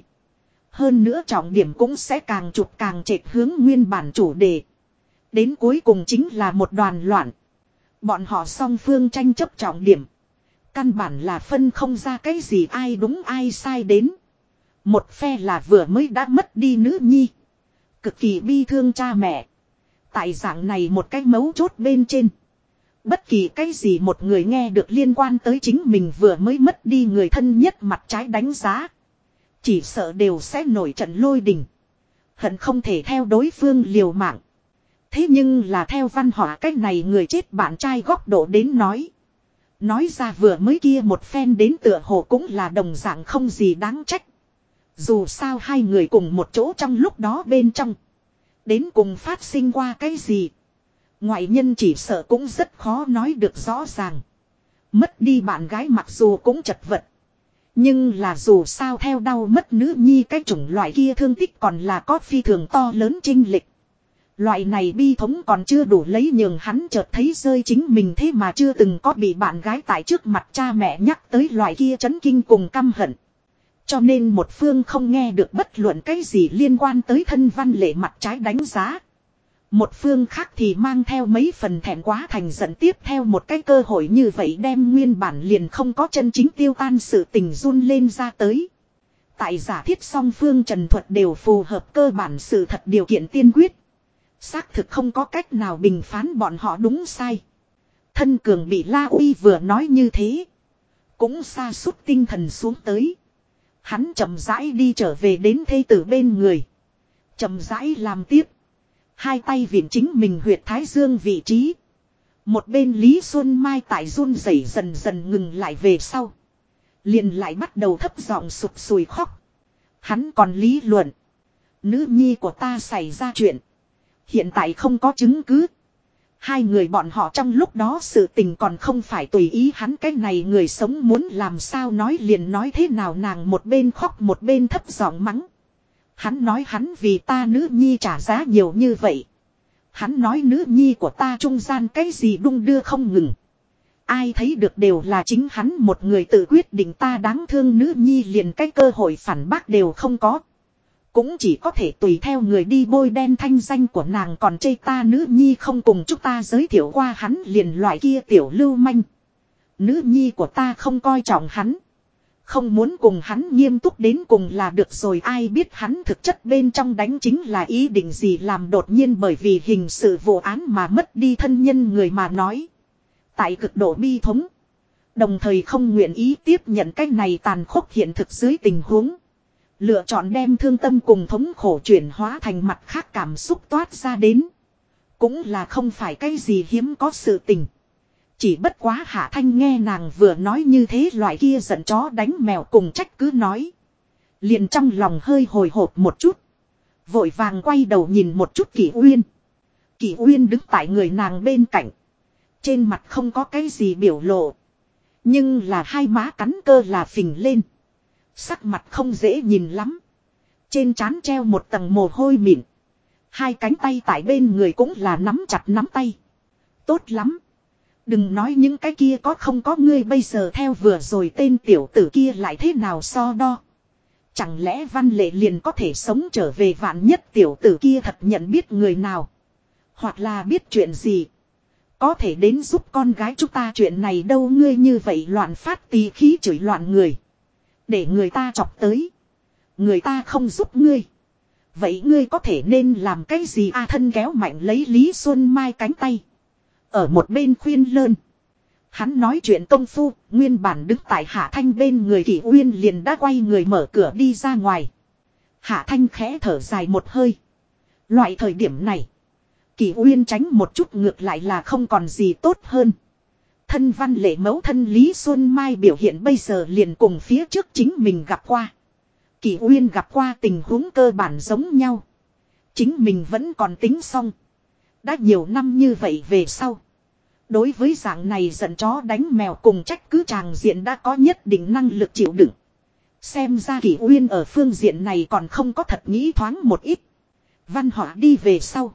Hơn nữa trọng điểm cũng sẽ càng chụp càng trệt hướng nguyên bản chủ đề. Đến cuối cùng chính là một đoàn loạn. Bọn họ song phương tranh chấp trọng điểm. Căn bản là phân không ra cái gì ai đúng ai sai đến. Một phe là vừa mới đã mất đi nữ nhi. Cực kỳ bi thương cha mẹ. Tại dạng này một cái mấu chốt bên trên. Bất kỳ cái gì một người nghe được liên quan tới chính mình vừa mới mất đi người thân nhất mặt trái đánh giá. Chỉ sợ đều sẽ nổi trận lôi đình. Hận không thể theo đối phương liều mạng. Thế nhưng là theo văn hóa cách này người chết bạn trai góc độ đến nói. Nói ra vừa mới kia một phen đến tựa hồ cũng là đồng dạng không gì đáng trách. Dù sao hai người cùng một chỗ trong lúc đó bên trong. Đến cùng phát sinh qua cái gì. Ngoại nhân chỉ sợ cũng rất khó nói được rõ ràng. Mất đi bạn gái mặc dù cũng chật vật. Nhưng là dù sao theo đau mất nữ nhi cái chủng loại kia thương tích còn là có phi thường to lớn chênh lệch. Loại này bi thống còn chưa đủ lấy nhường hắn chợt thấy rơi chính mình thế mà chưa từng có bị bạn gái tại trước mặt cha mẹ nhắc tới loại kia chấn kinh cùng căm hận. Cho nên một phương không nghe được bất luận cái gì liên quan tới thân văn lệ mặt trái đánh giá. Một phương khác thì mang theo mấy phần thẹn quá thành giận tiếp theo một cái cơ hội như vậy đem nguyên bản liền không có chân chính tiêu tan sự tình run lên ra tới. Tại giả thiết song phương trần thuật đều phù hợp cơ bản sự thật điều kiện tiên quyết. Xác thực không có cách nào bình phán bọn họ đúng sai. Thân cường bị La Uy vừa nói như thế. Cũng sa sút tinh thần xuống tới. Hắn chậm rãi đi trở về đến thê tử bên người. Chậm rãi làm tiếp. Hai tay viện chính mình huyệt thái dương vị trí. Một bên Lý Xuân Mai tại run rẩy dần dần ngừng lại về sau. Liền lại bắt đầu thấp giọng sụp sùi khóc. Hắn còn lý luận. Nữ nhi của ta xảy ra chuyện. Hiện tại không có chứng cứ. Hai người bọn họ trong lúc đó sự tình còn không phải tùy ý hắn cái này người sống muốn làm sao nói liền nói thế nào nàng một bên khóc một bên thấp giọng mắng. Hắn nói hắn vì ta nữ nhi trả giá nhiều như vậy. Hắn nói nữ nhi của ta trung gian cái gì đung đưa không ngừng. Ai thấy được đều là chính hắn một người tự quyết định ta đáng thương nữ nhi liền cái cơ hội phản bác đều không có. Cũng chỉ có thể tùy theo người đi bôi đen thanh danh của nàng còn chê ta nữ nhi không cùng chúng ta giới thiệu qua hắn liền loại kia tiểu lưu manh. Nữ nhi của ta không coi trọng hắn. Không muốn cùng hắn nghiêm túc đến cùng là được rồi ai biết hắn thực chất bên trong đánh chính là ý định gì làm đột nhiên bởi vì hình sự vụ án mà mất đi thân nhân người mà nói. Tại cực độ bi thống. Đồng thời không nguyện ý tiếp nhận cái này tàn khốc hiện thực dưới tình huống. Lựa chọn đem thương tâm cùng thống khổ chuyển hóa thành mặt khác cảm xúc toát ra đến. Cũng là không phải cái gì hiếm có sự tình. Chỉ bất quá Hạ Thanh nghe nàng vừa nói như thế loại kia giận chó đánh mèo cùng trách cứ nói. Liền trong lòng hơi hồi hộp một chút. Vội vàng quay đầu nhìn một chút Kỷ Uyên. Kỷ Uyên đứng tại người nàng bên cạnh. Trên mặt không có cái gì biểu lộ. Nhưng là hai má cắn cơ là phình lên. Sắc mặt không dễ nhìn lắm. Trên trán treo một tầng mồ hôi mịn. Hai cánh tay tại bên người cũng là nắm chặt nắm tay. Tốt lắm. Đừng nói những cái kia có không có ngươi bây giờ theo vừa rồi tên tiểu tử kia lại thế nào so đo. Chẳng lẽ Văn Lệ liền có thể sống trở về vạn nhất tiểu tử kia thật nhận biết người nào. Hoặc là biết chuyện gì. Có thể đến giúp con gái chúng ta chuyện này đâu ngươi như vậy loạn phát tì khí chửi loạn người. Để người ta chọc tới. Người ta không giúp ngươi. Vậy ngươi có thể nên làm cái gì a thân kéo mạnh lấy Lý Xuân Mai cánh tay. Ở một bên khuyên lơn. Hắn nói chuyện công phu, nguyên bản đứng tại Hạ Thanh bên người Kỷ Uyên liền đã quay người mở cửa đi ra ngoài. Hạ Thanh khẽ thở dài một hơi. Loại thời điểm này, Kỷ Uyên tránh một chút ngược lại là không còn gì tốt hơn. Thân Văn Lệ mẫu thân Lý Xuân Mai biểu hiện bây giờ liền cùng phía trước chính mình gặp qua. Kỷ Uyên gặp qua tình huống cơ bản giống nhau. Chính mình vẫn còn tính xong. Đã nhiều năm như vậy về sau. Đối với dạng này giận chó đánh mèo cùng trách cứ tràng diện đã có nhất định năng lực chịu đựng. Xem ra Kỷ Uyên ở phương diện này còn không có thật nghĩ thoáng một ít. Văn Họa đi về sau.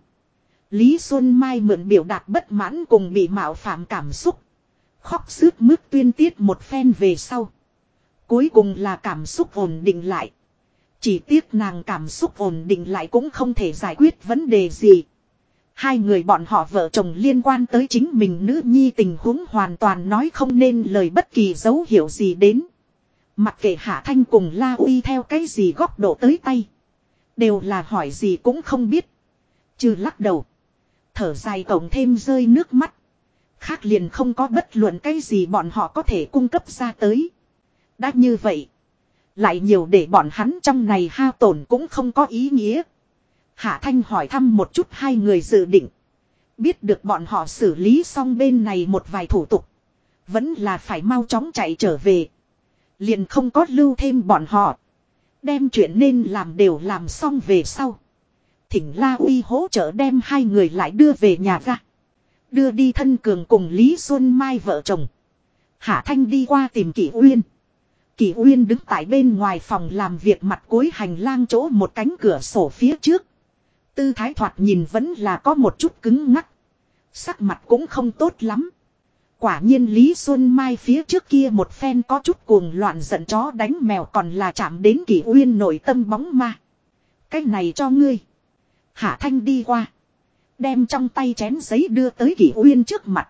Lý Xuân Mai mượn biểu đạt bất mãn cùng bị mạo phạm cảm xúc. Khóc sướt mướt tuyên tiết một phen về sau. Cuối cùng là cảm xúc ổn định lại. Chỉ tiếc nàng cảm xúc ổn định lại cũng không thể giải quyết vấn đề gì. Hai người bọn họ vợ chồng liên quan tới chính mình nữ nhi tình huống hoàn toàn nói không nên lời bất kỳ dấu hiệu gì đến. Mặc kệ Hạ Thanh cùng La Uy theo cái gì góc độ tới tay. Đều là hỏi gì cũng không biết. Trừ lắc đầu. Thở dài cộng thêm rơi nước mắt. Khác liền không có bất luận cái gì bọn họ có thể cung cấp ra tới. Đã như vậy. Lại nhiều để bọn hắn trong này hao tổn cũng không có ý nghĩa. Hạ Thanh hỏi thăm một chút hai người dự định. Biết được bọn họ xử lý xong bên này một vài thủ tục. Vẫn là phải mau chóng chạy trở về. Liền không có lưu thêm bọn họ. Đem chuyện nên làm đều làm xong về sau. Thỉnh La Uy hỗ trợ đem hai người lại đưa về nhà ga. Đưa đi Thân Cường cùng Lý Xuân Mai vợ chồng. Hạ Thanh đi qua tìm Kỷ Uyên. Kỷ Uyên đứng tại bên ngoài phòng làm việc mặt cuối hành lang chỗ một cánh cửa sổ phía trước. Tư thái thoạt nhìn vẫn là có một chút cứng ngắc. Sắc mặt cũng không tốt lắm. Quả nhiên Lý Xuân Mai phía trước kia một phen có chút cuồng loạn giận chó đánh mèo còn là chạm đến Kỷ Uyên nội tâm bóng ma. Cái này cho ngươi. Hạ Thanh đi qua. Đem trong tay chén giấy đưa tới Kỷ Uyên trước mặt.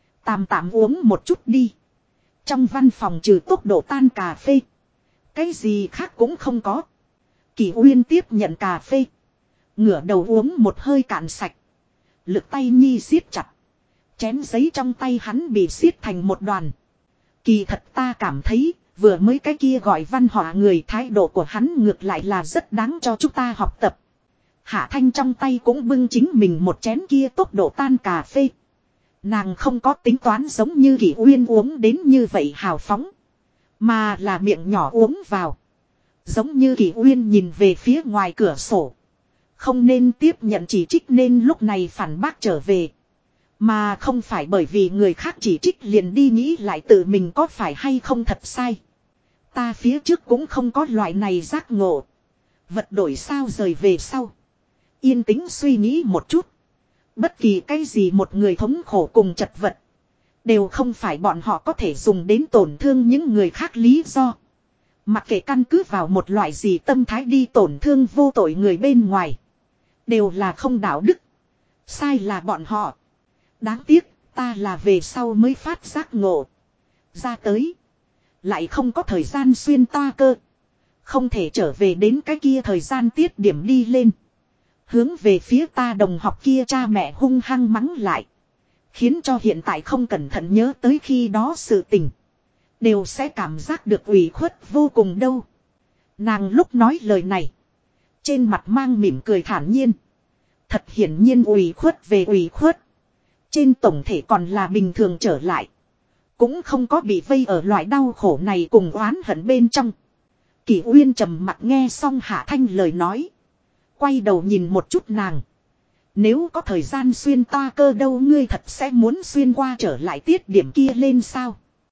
Tạm uống một chút đi. Trong văn phòng trừ tốc độ tan cà phê. Cái gì khác cũng không có. Kỷ Uyên tiếp nhận cà phê. Ngửa đầu uống một hơi cạn sạch. Lực tay nhi siết chặt. Chén giấy trong tay hắn bị siết thành một đoàn. Kỳ thật ta cảm thấy, vừa mới cái kia gọi văn họa người thái độ của hắn ngược lại là rất đáng cho chúng ta học tập. Hạ Thanh trong tay cũng bưng chính mình một chén kia tốc độ tan cà phê. Nàng không có tính toán giống như Kỷ Uyên uống đến như vậy hào phóng. Mà là miệng nhỏ uống vào. Giống như Kỷ Uyên nhìn về phía ngoài cửa sổ. Không nên tiếp nhận chỉ trích nên lúc này phản bác trở về. Mà không phải bởi vì người khác chỉ trích liền đi nghĩ lại tự mình có phải hay không thật sai. Ta phía trước cũng không có loại này giác ngộ. Vật đổi sao rời về sau. Yên tĩnh suy nghĩ một chút. Bất kỳ cái gì một người thống khổ cùng chật vật. Đều không phải bọn họ có thể dùng đến tổn thương những người khác lý do. Mặc kệ căn cứ vào một loại gì tâm thái đi tổn thương vô tội người bên ngoài. Đều là không đạo đức. Sai là bọn họ. Đáng tiếc ta là về sau mới phát giác ngộ. Ra tới. Lại không có thời gian xuyên toa cơ. Không thể trở về đến cái kia thời gian tiết điểm đi lên. Hướng về phía ta đồng học kia cha mẹ hung hăng mắng lại. Khiến cho hiện tại không cẩn thận nhớ tới khi đó sự tình. Đều sẽ cảm giác được ủy khuất vô cùng đâu. Nàng lúc nói lời này. Trên mặt mang mỉm cười thản nhiên. Thật hiển nhiên ủy khuất về ủy khuất. Trên tổng thể còn là bình thường trở lại. Cũng không có bị vây ở loại đau khổ này cùng oán hận bên trong. Kỷ Uyên trầm mặt nghe xong Hạ Thanh lời nói. Quay đầu nhìn một chút nàng. Nếu có thời gian xuyên toa cơ đâu ngươi thật sẽ muốn xuyên qua trở lại tiết điểm kia lên sao?